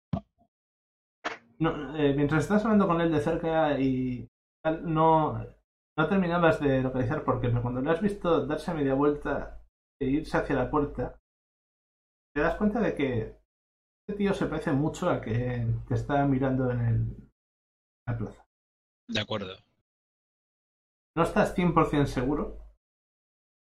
No, eh, mientras estás hablando con él de cerca y tal, no, no terminabas de localizar por qué, pero cuando le has visto darse media vuelta e irse hacia la puerta, te das cuenta de que este tío se parece mucho a que te está mirando en el, la plaza. De acuerdo. No estás cien por ciento seguro,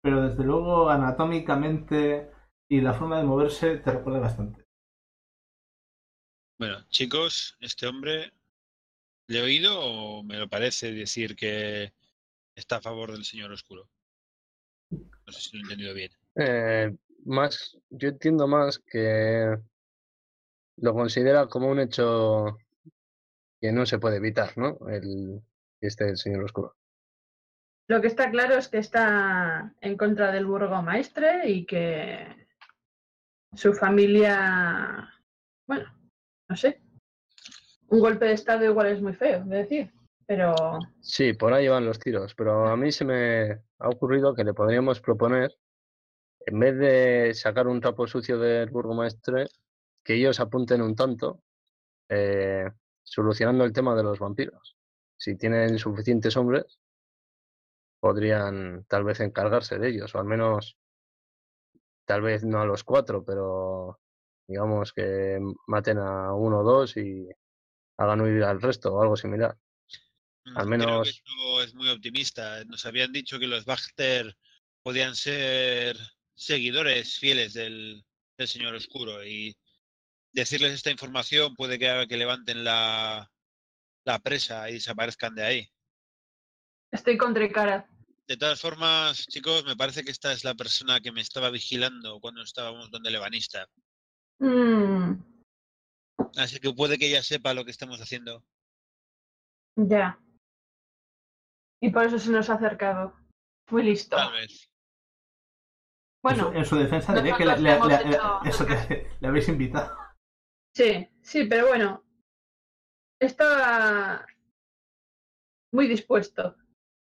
pero desde luego anatómicamente y la forma de moverse te recuerda bastante. Bueno, chicos, este hombre, ¿le he oído o me lo parece decir que está a favor del Señor Oscuro? No sé si lo he entendido bien. Eh, más, yo entiendo más que lo considera como un hecho que no se puede evitar, ¿no? El que esté el Señor Oscuro. Lo que está claro es que está en contra del burgomaestre y que su familia, bueno, no sé, un golpe de estado igual es muy feo de decir, pero Sí, por ahí van los tiros, pero a mí se me ha ocurrido que le podríamos proponer, en vez de sacar un trapo sucio del burgomaestre, que ellos apunten un tanto, eh, solucionando el tema de los vampiros. Si tienen suficientes hombres, podrían tal vez encargarse de ellos, o al menos, tal vez no a los cuatro, pero digamos que maten a uno o dos y hagan huir al resto o algo similar. Al Mm, Creo que menos, esto es muy optimista. Nos habían dicho que los Baxter podían ser seguidores fieles del, del Señor Oscuro y decirles esta información puede que haga que levanten la, la presa y desaparezcan de ahí. estoy contra cara. De todas formas, chicos, me parece que esta es la persona que me estaba vigilando cuando estábamos donde el ebanista. Mm, Así que puede que ella sepa lo que estamos haciendo. ya. Y por eso se nos ha acercado. Muy listo. Tal vez. Bueno, en, su, en su defensa diré que le, nosotros le- hemos le- hecho- eso que le habéis invitado. sí, sí, pero bueno, estaba muy dispuesto.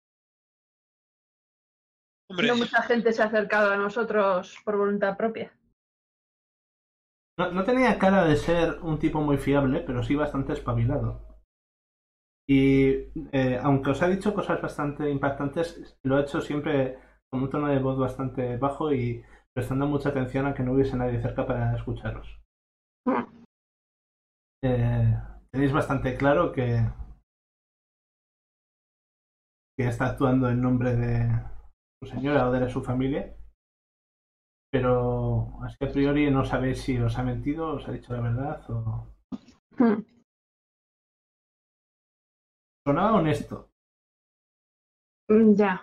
Hombre, No mucha gente se ha acercado a nosotros por voluntad propia. No, no tenía cara de ser un tipo muy fiable, pero sí bastante espabilado. Y eh, aunque os ha dicho cosas bastante impactantes, lo ha hecho siempre con un tono de voz bastante bajo y prestando mucha atención a que no hubiese nadie cerca para escucharos. Eh, tenéis bastante claro que, que está actuando en nombre de su señora o de su familia, pero así a priori no sabéis si os ha mentido, os ha dicho la verdad o... Sonaba honesto. Mm, ya.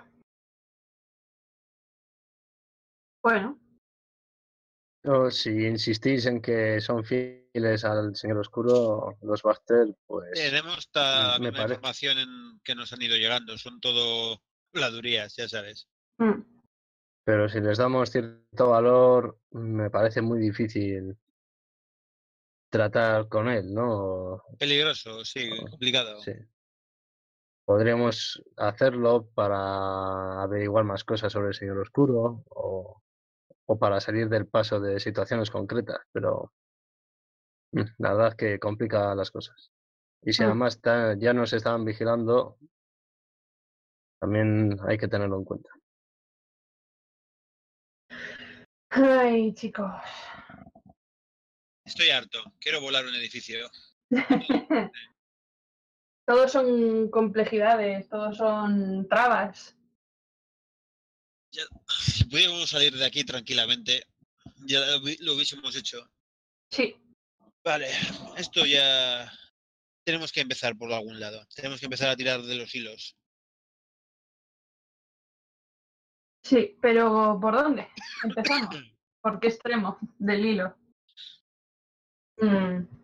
Bueno, o si insistís en que son fieles al Señor Oscuro, los Baxter, pues tenemos esta me misma parece. información en que nos han ido llegando. Son todo habladurías, ya sabes. mm, Pero si les damos cierto valor, me parece muy difícil tratar con él, ¿no? Peligroso, sí, complicado. Sí. Podríamos hacerlo para averiguar más cosas sobre el Señor Oscuro o, o para salir del paso de situaciones concretas, pero mm, la verdad es que complica las cosas. Y si mm. además está- ya nos estaban vigilando, también hay que tenerlo en cuenta. Ay, chicos. Estoy harto. Quiero volar un edificio. Todos son complejidades, todos son trabas. Ya, si pudiéramos salir de aquí tranquilamente, ya lo, hubi- lo hubiésemos hecho. Sí, Vale, esto ya... Tenemos que empezar por algún lado. Tenemos que empezar a tirar de los hilos. sí, pero ¿por dónde? Empezamos. ¿Por qué extremo del hilo? Mm,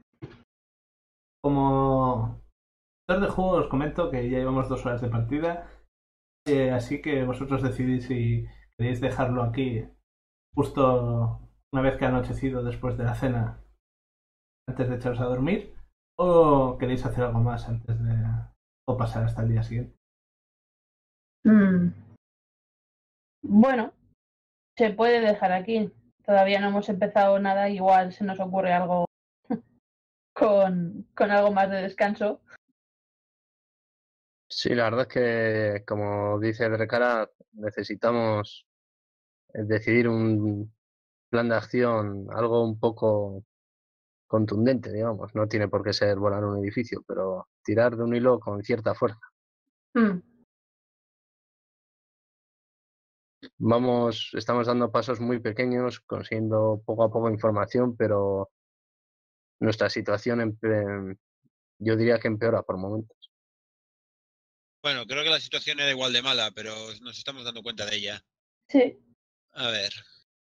Como autor de juego os comento que ya llevamos dos horas de partida, eh, así que vosotros decidís si queréis dejarlo aquí justo una vez que ha anochecido después de la cena, antes de echaros a dormir, o queréis hacer algo más antes de o pasar hasta el día siguiente. mm. Bueno, se puede dejar aquí. Todavía no hemos empezado nada, igual se nos ocurre algo con, con algo más de descanso. Sí, la verdad es que, como dice Drecara, necesitamos eh, decidir un plan de acción, algo un poco contundente, digamos. No tiene por qué ser volar un edificio, pero tirar de un hilo con cierta fuerza. Mm. Vamos, estamos dando pasos muy pequeños, consiguiendo poco a poco información, pero nuestra situación empe- yo diría que empeora por momentos. Bueno, creo que la situación era igual de mala, pero nos estamos dando cuenta de ella. Sí. A ver.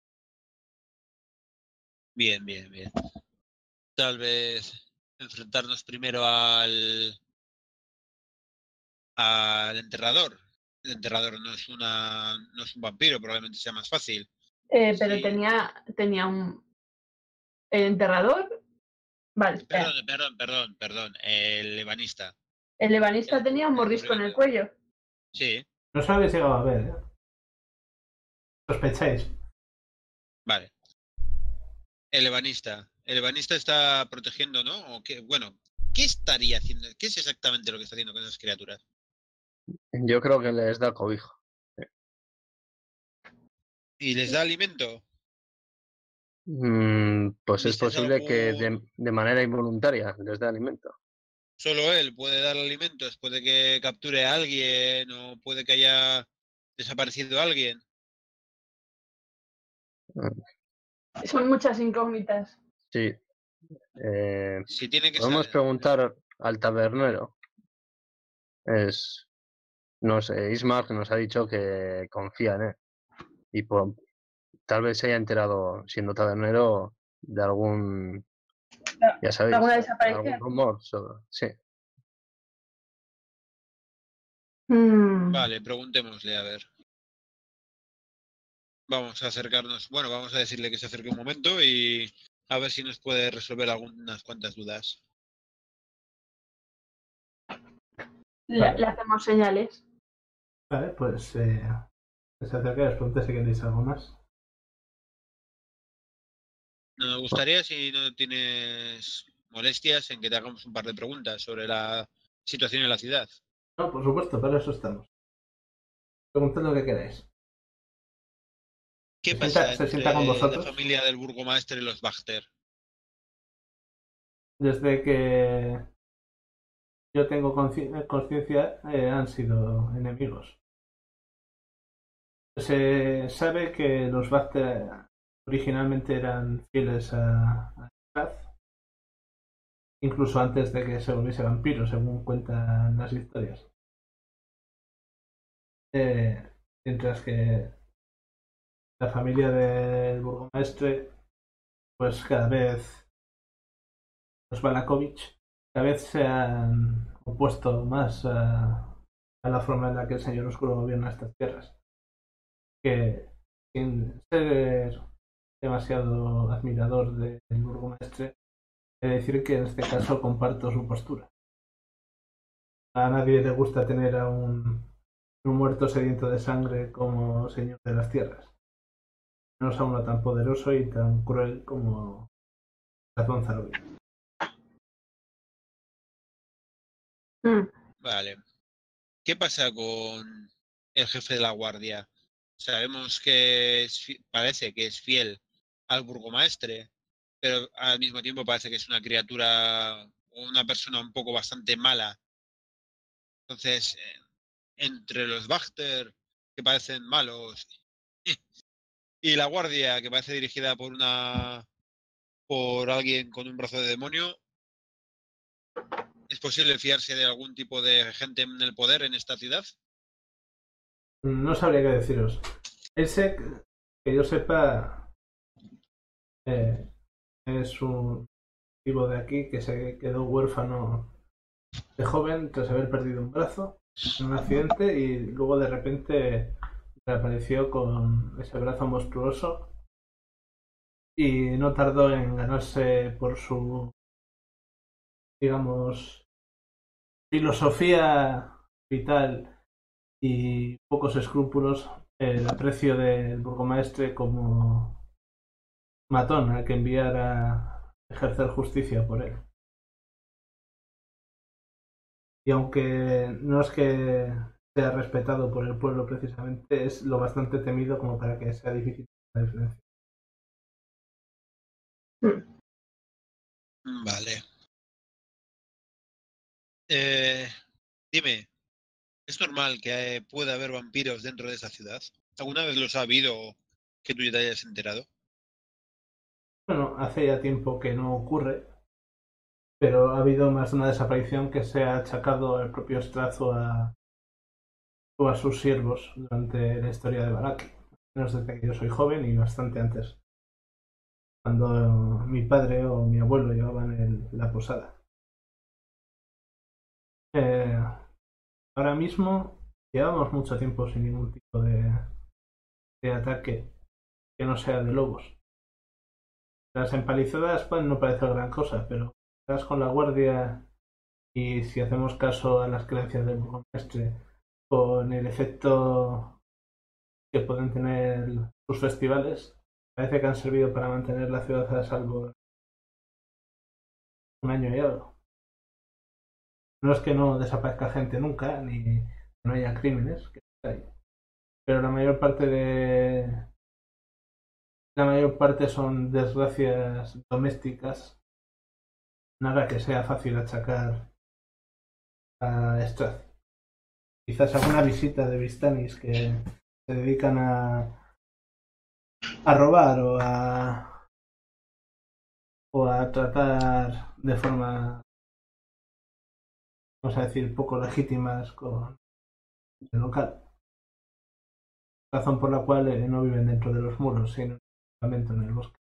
Bien, bien, bien. Tal vez enfrentarnos primero al al enterrador. El enterrador no es una no es un vampiro, probablemente sea más fácil. Eh, pero Sí. tenía, tenía un el enterrador. Vale, espera. Perdón, perdón, perdón, perdón. El ebanista. El ebanista El- tenía un el mordisco en el descubrimiento. cuello. Sí, No os habéis llegado a ver, ¿eh? Sospecháis. vale. El ebanista. El ebanista está protegiendo, ¿no? O qué, bueno, ¿qué estaría haciendo? ¿Qué es exactamente lo que está haciendo con esas criaturas? Yo creo que les da cobijo. ¿Y les da alimento? Mm, pues es ¿Visteis posible que algún... de, de manera involuntaria les dé alimento. Solo él puede dar alimentos? ¿Puede que capture a alguien o puede que haya desaparecido alguien? Son muchas incógnitas. Sí. Eh, Si tiene que podemos saber. preguntar al tabernero. Es, no sé, Ismark nos ha dicho que confía en él. Y po- tal vez se haya enterado, siendo tabernero, de algún, ya sabéis, ¿Alguna algún desaparición? rumor sobre. Sí. Mm, Vale, preguntémosle, a ver. Vamos a acercarnos. Bueno, vamos a decirle que se acerque un momento y a ver si nos puede resolver algunas cuantas dudas. le, Vale. le hacemos señales. Vale, pues eh, se acerca y os pregunta si queréis algo más. Nos gustaría, si no tienes molestias, en que te hagamos un par de preguntas sobre la situación en la ciudad. No, por supuesto, para eso estamos. Preguntad lo que queráis. ¿Qué Se sienta, pasa se sienta con entre la vosotros. familia del burgomaestre y los Bachter? Desde que yo tengo consci- conciencia, eh, han sido enemigos. Se sabe que los Bacter originalmente eran fieles a, a Kaz, incluso antes de que se volviese vampiro, según cuentan las historias. Eh, mientras que la familia del burgomaestre, pues cada vez, los Balakovich, cada vez se han opuesto más a, a la forma en la que el Señor Oscuro gobierna estas tierras. Que sin ser demasiado admirador del burgomaestre, he de decir que en este caso comparto su postura. A nadie le gusta tener a un, un muerto sediento de sangre como señor de las tierras. No es a uno tan poderoso y tan cruel como Razón Zarovi. Mm, Vale. ¿Qué pasa con el jefe de la guardia? Sabemos que es fi- parece que es fiel al burgomaestre, pero al mismo tiempo parece que es una criatura o una persona un poco bastante mala. Entonces, eh, entre los Bachter, que parecen malos, y la guardia, que parece dirigida por una por alguien con un brazo de demonio, ¿es posible fiarse de algún tipo de gente en el poder en esta ciudad? No sabría qué deciros. Ese, que yo sepa, eh, es un vivo de aquí que se quedó huérfano de joven tras haber perdido un brazo en un accidente y luego de repente reapareció con ese brazo monstruoso y no tardó en ganarse por su, digamos, filosofía vital y pocos escrúpulos el aprecio del burgomaestre como matón al que enviar a ejercer justicia por él. Y aunque no es que sea respetado por el pueblo precisamente, es lo bastante temido como para que sea difícil la diferencia. mm. Vale. Eh, dime, ¿es normal que eh, pueda haber vampiros dentro de esa ciudad? ¿Alguna vez los ha habido que tú ya te hayas enterado? Bueno, hace ya tiempo que no ocurre, pero ha habido más de una desaparición que se ha achacado al propio Strazo a, o a sus siervos durante la historia de Baraki. Menos desde que yo soy joven y bastante antes, cuando mi padre o mi abuelo llevaban el, la posada. Eh, ahora mismo llevamos mucho tiempo sin ningún tipo de, de ataque que no sea de lobos. Las empalizadas pueden no parecer gran cosa, pero estás con la guardia y si hacemos caso a las creencias del burgomaestre, con el efecto que pueden tener sus festivales, parece que han servido para mantener la ciudad a salvo un año y algo. No es que no desaparezca gente nunca, ni que no haya crímenes, que hay, pero la mayor parte de la mayor parte son desgracias domésticas, nada que sea fácil achacar a Strath. Quizás alguna visita de Vistanis que se dedican a a robar o a o a tratar de forma, vamos a decir, poco legítimas con el local. Razón por la cual eh, no viven dentro de los muros, sino en el bosque.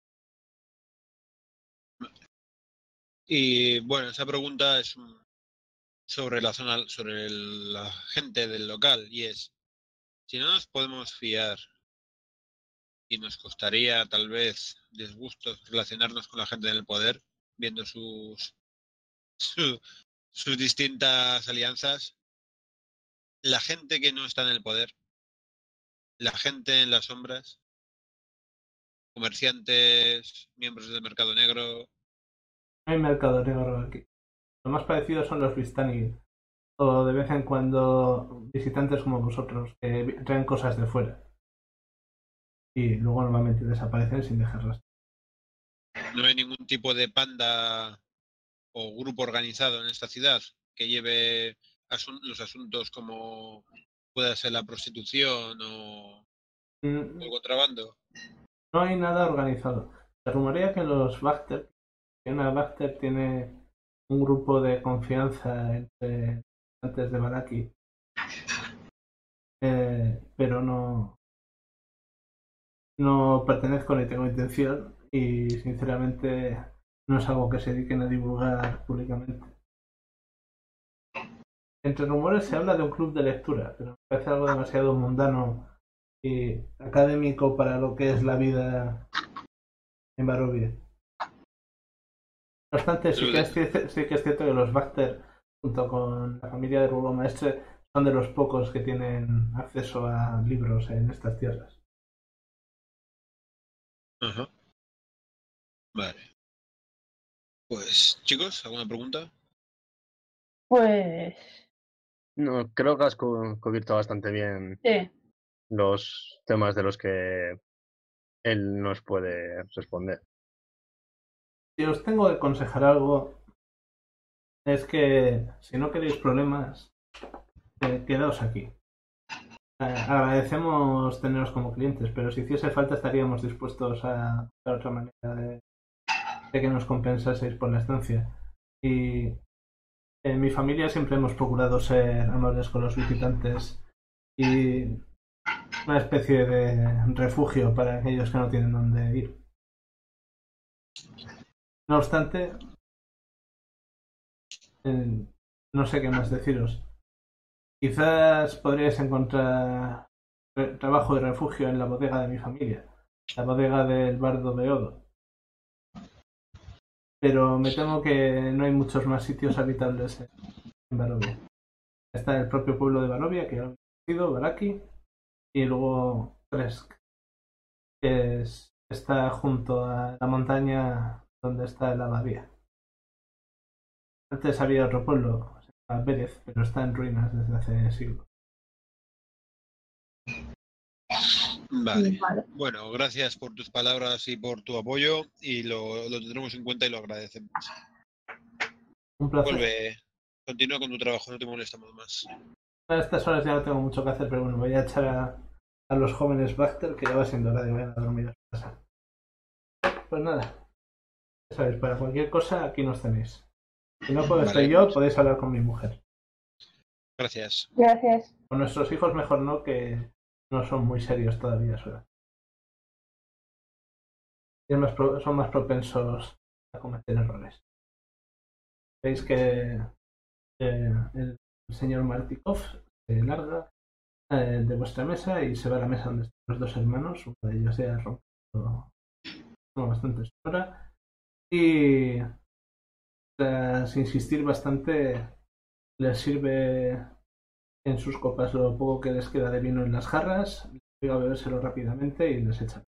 Y bueno, esa pregunta es sobre la zona, sobre el, la gente del local, y es, si no nos podemos fiar y nos costaría tal vez disgustos relacionarnos con la gente en el poder, viendo sus, su, sus distintas alianzas, la gente que no está en el poder, la gente en las sombras, comerciantes, miembros del mercado negro. No hay mercado negro aquí. Lo más parecido son los Vistani, o de vez en cuando visitantes como vosotros, que traen cosas de fuera. Y luego normalmente desaparecen sin dejar rastro. No hay ningún tipo de panda o grupo organizado en esta ciudad que lleve asun los asuntos como pueda ser la prostitución o Mm, el contrabando. No hay nada organizado. Se rumorea que los Bacter, que una Bacter tiene un grupo de confianza entre antes de Baraki, eh, pero no, no pertenezco ni tengo intención y sinceramente no es algo que se dediquen a divulgar públicamente. Entre rumores se habla de un club de lectura, pero me parece algo demasiado mundano y académico para lo que es la vida en Barovia. No obstante, sí que, es, sí que es cierto que los Bacter, junto con la familia de Burgomaestre, son de los pocos que tienen acceso a libros en estas tierras. Ajá. Vale. Pues, chicos, ¿alguna pregunta? Pues No, creo que has cu- cubierto bastante bien sí. los temas de los que él nos puede responder. Si os tengo que aconsejar algo, es que si no queréis problemas, eh, quedaos aquí. Eh, agradecemos teneros como clientes, pero si hiciese falta estaríamos dispuestos a buscar otra manera de, de que nos compensaseis por la estancia. Y en mi familia siempre hemos procurado ser amables con los visitantes y una especie de refugio para aquellos que no tienen dónde ir. No obstante, eh, no sé qué más deciros. Quizás podríais encontrar trabajo y refugio en la bodega de mi familia, la bodega del bardo de Odo. Pero me temo que no hay muchos más sitios habitables en Barovia. Está el propio pueblo de Barovia, que ha sido Baraki, y luego Tresk, que es, está junto a la montaña donde está la abadía. Antes había otro pueblo, se llama Vélez, pero está en ruinas desde hace siglos. Vale. Vale. Bueno, gracias por tus palabras y por tu apoyo y lo, lo tendremos en cuenta y lo agradecemos. Un placer. Vuelve, continúa con tu trabajo, no te molestamos más. A estas horas ya no tengo mucho que hacer, pero bueno, voy a echar a a los jóvenes Bacter que ya va siendo hora de vayan a dormir a su casa. Pues nada, ya sabéis, para cualquier cosa aquí nos tenéis. Si no puedo estar Vale. yo, podéis hablar con mi mujer. Gracias. Gracias. Con nuestros hijos mejor no, que no son muy serios todavía a su edad. Y es más pro- son más propensos a cometer errores. Veis que eh, el señor Martikov se larga eh, de vuestra mesa y se va a la mesa donde están los dos hermanos. Uno de ellos ya ha rompido no, bastante sonora. Y tras insistir bastante, les sirve en sus copas lo poco que les queda de vino en las jarras, les obliga a bebérselo rápidamente y les echa.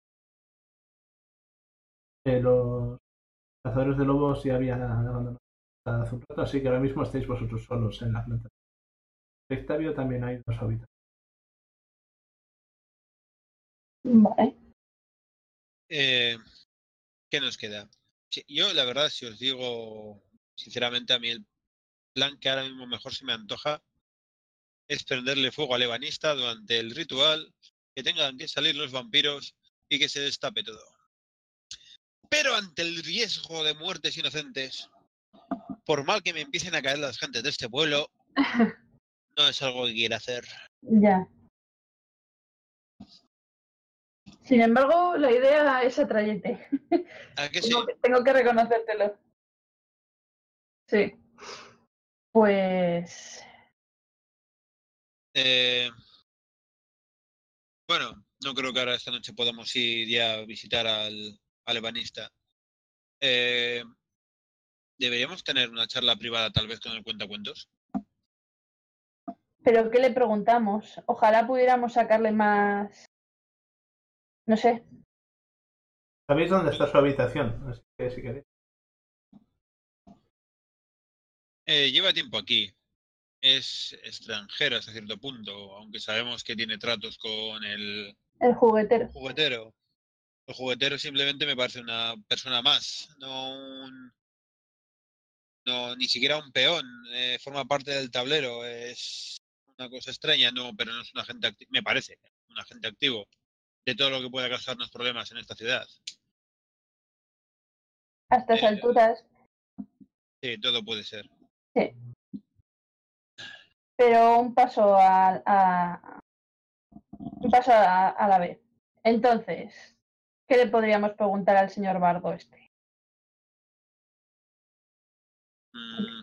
Eh, los cazadores de lobos ya habían abandonado hace un rato, así que ahora mismo estáis vosotros solos en la planta. Octavio también ha ido a su habitación. Vale. Eh, ¿Qué nos queda? Sí, yo, la verdad, si os digo sinceramente, a mí el plan que ahora mismo mejor se me antoja es prenderle fuego al ebanista durante el ritual, que tengan que salir los vampiros y que se destape todo. Pero ante el riesgo de muertes inocentes, por mal que me empiecen a caer las gentes de este pueblo, no es algo que quiera hacer. Ya. Sin embargo, la idea es atrayente. ¿A que sí? Tengo, que, tengo que reconocértelo. Sí. Pues... Eh, bueno, no creo que ahora esta noche podamos ir ya a visitar al, al ebanista. Eh, Deberíamos tener una charla privada tal vez con el cuentacuentos. ¿Pero qué le preguntamos? Ojalá pudiéramos sacarle más... No sé. ¿Sabéis dónde está su habitación? Así que si queréis. Eh, lleva tiempo aquí. Es extranjero hasta cierto punto, aunque sabemos que tiene tratos con el El juguetero. juguetero. El juguetero simplemente me parece una persona más, no un... No, ni siquiera un peón, eh, forma parte del tablero, es una cosa extraña, no, pero no es un agente activo, me parece, un agente activo de todo lo que pueda causarnos problemas en esta ciudad. A estas Eh, alturas, Sí, todo puede ser. sí. Pero un paso a, a- un paso a, a la vez. Entonces, ¿qué le podríamos preguntar al señor Bardo este? Mm,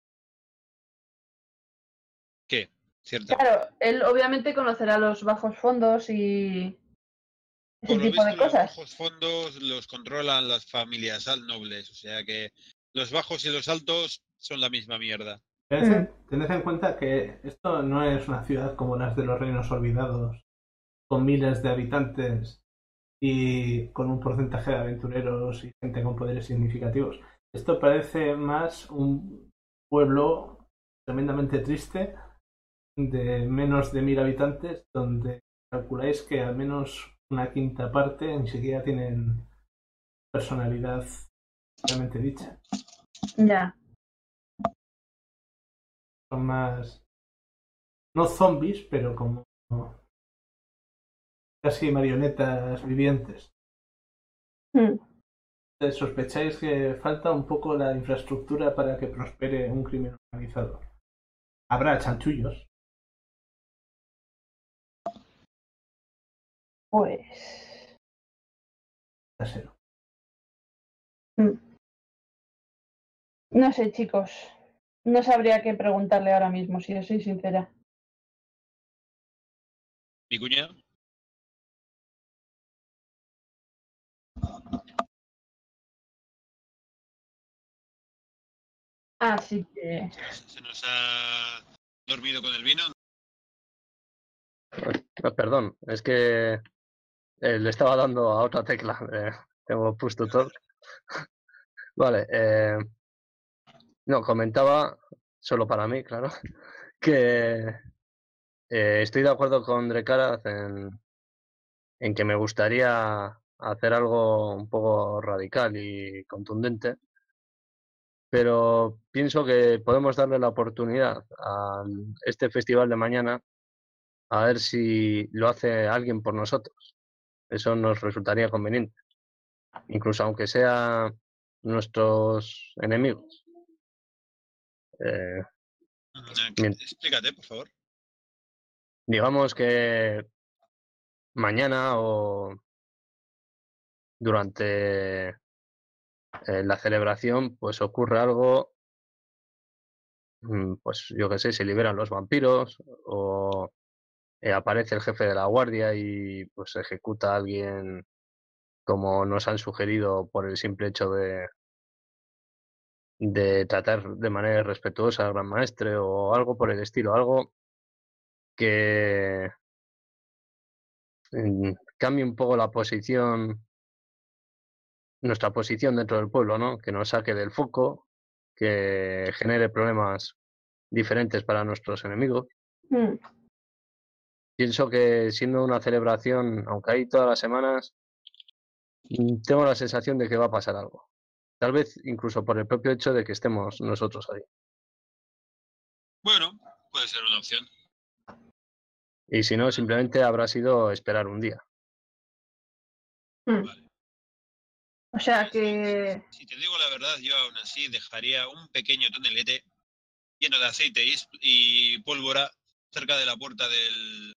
¿Qué? ¿Cierto? Claro, él obviamente conocerá los bajos fondos y ese Por lo tipo visto, de los cosas. bajos fondos los controlan las familias al- nobles, o sea que los bajos y los altos son la misma mierda. Tened en, Mm. tened en cuenta que esto no es una ciudad como las de los Reinos Olvidados, con miles de habitantes y con un porcentaje de aventureros y gente con poderes significativos. Esto parece más un pueblo tremendamente triste de menos de mil habitantes, donde calculáis que al menos una quinta parte ni siquiera tienen personalidad realmente dicha. Ya. Son más, no zombies, pero como casi marionetas vivientes. Mm. ¿Sospecháis que falta un poco la infraestructura para que prospere un crimen organizado? Habrá chanchullos. Pues... Casero. mm. No sé, chicos. No sabría qué preguntarle ahora mismo, si os soy sincera. ¿Mi cuña? Así que... ¿Se nos, se nos ha dormido con el vino? Ah, perdón, es que eh, le estaba dando a otra tecla. Eh, tengo puesto todo. Vale, eh, no, comentaba, solo para mí, claro, que eh, estoy de acuerdo con Drekaraz en, en que me gustaría hacer algo un poco radical y contundente, pero pienso que podemos darle la oportunidad a este festival de mañana a ver si lo hace alguien por nosotros. Eso nos resultaría conveniente. Incluso aunque sean nuestros enemigos. Eh, bien. Explícate, por favor. Digamos que mañana o durante eh, la celebración, pues ocurre algo, pues yo qué sé, se liberan los vampiros o eh, aparece el jefe de la guardia y pues ejecuta a alguien como nos han sugerido por el simple hecho de, de tratar de manera respetuosa al gran maestre o algo por el estilo, algo que mm, cambie un poco la posición, nuestra posición dentro del pueblo, ¿no? Que nos saque del foco, que genere problemas diferentes para nuestros enemigos. Mm. Pienso que siendo una celebración, aunque hay todas las semanas, tengo la sensación de que va a pasar algo. Tal vez incluso por el propio hecho de que estemos nosotros ahí. Bueno, puede ser una opción. Y si no, simplemente habrá sido esperar un día. Mm. Vale. O sea que... Si te digo la verdad, yo aún así dejaría un pequeño tonelete lleno de aceite y, y pólvora cerca de la puerta del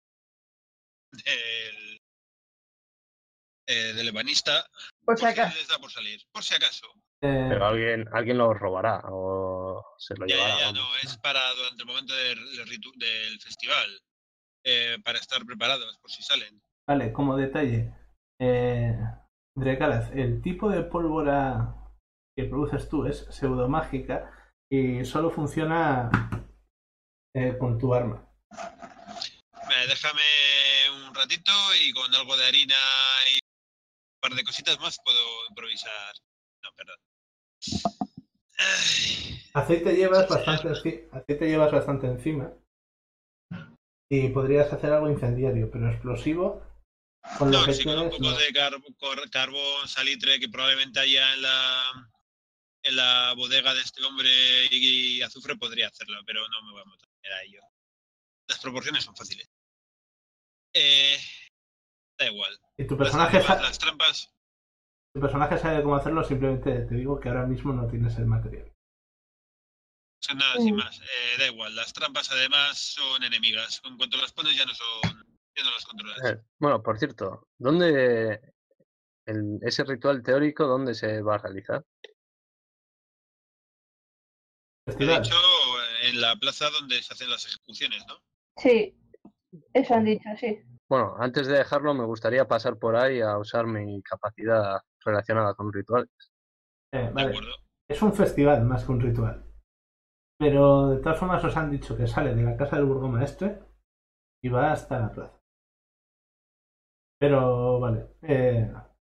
del, eh, del ebanista, Por por si si acaso. les da por salir, por si acaso. Eh, Pero alguien, alguien lo robará o se lo Ya, llevará. ya, ya, vamos. no, es para durante el momento del, del, ritu- del festival, eh, para estar preparados por si salen. vale, como detalle, eh, Drecalaz, el tipo de pólvora que produces tú es pseudomágica y solo funciona eh, con tu arma. Eh, déjame un ratito y con algo de harina y un par de cositas más puedo improvisar. No, perdón. Ay, Aceite llevas bastante, enci- aceite llevas bastante encima y podrías hacer algo incendiario, pero explosivo con lo no, que sí, con un tienes poco no. de carb- cor- carbón, salitre que probablemente haya en la en la bodega de este hombre y, y azufre podría hacerlo, pero no me voy a meter a ello. Las proporciones son fáciles. Eh, da igual. Y tu Las, personaje, además, sa- las trampas tu personaje sabe cómo hacerlo, simplemente te digo que ahora mismo no tienes el material. son nada Mm. sin más. Eh, da igual. Las trampas además son enemigas. En cuanto las pones ya no son, ya no las controlas. Eh, bueno, por cierto, ¿dónde el, ese ritual teórico, dónde se va a realizar? He Festival. dicho en la plaza donde se hacen las ejecuciones, ¿no? Sí, eso han dicho, sí. Bueno, antes de dejarlo, me gustaría pasar por ahí a usar mi capacidad relacionada con rituales. Eh, De vale. acuerdo. Es un festival más que un ritual. Pero de todas formas os han dicho que sale de la casa del burgomaestre y va hasta la plaza. Pero vale. Eh,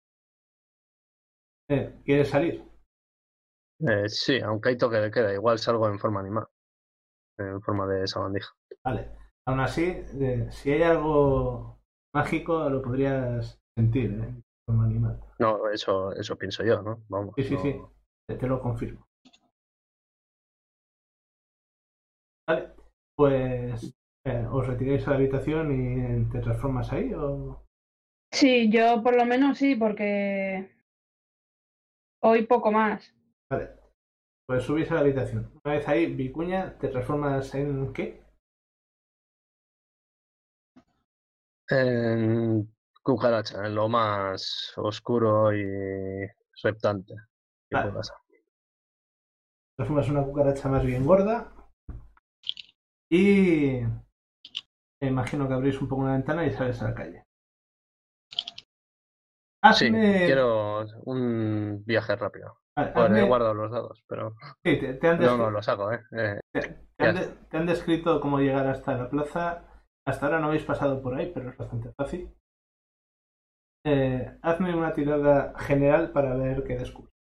eh, ¿Quieres salir? Eh, sí, aunque hay toque de queda, igual salgo en forma animal, en forma de sabandija. Vale. Aún así, eh, si hay algo mágico lo podrías sentir, ¿eh? Como animal. No, eso, eso pienso yo, ¿no? Vamos. Sí, sí, no- sí. Te, te lo confirmo. Vale. Pues eh, os retiráis a la habitación y te transformas ahí o... Sí, yo por lo menos sí, porque hoy poco más. Vale. Pues subís a la habitación. Una vez ahí, Vicuña, ¿te transformas en qué? En cucaracha, en lo más oscuro y reptante que Vale. pueda ser. Transformas en una cucaracha más bien gorda. Y me imagino que abrís un poco una ventana y sales a la calle. Sí, Hazme... quiero un viaje rápido. Vale, Bueno, he hazme- guardado los dados, pero Sí, te, te han no, no descri- los hago, ¿eh? Eh, te- te han de- te han descrito cómo llegar hasta la plaza. Hasta ahora no habéis pasado por ahí, pero es bastante fácil. Eh, hazme una tirada general para ver qué descubres.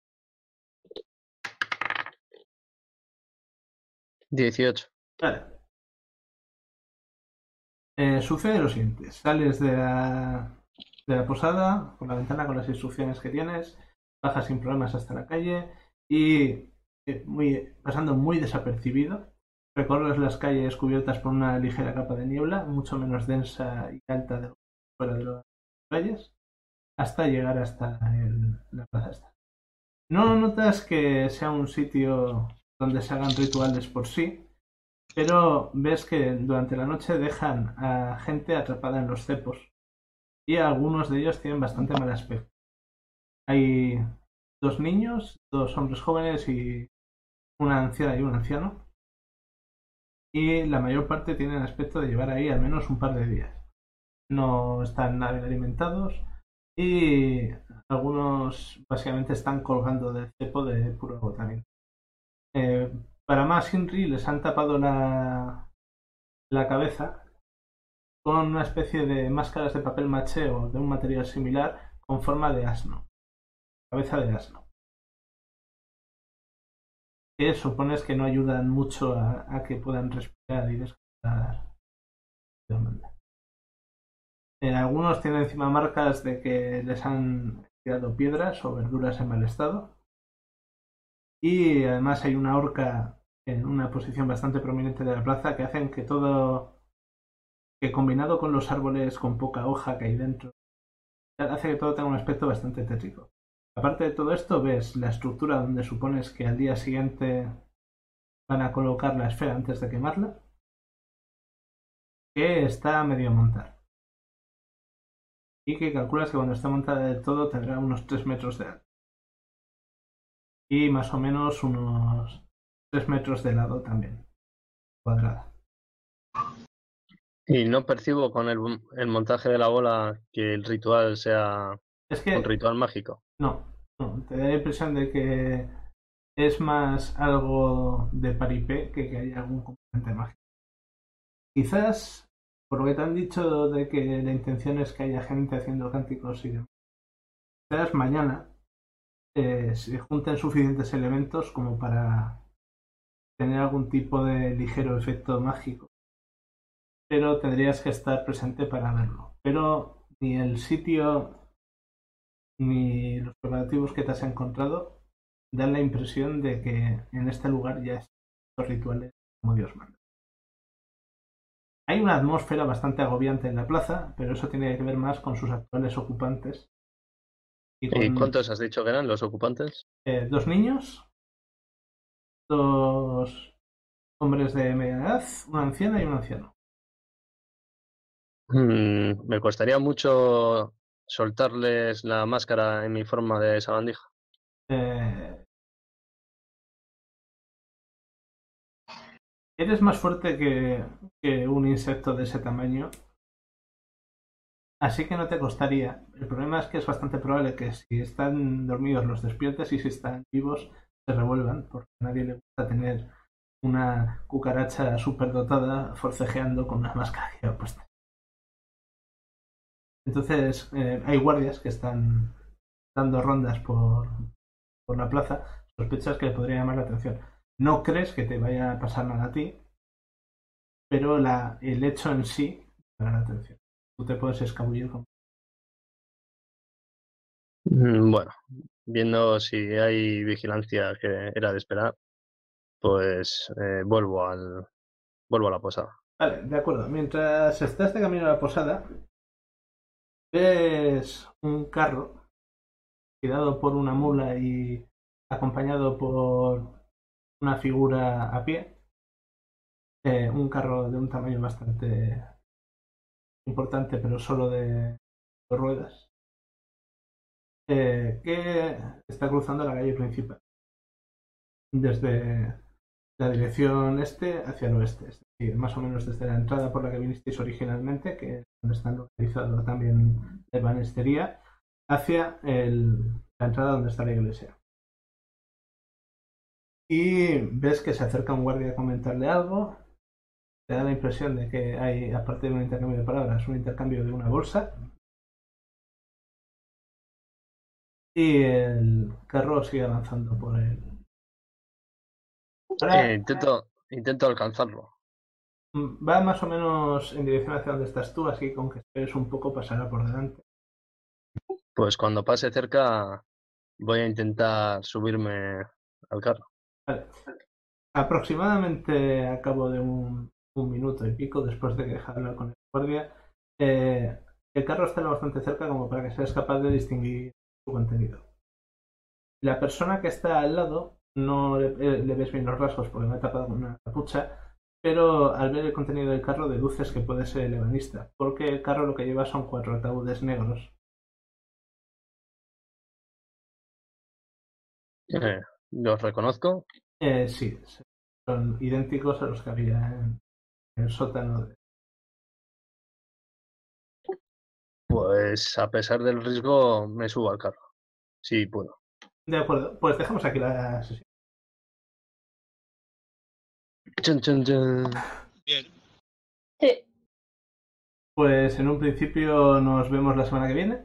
dieciocho. Vale. Eh, sucede lo siguiente. Sales de la, de la posada por la ventana con las instrucciones que tienes, bajas sin problemas hasta la calle y eh, muy, pasando muy desapercibido, Recorres las calles cubiertas por una ligera capa de niebla, mucho menos densa y alta de lo que fuera de las calles, hasta llegar hasta el- la plaza esta. No notas que sea un sitio donde se hagan rituales por sí, pero ves que durante la noche dejan a gente atrapada en los cepos y algunos de ellos tienen bastante mal aspecto. Hay dos niños, dos hombres jóvenes y una anciana y un anciano, y la mayor parte tienen aspecto de llevar ahí al menos un par de días. No están nada bien alimentados y algunos básicamente están colgando del cepo de puro agotamiento. Eh, para más Henry les han tapado la, la cabeza con una especie de máscaras de papel maché o de un material similar con forma de asno, cabeza de asno, que supones que no ayudan mucho a, a que puedan respirar y descansar. Eh, algunos tienen encima marcas de que les han tirado piedras o verduras en mal estado. Y además hay una horca en una posición bastante prominente de la plaza que hacen que todo, que combinado con los árboles con poca hoja que hay dentro, hace que todo tenga un aspecto bastante tétrico. Aparte de todo esto, ves la estructura donde supones que al día siguiente van a colocar la esfera antes de quemarla, que está a medio montar. Y que calculas que cuando esté montada del todo tendrá unos tres metros de alto. Y más o menos unos tres metros de lado también, cuadrada. Y no percibo con el, el montaje de la bola que el ritual sea Es que un ritual mágico. no, no, te da la impresión de que es más algo de paripé que que haya algún componente mágico. Quizás, por lo que te han dicho de que la intención es que haya gente haciendo cánticos y demás, quizás mañana eh, se junten suficientes elementos como para tener algún tipo de ligero efecto mágico. Pero tendrías que estar presente para verlo. Pero ni el sitio ni los preparativos que te has encontrado dan la impresión de que en este lugar ya están los rituales como Dios manda. Hay una atmósfera bastante agobiante en la plaza, pero eso tiene que ver más con sus actuales ocupantes. Y con ¿Y cuántos has dicho que eran los ocupantes? eh, dos niños, dos hombres de media edad, una anciana y un anciano. Mm, me costaría mucho soltarles la máscara en mi forma de sabandija. Eh, eres más fuerte que, que un insecto de ese tamaño, así que no te costaría. El problema es que es bastante probable que si están dormidos los despiertes y si están vivos se revuelvan, porque a nadie le gusta tener una cucaracha superdotada forcejeando con una máscara que lleva puesta. Entonces eh, hay guardias que están dando rondas por, por la plaza. Sospechas que le podría llamar la atención. No crees que te vaya a pasar nada a ti, pero la, el hecho en sí llama la atención. Tú te puedes escabullir con... Mm, Bueno, viendo si hay vigilancia que era de esperar, pues eh, vuelvo al vuelvo a la posada. Vale, de acuerdo. Mientras estás de camino a la posada, ves un carro tirado por una mula y acompañado por una figura a pie. Eh, un carro de un tamaño bastante importante, pero solo de dos ruedas, eh, que está cruzando la calle principal desde la dirección este hacia el oeste, es decir, más o menos desde la entrada por la que vinisteis originalmente, que es donde está localizado también la ebanistería, hacia el, la entrada donde está la iglesia. Y ves que se acerca un guardia a comentarle algo. Te da la impresión de que hay, aparte de un intercambio de palabras, un intercambio de una bolsa. Y el carro sigue avanzando por el... Ahora Eh, intento, intento alcanzarlo. va más o menos en dirección hacia donde estás tú, así que con que esperes un poco pasará por delante. Pues cuando pase cerca voy a intentar subirme al carro. Vale. aproximadamente a cabo de un, un minuto y pico después de que deja de hablar con el guardia, eh, el carro está lo bastante cerca como para que seas capaz de distinguir su contenido. La persona que está al lado no le, eh, le ves bien los rasgos porque me ha tapado con una capucha, pero al ver el contenido del carro deduces que puede ser el ebanista, porque el carro lo que lleva son cuatro ataúdes negros. Eh, ¿Los reconozco? Eh, sí, son idénticos a los que había en el sótano. De... Pues a pesar del riesgo me subo al carro. Sí, puedo. De acuerdo, pues dejamos aquí la sesión. Chun, chun, chun. Bien. Sí. Pues en un principio nos vemos la semana que viene.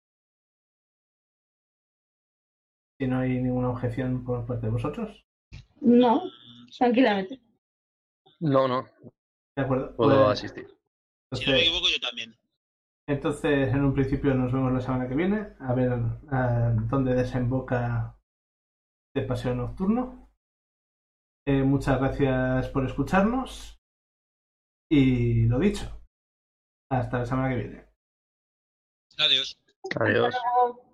Si no hay ninguna objeción por parte de vosotros. No, tranquilamente. No, no, De acuerdo. puedo Pues, asistir. Si no me entonces, equivoco, yo también. entonces, en un principio nos vemos la semana que viene. A ver uh, dónde desemboca este paseo nocturno. Eh, muchas gracias por escucharnos. Y lo dicho. Hasta la semana que viene. Adiós. Adiós. Hasta luego.